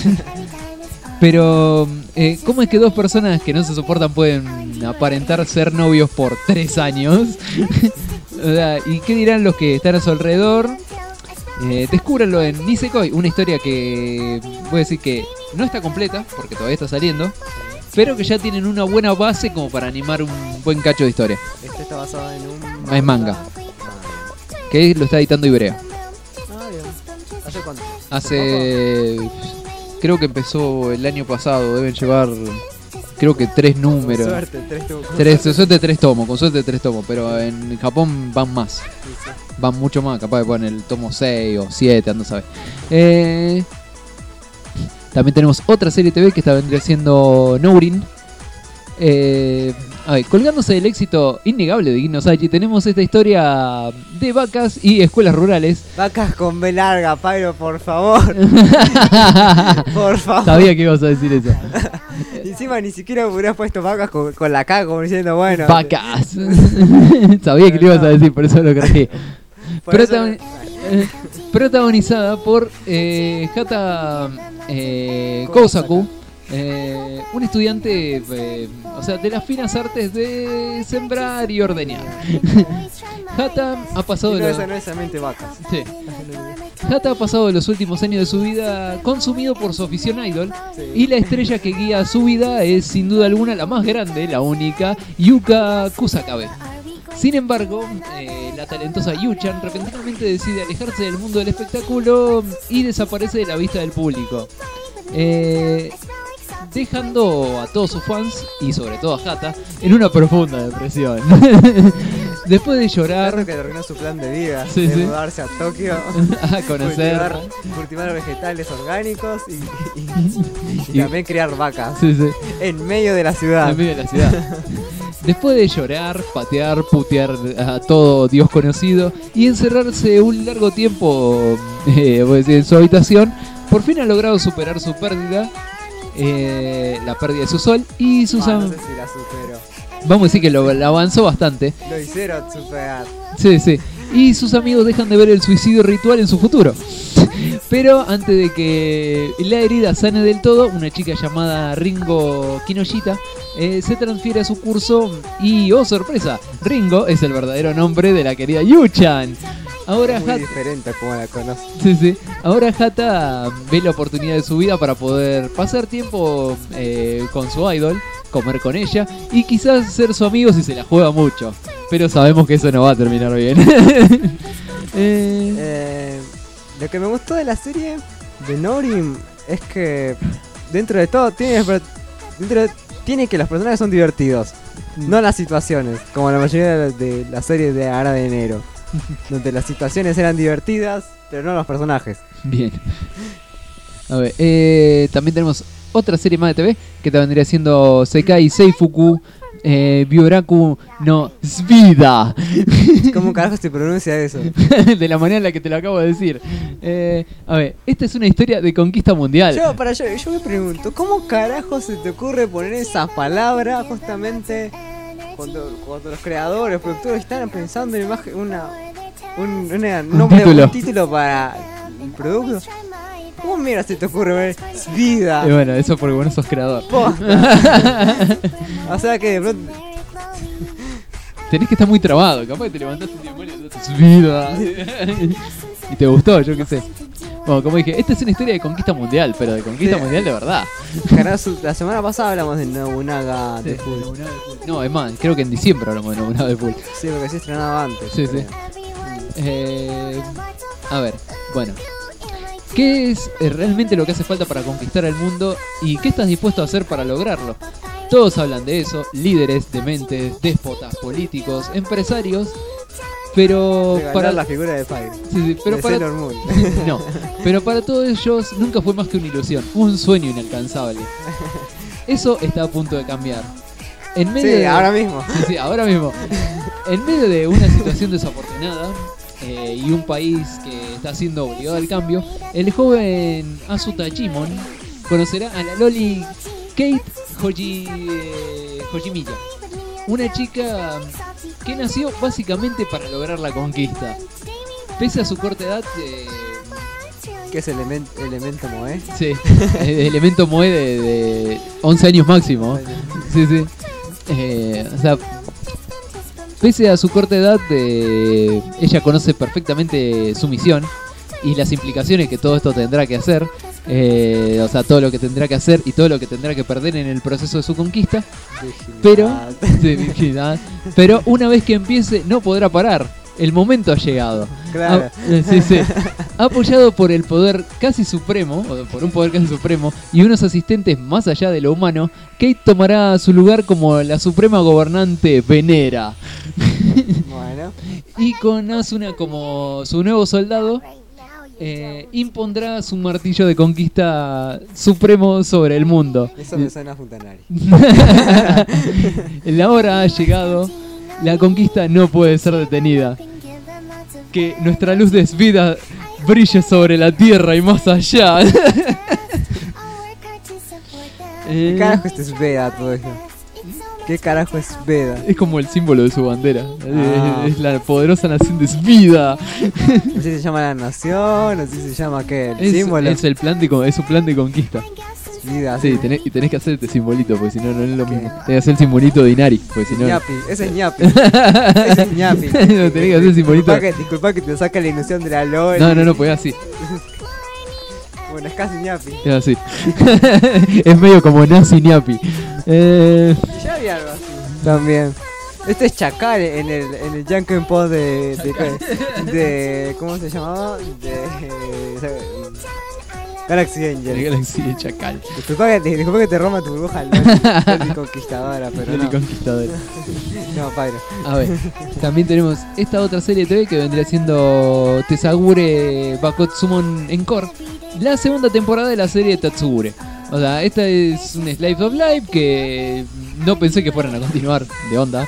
Pero, eh, ¿cómo es que dos personas que no se soportan pueden aparentar ser novios por tres años? O sea, ¿y qué dirán los que están a su alrededor? Eh, descúbranlo en Nisekoi, una historia que voy a decir que no está completa, porque todavía está saliendo, pero que ya tienen una buena base como para animar un buen cacho de historia. Este está basado en un... Es manga, que lo está editando Ibrea. Ah, bien. ¿Hace cuánto? Hace... Creo que empezó el año pasado, deben llevar... Creo que tres números. Con suerte, tres tomos. Tres, con suerte tres tomos, con suerte tres tomos, pero en Japón van más. Sí, sí. Van mucho más, capaz de poner el tomo seis o siete, ando a saber. Eh, también tenemos otra serie T V que esta vendría siendo Nourin. Eh, a ver, colgándose del éxito innegable de Ginnosachi, tenemos esta historia de vacas y escuelas rurales. Vacas con B larga, Pyro, por favor. Por favor. Sabía que ibas a decir eso. Encima ni siquiera hubieras puesto vacas con, con la K, como diciendo, bueno. Vacas. Sabía que lo ibas a decir, por eso lo creí. Protagon- eso... eh, protagonizada por eh, Hata eh, Kousaku. Eh, un estudiante, eh, o sea, de las finas artes de sembrar y ordeñar. Hata ha pasado y no, de esa lo... no es solamente vacas. Sí. Hata ha pasado los últimos años de su vida consumido por su afición idol, Sí. y la estrella que guía su vida es sin duda alguna la más grande, la única, Yuka Kusakabe. Sin embargo, eh, la talentosa Yu-chan repentinamente decide alejarse del mundo del espectáculo y desaparece de la vista del público. Eh, dejando a todos sus fans, y sobre todo a Hata, en una profunda depresión. Después de llorar... Claro que terminó su plan de vida, Sí, de sí. mudarse a Tokio, a conocer... cultivar, cultivar vegetales orgánicos y, y, y Y- también criar vacas Sí, sí. en medio de la ciudad. En medio de la ciudad. Después de llorar, patear, putear a todo Dios conocido y encerrarse un largo tiempo eh, voy a decir, en su habitación, por fin ha logrado superar su pérdida, eh, la pérdida de su sol y sus Ah, am- no sé si la superó. Vamos a decir que lo, lo avanzó bastante. Lo hicieron superar. Sí, sí. Y sus amigos dejan de ver el suicidio ritual en su futuro. Pero antes de que la herida sane del todo, una chica llamada Ringo Kinoshita eh, se transfiere a su curso y, oh sorpresa, Ringo es el verdadero nombre de la querida Yu-chan. Ahora Es muy Hata, diferente a como la conoce. sí, sí. Ahora Hata ve la oportunidad de su vida para poder pasar tiempo eh, con su idol, comer con ella y quizás ser su amigo si se la juega mucho. Pero sabemos que eso no va a terminar bien. eh, Eh, lo que me gustó de la serie de Nourin es que dentro de todo tiene, dentro de- tiene que los personajes son divertidos, no las situaciones, como la mayoría de, de las series de ahora de enero, donde las situaciones eran divertidas, pero no los personajes. Bien. A ver, eh, también tenemos otra serie más de T V que te vendría siendo Sekai Seifuku eh, Byoraku no Svida. ¿Cómo carajo se pronuncia eso? De la manera en la que te lo acabo de decir. Eh, a ver, esta es una historia de conquista mundial. Yo, para yo, yo me pregunto, ¿cómo carajo se te ocurre poner esa palabra justamente cuando, cuando los creadores, los productores están pensando en imagen, una, un, una- un nombre, título. un título para el producto? ¿Cómo mira se te ocurre ver vida? Y bueno, eso porque vos no sos creador. Posta. O sea que de pronto Tenés que estar muy trabado. Capaz que te levantaste un día mal y andaste Svida. Y te gustó, yo qué sé. Bueno, como dije, esta es una historia de conquista mundial, pero de conquista Sí. mundial de verdad. Carazo, la semana pasada hablamos de Nobunaga Sí, de Full. Nobunaga de Full. No, es más, creo que en diciembre hablamos de Nobunaga de Full. Sí, porque se estrenaba antes. Sí, sí. Eh, a ver, bueno. ¿Qué es eh, realmente lo que hace falta para conquistar el mundo y qué estás dispuesto a hacer para lograrlo? Todos hablan de eso, líderes, dementes, déspotas, políticos, empresarios, pero Regalar para la figura de Fire. Sí, sí, pero de para Sailor Moon. no, pero para todos ellos nunca fue más que una ilusión, un sueño inalcanzable. Eso está a punto de cambiar. En medio Sí, de- ahora mismo. Sí, sí, ahora mismo. En medio de una situación desafortunada eh, y un país que está siendo obligado al cambio, el joven Asuta Jimon conocerá a la loli Kate Hoji, eh, Hojimiya, una chica que nació básicamente para lograr la conquista. Pese a su corta edad, eh, Que es element, elemento Moe. sí, eh, elemento Moe de, de once años máximo. Sí, sí. Eh, o sea, pese a su corta edad, eh, ella conoce perfectamente su misión y las implicaciones que todo esto tendrá que hacer. Eh, o sea, todo lo que tendrá que hacer y todo lo que tendrá que perder en el proceso de su conquista. Pero, sí, virginidad. Pero una vez que empiece, no podrá parar. el momento ha llegado. Claro. Ha, sí, sí. Apoyado por el poder casi supremo, o por un poder casi supremo, y unos asistentes más allá de lo humano, Kate tomará su lugar como la suprema gobernante Venera. Bueno. Y con Asuna como su nuevo soldado, eh, impondrá su martillo de conquista supremo sobre el mundo. Eso me suena a Funtanari. La hora ha llegado, la conquista no puede ser detenida. Que nuestra luz de vida brille sobre la tierra y más allá. ¿Qué eh, carajo es Sveda todo esto? ¿Qué carajo es Sveda? es como el símbolo de su bandera. Ah. Es, es la poderosa nación de Svida. No sé si se llama la nación, no sé si se llama qué, el Es, símbolo. es el plan de, con- es su plan de conquista. Sveda, Sí, tenés, y tenés que hacer este simbolito, porque si no, no es lo mismo. Tenés que hacer el simbolito de Inari, porque si no. Ñapi, ese es Ñapi. Ese es Ñapi. No, tenés que hacer el simbolito. Disculpa que, disculpa que te saca la ilusión de la LOL. No, no, no, pues es así. Bueno, es casi Ñapi. Es así. Es medio como nazi ñapi. Eh, Ya había algo así. También. Este es Chacal en el, en el Janken Pod de, de, de. ¿Cómo se llamaba? De. eh, Galaxy Angel. el Galaxy de Chacal. Disculpa que, te- disculpa que te rompa tu burbuja Loli conquistadora, pero Loli no. Conquistadora. No, padre. A ver, también tenemos esta otra serie de T V que vendría siendo Tesagure Bakotsumon Encore, la segunda temporada de la serie de Tatsugure. O sea, esta es un Slice of Life que no pensé que fueran a continuar de onda.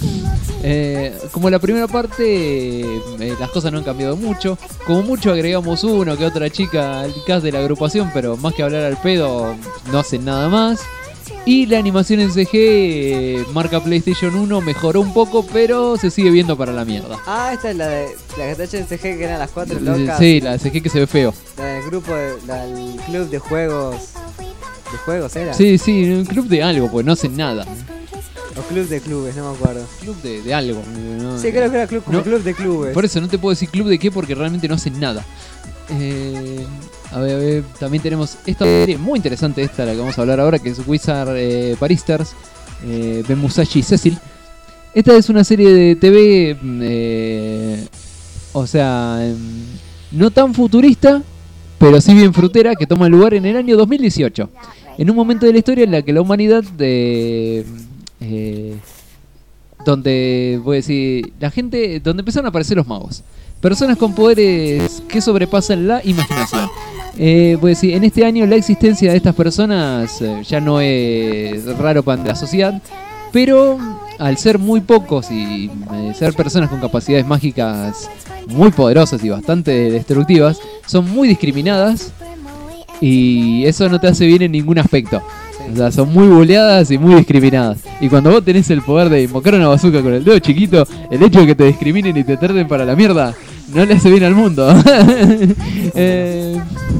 Eh, como la primera parte, eh, las cosas no han cambiado mucho. Como mucho agregamos uno que otra chica al cast de la agrupación, pero más que hablar al pedo, no hacen nada más. Y la animación en C G, eh, marca PlayStation uno, mejoró un poco, pero se sigue viendo para la mierda. Ah, esta es la de la que está hecha en C G, que eran las cuatro locas. Sí, la C G que se ve feo. La del grupo, de, la del club de juegos. ¿De juegos era? Sí, sí, un club de algo, pues no hacen nada. O club de clubes, no me acuerdo. Club de, de algo. no- Sí, creo que era club, como No. club de clubes. Por eso no te puedo decir club de qué porque realmente no hacen nada. Eh, a ver, a ver, también tenemos esta serie muy interesante, esta la que vamos a hablar ahora, que es Wizard eh, Paristers, eh, Ben Musashi y Cecil. Esta es una serie de T V, eh, o sea, em, no tan futurista, pero sí bien frutera, que toma lugar en el año dos mil dieciocho. En un momento de la historia en la que la humanidad de... Eh, donde, voy a decir, la gente, donde empezaron a aparecer los magos. Personas con poderes que sobrepasan la imaginación. Eh, voy a decir, en este año la existencia de estas personas eh, ya no es raro para la sociedad, pero al ser muy pocos y eh, ser personas con capacidades mágicas muy poderosas y bastante destructivas, son muy discriminadas y eso no te hace bien en ningún aspecto. O sea, son muy buleadas y muy discriminadas. Y cuando vos tenés el poder de invocar una bazooka con el dedo chiquito, el hecho de que te discriminen y te traten para la mierda no le hace bien al mundo. eh,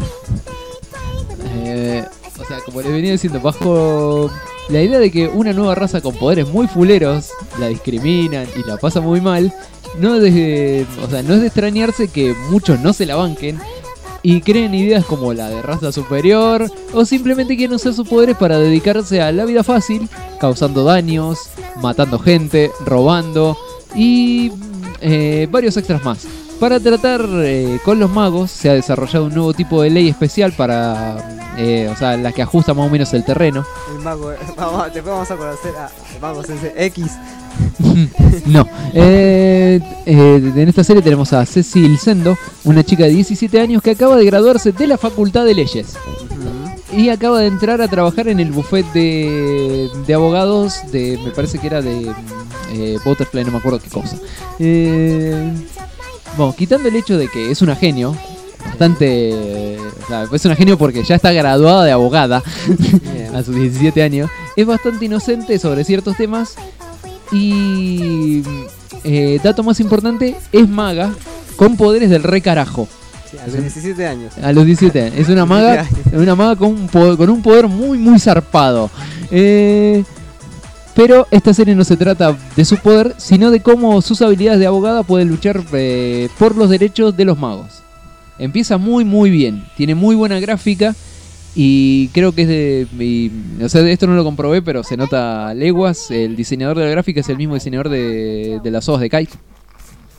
eh, o sea, como les venía diciendo, bajo la idea de que una nueva raza con poderes muy fuleros la discriminan y la pasa muy mal, no es de, o sea, no es de extrañarse que muchos no se la banquen y creen ideas como la de raza superior, o simplemente quieren usar sus poderes para dedicarse a la vida fácil, causando daños, matando gente, robando y eh, varios extras más. Para tratar eh, con los magos se ha desarrollado un nuevo tipo de ley especial para, eh, o sea, la que ajusta más o menos el terreno. El mago, vamos, después vamos a conocer a el mago Sensei X. No, eh, eh, en esta serie tenemos a Cecil Sendo, una chica de diecisiete años que acaba de graduarse de la Facultad de Leyes y acaba de entrar a trabajar en el buffet de, de abogados de, me parece que era de eh, Butterfly, no me acuerdo qué cosa. Eh, bueno, quitando el hecho de que es una genio, bastante, o sea, es una genio porque ya está graduada de abogada a sus diecisiete años, es bastante inocente sobre ciertos temas. Y eh, dato más importante, es maga con poderes del re carajo. Sí, a los diecisiete años. A los diecisiete años. Es una maga, una maga con un poder, con un poder muy muy zarpado. Eh, pero esta serie no se trata de su poder, sino de cómo sus habilidades de abogada pueden luchar eh, por los derechos de los magos. Empieza muy muy bien, tiene muy buena gráfica. Y creo que es de... Y, o sea, esto no lo comprobé, pero se nota a leguas. El diseñador de la gráfica es el mismo diseñador de, de las ojos de Kite.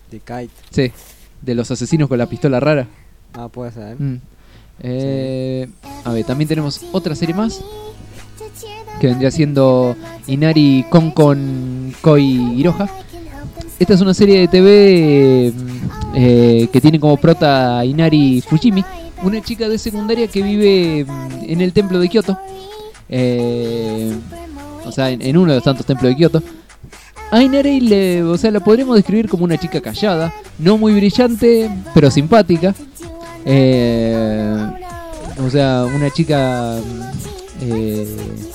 De Kite. Sí, de los asesinos con la pistola rara. Ah, puede ser. Mm. Eh, a ver, también tenemos otra serie más que vendría siendo Inari Konkon Koi Hiroha. Esta es una serie de T V eh, que tiene como prota Inari Fujimi, una chica de secundaria que vive en el templo de Kioto. Eh, o sea, en, en uno de los tantos templos de Kioto. A Inari le, o sea, la podríamos describir como una chica callada, no muy brillante, pero simpática. Eh, o sea, una chica, eh,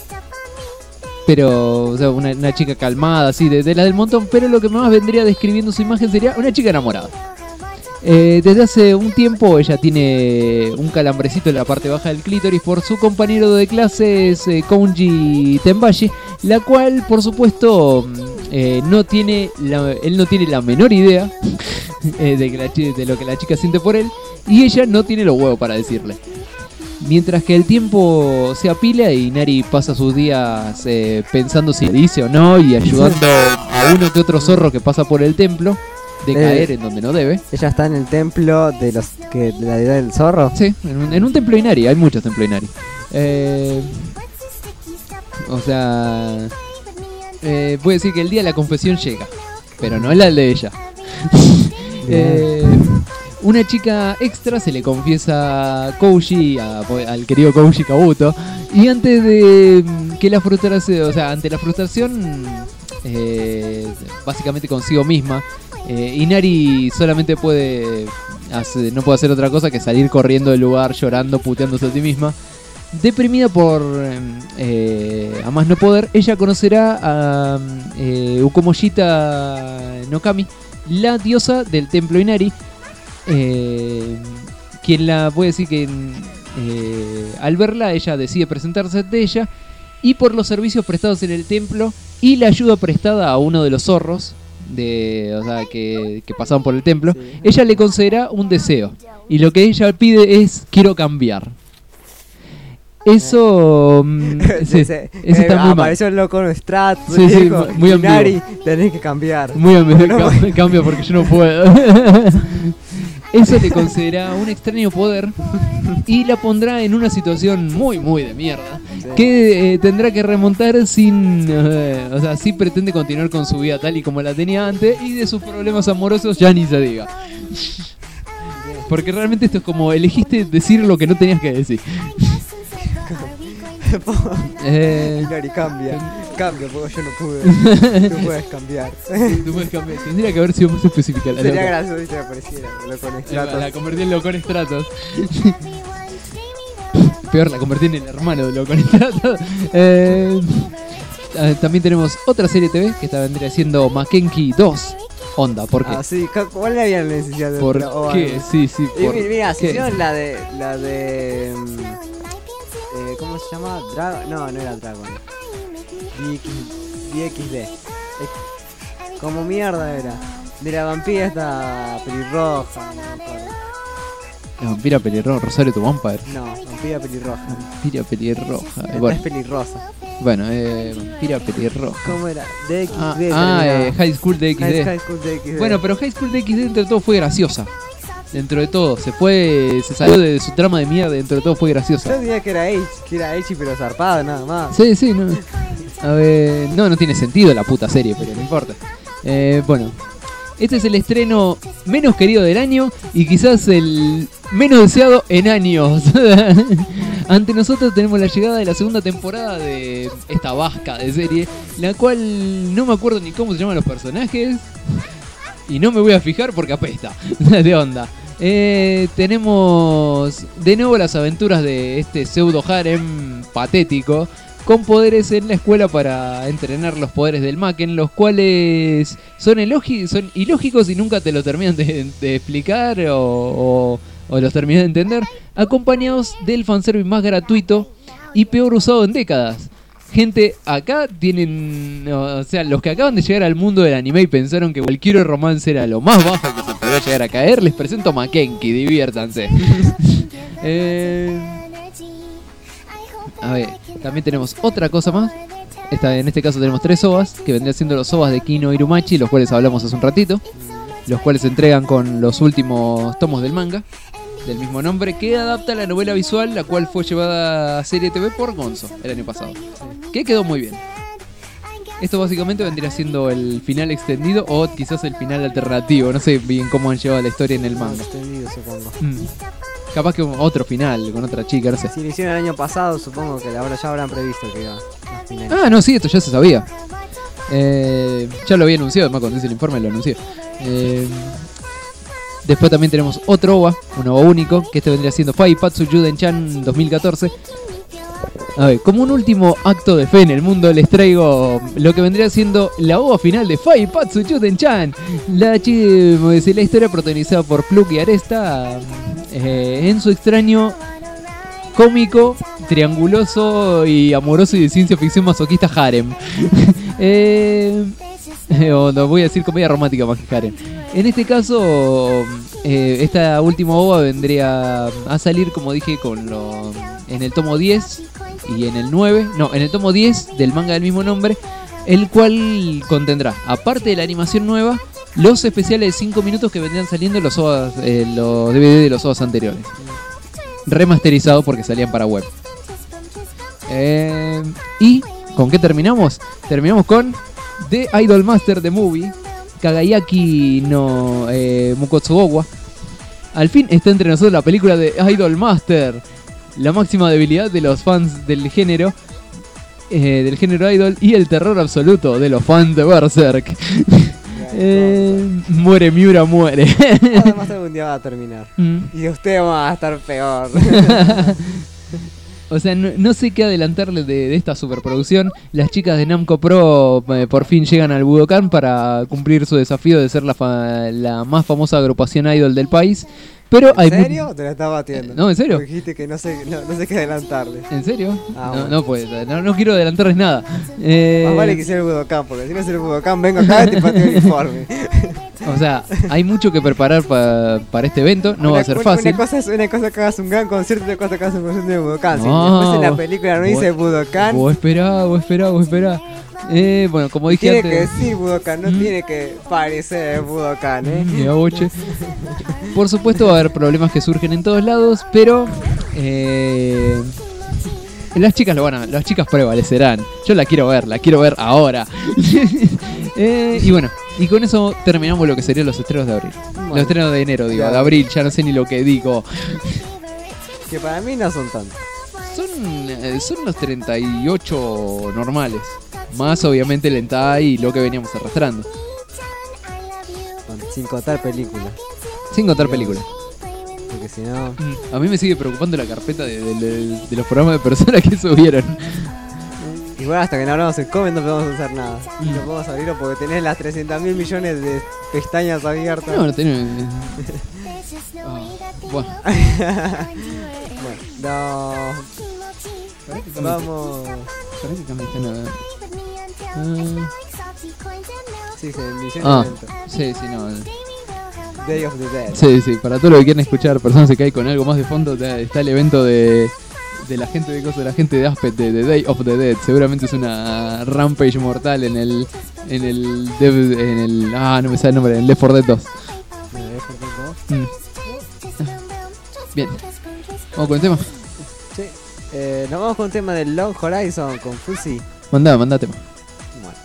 pero, o sea, una, una chica calmada, así, de, de la del montón. Pero lo que más vendría describiendo su imagen sería una chica enamorada. Eh, desde hace un tiempo ella tiene un calambrecito en la parte baja del clítoris por su compañero de clases, eh, Kounji Tenbashi, la cual, por supuesto, eh, no tiene la, él no tiene la menor idea eh, de, que la, de lo que la chica siente por él, y ella no tiene los huevos para decirle. Mientras que el tiempo se apila y Inari pasa sus días eh, pensando si le dice o no y ayudando a uno que otro zorro que pasa por el templo de Eh, caer en donde no debe. Ella está en el templo de los que de la deidad del zorro. Sí, en un, en un templo Inari, hay muchos templos Inari. Eh, o sea, eh, puede decir que el día de la confesión llega, pero no es la de ella. eh, una chica extra se le confiesa a Kouji, a- al querido Kouji Kabuto, y antes de mm, que la frustración, o sea, ante la frustración, eh, básicamente consigo misma, eh, Inari solamente puede hacer, no puede hacer otra cosa que salir corriendo del lugar, llorando, puteándose a sí misma. Deprimida por eh, a más no poder, ella conocerá a eh, Ukomoshita no Kami, la diosa del templo Inari, eh, quien la puede decir que eh, al verla ella decide presentarse ante ella, y por los servicios prestados en el templo y la ayuda prestada a uno de los zorros de, o sea, que, que pasaban por el templo, Sí. ella le concederá un deseo, y lo que ella pide es: quiero cambiar. Eso, mm, sí, Ese- eso está eh, muy mal. apareció el loco en Strat. Sí, sí, dijo, muy ambiguo. Inari, tenés que cambiar. Muy ambiguo, No, cam- cambia porque yo no puedo. Eso le concederá un extraño poder y la pondrá en una situación muy, muy de mierda. Sí. Que eh, tendrá que remontar sin. eh, o sea, si pretende continuar con su vida tal y como la tenía antes, y de sus problemas amorosos ya ni se diga. Porque realmente esto es como elegiste decir lo que no tenías que decir. eh, Inari, cambia. Cambia, porque yo no pude. Tú puedes cambiar. Tú puedes cambiar. Tendría que haber sido más específica la Sería loca. gracioso si te apareciera el loco en Eh, Stratos. La convertí en loco en estratos. Peor, la convertí en el hermano de loco en estratos. Eh, eh, también tenemos otra serie T V que esta vendría siendo Makenki dos. Onda, ¿por qué? Ah, sí, cu- ¿cuál había la necesidad de ¿Por otra? O qué? algo? Sí, sí, Y por mira, mira, qué. si hicieron la de. La de. mm, eh, ¿Cómo se llama? Dragon. No, no era Dragon. D X D. X D. Eh, como mierda era. De la vampira esta pelirroja. No me acuerdo. La vampira pelirroja, Rosario tu Vampire. No, vampira pelirroja. Vampira pelirroja. Eh, Esta Bueno, es pelirrosa. bueno eh, vampira pelirroja. ¿Cómo era? D X D. Ah, ah, terminaba. eh, High School D X High, D. High School D X D. Bueno, pero High School D X D dentro de todo fue graciosa. Dentro de todo, se fue, se salió de su trama de mierda, dentro de todo fue Yo graciosa. diría que era H, que era H pero zarpada nada más. Sí, sí, no. A ver, no, no tiene sentido la puta serie, pero no importa. Eh, bueno, este es el estreno menos querido del año y quizás el menos deseado en años. Ante nosotros tenemos la llegada de la segunda temporada de esta vasca de serie, la cual no me acuerdo ni cómo se llaman los personajes y no me voy a fijar porque apesta. De onda. Eh, tenemos de nuevo las aventuras de este pseudo harem patético con poderes en la escuela para entrenar los poderes del Maken, los cuales son, elogi- son ilógicos y nunca te lo terminan de, de explicar o, o, o los terminas de entender, acompañados del fanservice más gratuito y peor usado en décadas. Gente, acá tienen, o sea, los que acaban de llegar al mundo del anime y pensaron que cualquier romance era lo más bajo que se podía llegar a caer, les presento Makenki, diviértanse. eh... A ver, también tenemos otra cosa más. Esta, en este caso tenemos tres ovas, que vendrían siendo los ovas de Kino Irumachi, los cuales hablamos hace un ratito. los cuales se entregan con los últimos tomos del manga del mismo nombre, que adapta la novela visual, la cual fue llevada a serie T V por Gonzo el año pasado, que quedó muy bien. Esto básicamente vendría siendo el final extendido o quizás el final alternativo, no sé bien cómo han llevado la historia en el manga. Extendido, supongo. Mm. Capaz que otro final con otra chica, no sé. Si lo hicieron el año pasado, supongo que ahora ya habrán previsto que iba a final. Ah, no, sí, esto ya se sabía. Eh, ya lo había anunciado, además cuando hice el informe lo anuncié. Eh, después también tenemos otro O V A, un O V A único, que este vendría siendo Faipatsu Juden-chan dos mil catorce. A ver, como un último acto de fe en el mundo, les traigo lo que vendría siendo la O V A final de Faipatsu Juden-chan. La, chi- la historia protagonizada por Pluk y Aresta, eh, en su extraño, cómico, trianguloso y amoroso y de ciencia ficción masoquista harem. eh, o no voy a decir comedia romántica más que harem. En este caso, eh, esta última O V A vendría a salir, como dije, con lo, en el tomo diez y en el nueve, no, en el tomo diez del manga del mismo nombre, el cual contendrá, aparte de la animación nueva, los especiales de cinco minutos que vendrían saliendo los, O V As, eh, los D V D de los O V As anteriores, remasterizados porque salían para web. Eh, ¿Y con qué terminamos? Terminamos con The Idol Master The Movie, Kagayaki no eh, Mukotsuowa. Al fin está entre nosotros la película de Idol Master, la máxima debilidad de los fans del género, eh, del género idol, y el terror absoluto de los fans de Berserk. eh, muere Miura, muere. Además algún día va a terminar. Mm. Y usted va a estar peor. O sea, no, no sé qué adelantarle de, de esta superproducción. Las chicas de Namco Pro eh, por fin llegan al Budokan para cumplir su desafío de ser la, fa- la más famosa agrupación idol del país. Pero ¿En hay serio? Te la estaba batiendo. No, ¿en serio? Dijiste que no sé, no, no sé qué adelantarle. ¿En serio? Ah, no, bueno. no, pues, no, no quiero adelantarles nada. Eh, Más vale que sea el Budokan, porque si no es el Budokan, vengo acá y te pateo el informe. O sea, hay mucho que preparar pa- para este evento. No una, va a ser una- fácil. Una cosa es una cosa que hagas un gran concierto y otra cosa que hagas un concierto de Budokan. Si No, después en la vos- película no vos- dice Budokan, Vos esperá, vos esperá, vos esperá. Eh, bueno, como dije tiene antes. que decir Budokan, no Mm. tiene que parecer Budokan, ¿eh? Mm, mi aboche. Por supuesto va a haber problemas que surgen en todos lados, pero eh, las chicas lo van a, las chicas prevalecerán. Yo la quiero ver, la quiero ver ahora. Eh, y bueno, y con eso terminamos lo que serían los estrenos de abril. Bueno. Los estrenos de enero, digo, Claro. de abril, ya no sé ni lo que digo. Que para mí no son tantos. Son, eh, son los treinta y ocho normales. Más obviamente el hentai y lo que veníamos arrastrando. Con- Sin contar películas. Sin contar películas. Porque si no. A mí me sigue preocupando la carpeta de, de- de- de los programas de personas que subieron. Igual hasta que no hablamos en comment no podemos hacer nada. Mm. No podemos abrirlo porque tenés las trescientos mil millones de pestañas abiertas. No, no tenés. Ah, bueno. Bueno, no. Vamos. Parece que cambiaste nada. Ah, Sí, sí, millones ah, de eventos. sí, sí, no. Day of the Dead. Sí, sí, para todos los que quieren escuchar Personas se cae con algo más de fondo, te- está el evento de, de la gente de cosas, de la gente de Aspet, de, de Day of the Dead. Seguramente es una rampage mortal en el en el dev- en el ah, no me sale el nombre, en Left four Dead dos. Mm. Bien. Vamos con el tema. Sí. Eh, nos vamos con un tema del Long Horizon con Fuzzy. Mandá, mandá tema. Bueno.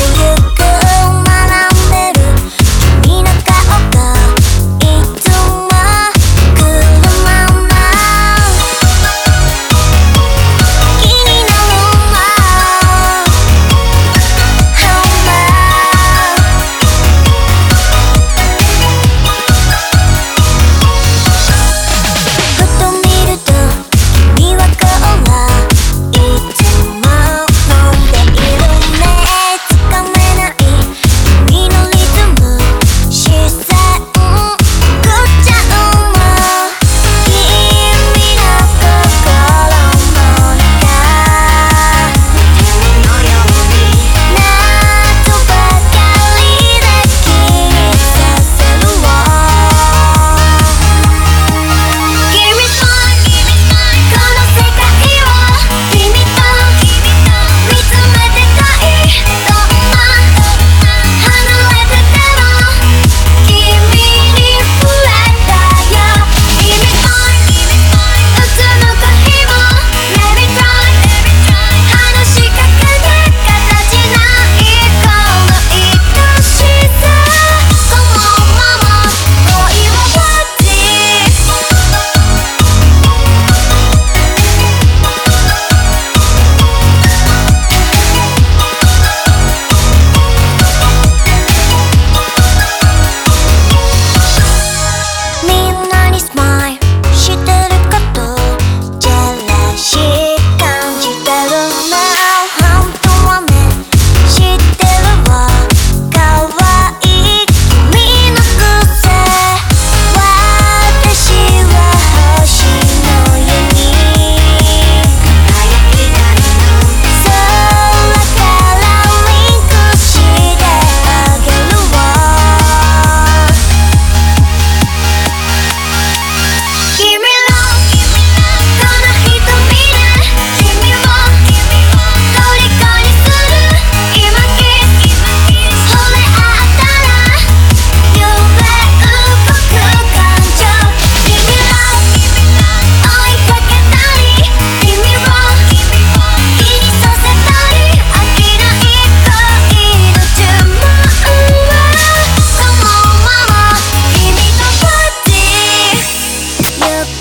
「君の顔がいつも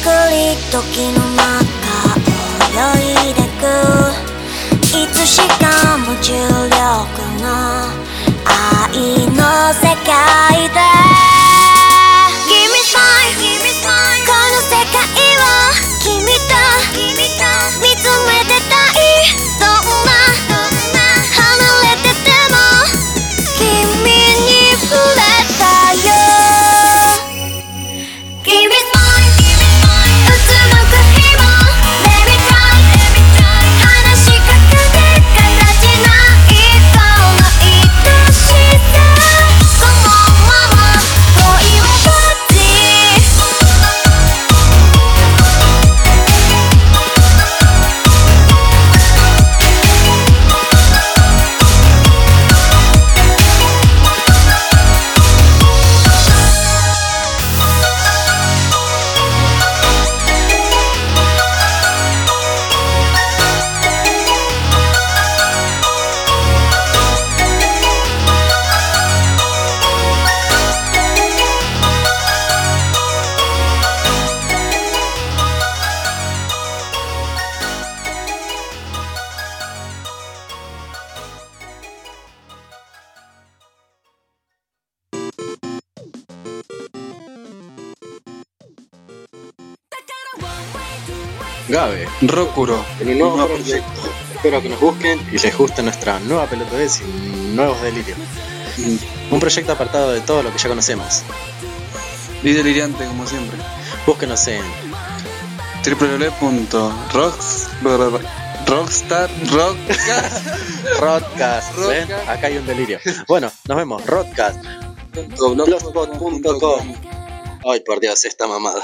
り時の中を泳いでくいつしかも重力の愛の世界で Give me time, give me time この世界は君と見つめてたいどんな離れてても君に触れたよ Give me time うつむく日も Let me try 話しかけて形ないこの愛しさこのまま恋を待ち Gabe, Rokuro, en un nuevo proyecto. Espero que nos busquen y les guste nuestra nueva pelotudez y nuevos delirios. Un proyecto apartado de todo lo que ya conocemos. Y delirante como siempre. Búsquenos en doble u doble u doble u punto rockstar rockcast Rodcast. ¿Ven? Acá hay un delirio. Bueno, nos vemos. Rodcast blogspot punto com. Ay, por Dios, esta mamada.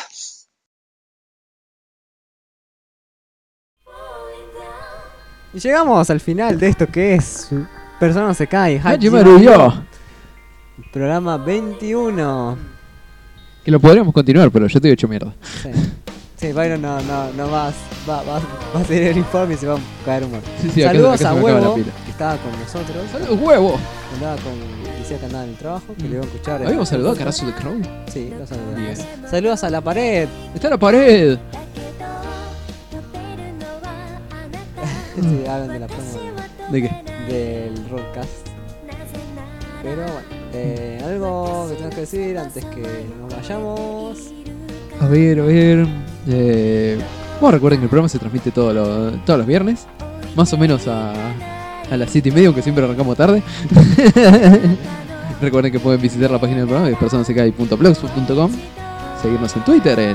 Y llegamos al final de esto que es Persona no se cae. Hachimaru-yo. Programa veintiuno. Que lo podríamos continuar, pero yo estoy hecho mierda. Sí, sí, Byron no, no, no va, va, va, va a seguir el informe y se va a caer humor. Sí, sí, acá- Saludos acá se a me acaba la Huevo, pila. que estaba con nosotros. ¡Saludos, Huevo! Andaba con, decía que andaba en el trabajo, que le iba a escuchar. ¿Habíamos saludado a Carazo de Crow? Sí, lo saludamos. Bien. Saludos a la pared. ¡Está la pared! Sí, hablan de la promo ¿De qué? del Roadcast. Pero bueno, eh, algo que tengas que decir antes que nos vayamos. A ver, a ver. Eh, bueno, recuerden que el programa se transmite todo lo- todos los viernes. Más o menos a, a las siete y media, aunque siempre arrancamos tarde. Recuerden que pueden visitar la página del programa, que es persona se cae punto blogspot punto com. Seguirnos en Twitter en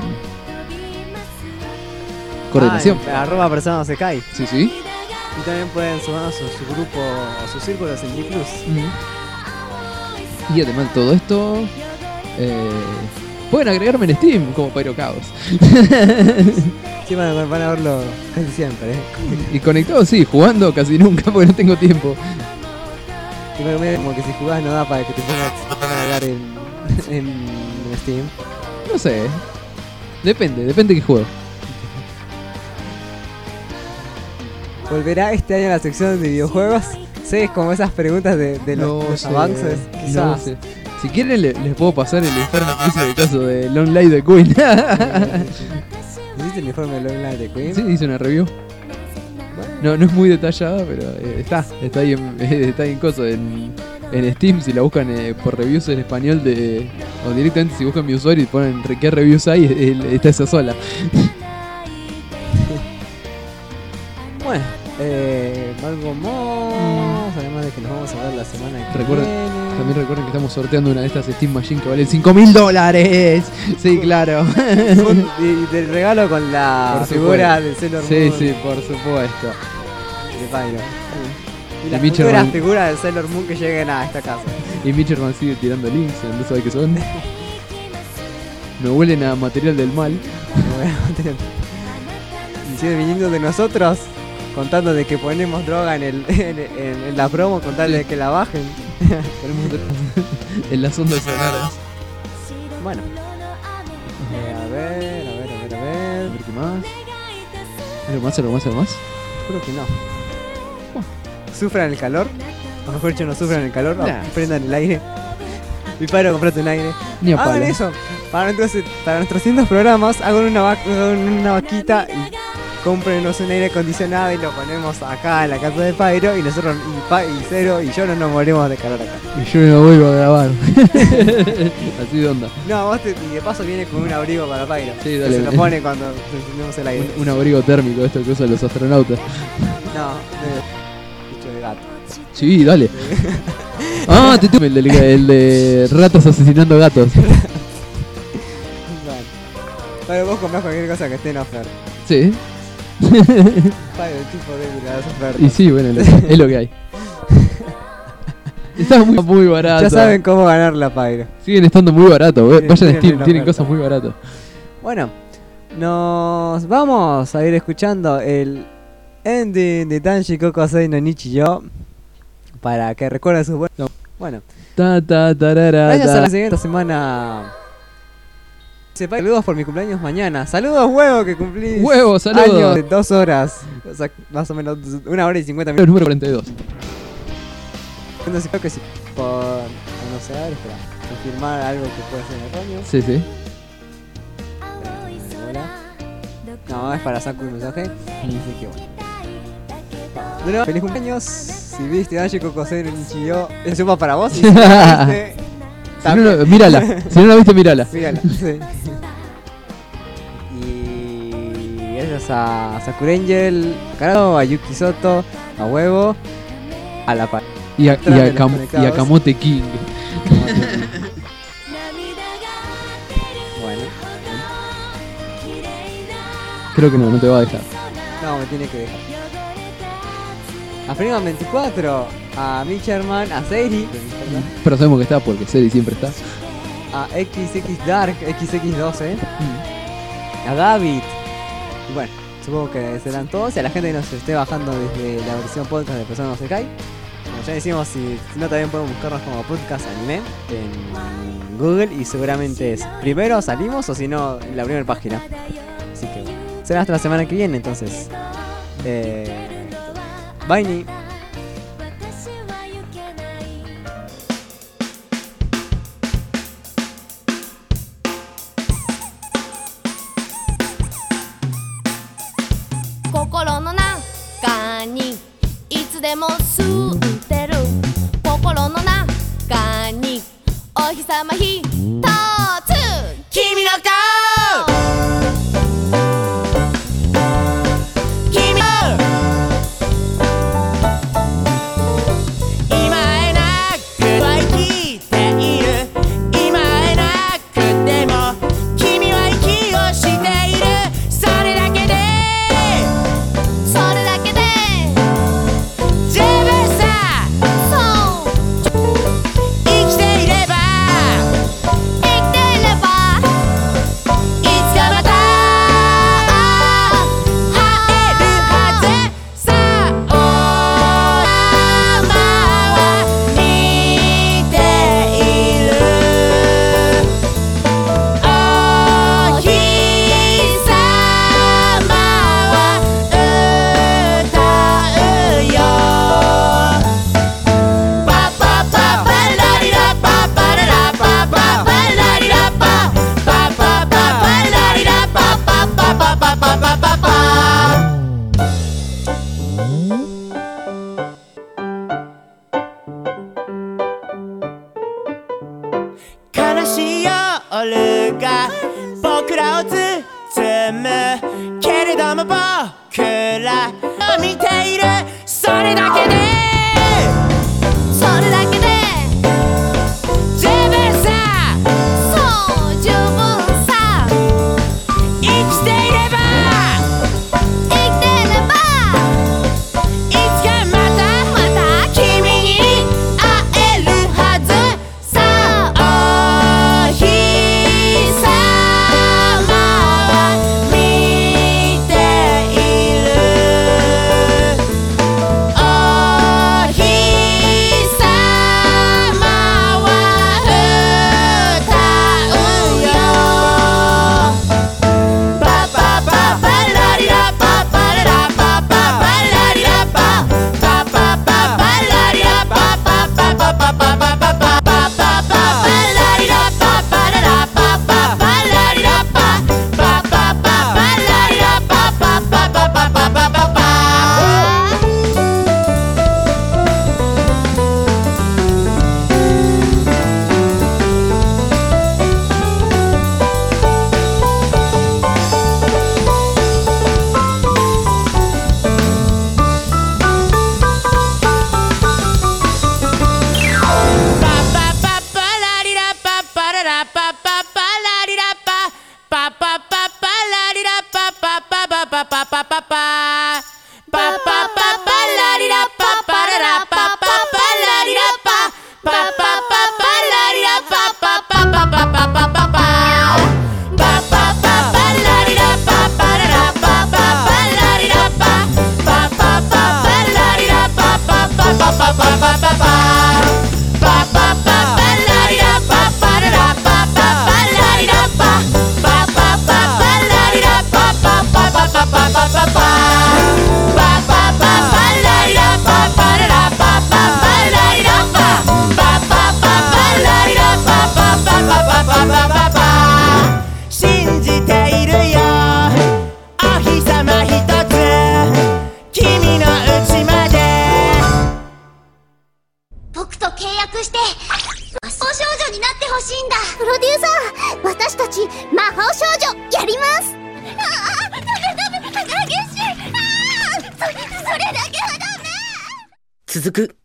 Coordinación. Ah, en arroba persona no se cae. Sí, sí. Y también pueden sumarnos a su grupo, a sus círculos en G Plus. Y además de todo esto, eh, pueden agregarme en Steam como Pyro Chaos. Sí, van a, van a verlo casi siempre. ¿eh? Y conectado, sí, jugando casi nunca porque no tengo tiempo. Y me- me- como que si jugás no da para que te pongas te pongan a hablar en, en Steam. No sé. Depende, depende de qué juego. ¿Volverá este año la sección de videojuegos? Sí, es como esas preguntas de, de los, No los sé, avances. no Quizás. sé. Si quieren le- les puedo pasar el informe que hice del caso de Long Live de Queen. ¿Hiciste el informe de Long Live de Queen? Sí, hice una review. No, no es muy detallada, pero eh, está, está ahí en, está ahí en coso, en, en Steam, si la buscan eh, por reviews en español de, o directamente si buscan mi usuario y ponen re- qué reviews hay, el- está esa sola. Bueno, eh, algo más, además de que nos vamos a ver la semana que Recuerden, viene. también recuerden que estamos sorteando una de estas Steam Machine que vale cinco mil dólares. Sí, claro. Y te regalo con la Por figura supuesto. de Sailor Sí, Moon. sí, por supuesto. De Pyro. Y Y las Mitchell futuras Van- figuras de Sailor Moon que lleguen a esta casa. Y Mitcherman sigue tirando links, no sabe qué son. Me huelen a material del mal. Y sigue viniendo de nosotros contando de que ponemos droga en, el, en, en- en la promo, contarle que la bajen. Ponemos droga en las ondas sonoras. Bueno. Eh, a ver, a ver, a ver, a ver. A ver qué más. ¿Algo más, algo más, algo más? Creo que no. ¿Sufran el calor? O mejor dicho, no sufran el calor, Nah. prendan el aire. Mi padre, comprate un aire. Ni a Hagan palo. eso. Para nuestros, para nuestros cientos programas, hagan una, va- hagan una vaquita y cómprenos un aire acondicionado y lo ponemos acá en la casa de Pyro y nosotros, y, Pa- y Cero y yo no nos morimos de calor acá. Y yo no vuelvo a grabar. Así de onda. No, vos te, y de paso viene con un abrigo para Pyro. Sí, que dale. se lo pone cuando encendemos el aire. Un, un abrigo térmico, esto que usan los astronautas. No, de, dicho de gato. Sí, dale. Ah, te tuve el, del- el de ratos asesinando gatos. Vale. Pero vos comprás cualquier cosa que esté en oferta. Sí. Pyro, el tipo débil a las ofertas. Y sí, bueno, lo- es lo que hay. Está muy, muy barato. Ya saben cómo ganar la Pyro. Siguen estando muy baratos. Tienen- Vayan a tienen Steam, una tienen oferta. cosas muy baratas. Bueno, nos vamos a ir escuchando el ending de Tanji Kokosei no Nichiyo para que recuerden sus buenos. Bueno, Ta, ta, tarara, gracias ta. a la siguiente semana. Sepa- Saludos por mi cumpleaños mañana. Saludos, huevo, que cumplís. Huevo, saludos. años de dos horas. O sea, más o menos una hora y cincuenta El minutos. número cuarenta y dos. No sé, creo que sí. Por. No sé, a ver, espera. Confirmar algo que puede ser erróneo. Sí, sí. Hola. No, es para Saku el mensaje. Así que bueno. De nuevo, feliz cumpleaños. Si viste Dashi Kokosei no Nichiyo, es suma para vos. Y si no la viste, Si no, no, mírala. Si no la viste, mírala. mírala. Sí. Y gracias a Sakura Angel, a Karado, a Yuki Soto, a Huevo, a la pa. Y a, y Atrás a, de los Cam- y conectados. a Kamote King. Bueno, Creo que no, no te va a dejar. no, me tiene que dejar. A Freeman veinticuatro, a Mitcherman, a Seiri, Pero sabemos que está porque Seri siempre está. a X X Dark, X X doce, a David. Y bueno, supongo que serán todos. Y a la gente que nos esté bajando desde la versión podcast de Persona No Se Cae. Como ya decimos, si, si no también pueden buscarnos como podcast anime en Google. Y seguramente es primero salimos o si no en la primera página. Así que bueno, será hasta la semana que viene entonces. Eh, bye ni. 心の中にいつでも住んでる心の中にお日様ひとつ君の顔君の今会えなくは生きている今会えなくても君は息をしているそれだけでそれだけで十分さそう生きていれば生きていればいつかまた会えるはずさお山は見ているお日様は歌うよパパパパラリラパパララパパパラリラパパパパパラリラパパパパパパパパパ悲しい夜が僕らを包むけれども僕らを見ているそれだけでそれだけで十分さそう十分さ生きていれば生きていればいつかまたまた君に会えるはずさお日様は見ているおパパパパパパパパパラリラパパララパパパラリラパパパパパラリラパパパパパパパパパパパパパラリラパパララパパパラリラパパパパラリラパパパパパパパパパパ信じているよお日様一つ君の家まで僕と契約して魔法少女になってほしいんだ。プロデューサー、私たち魔法少女やります。ああ、ダメダメ、激しい。ああ、そ、それだけはダメ。 続く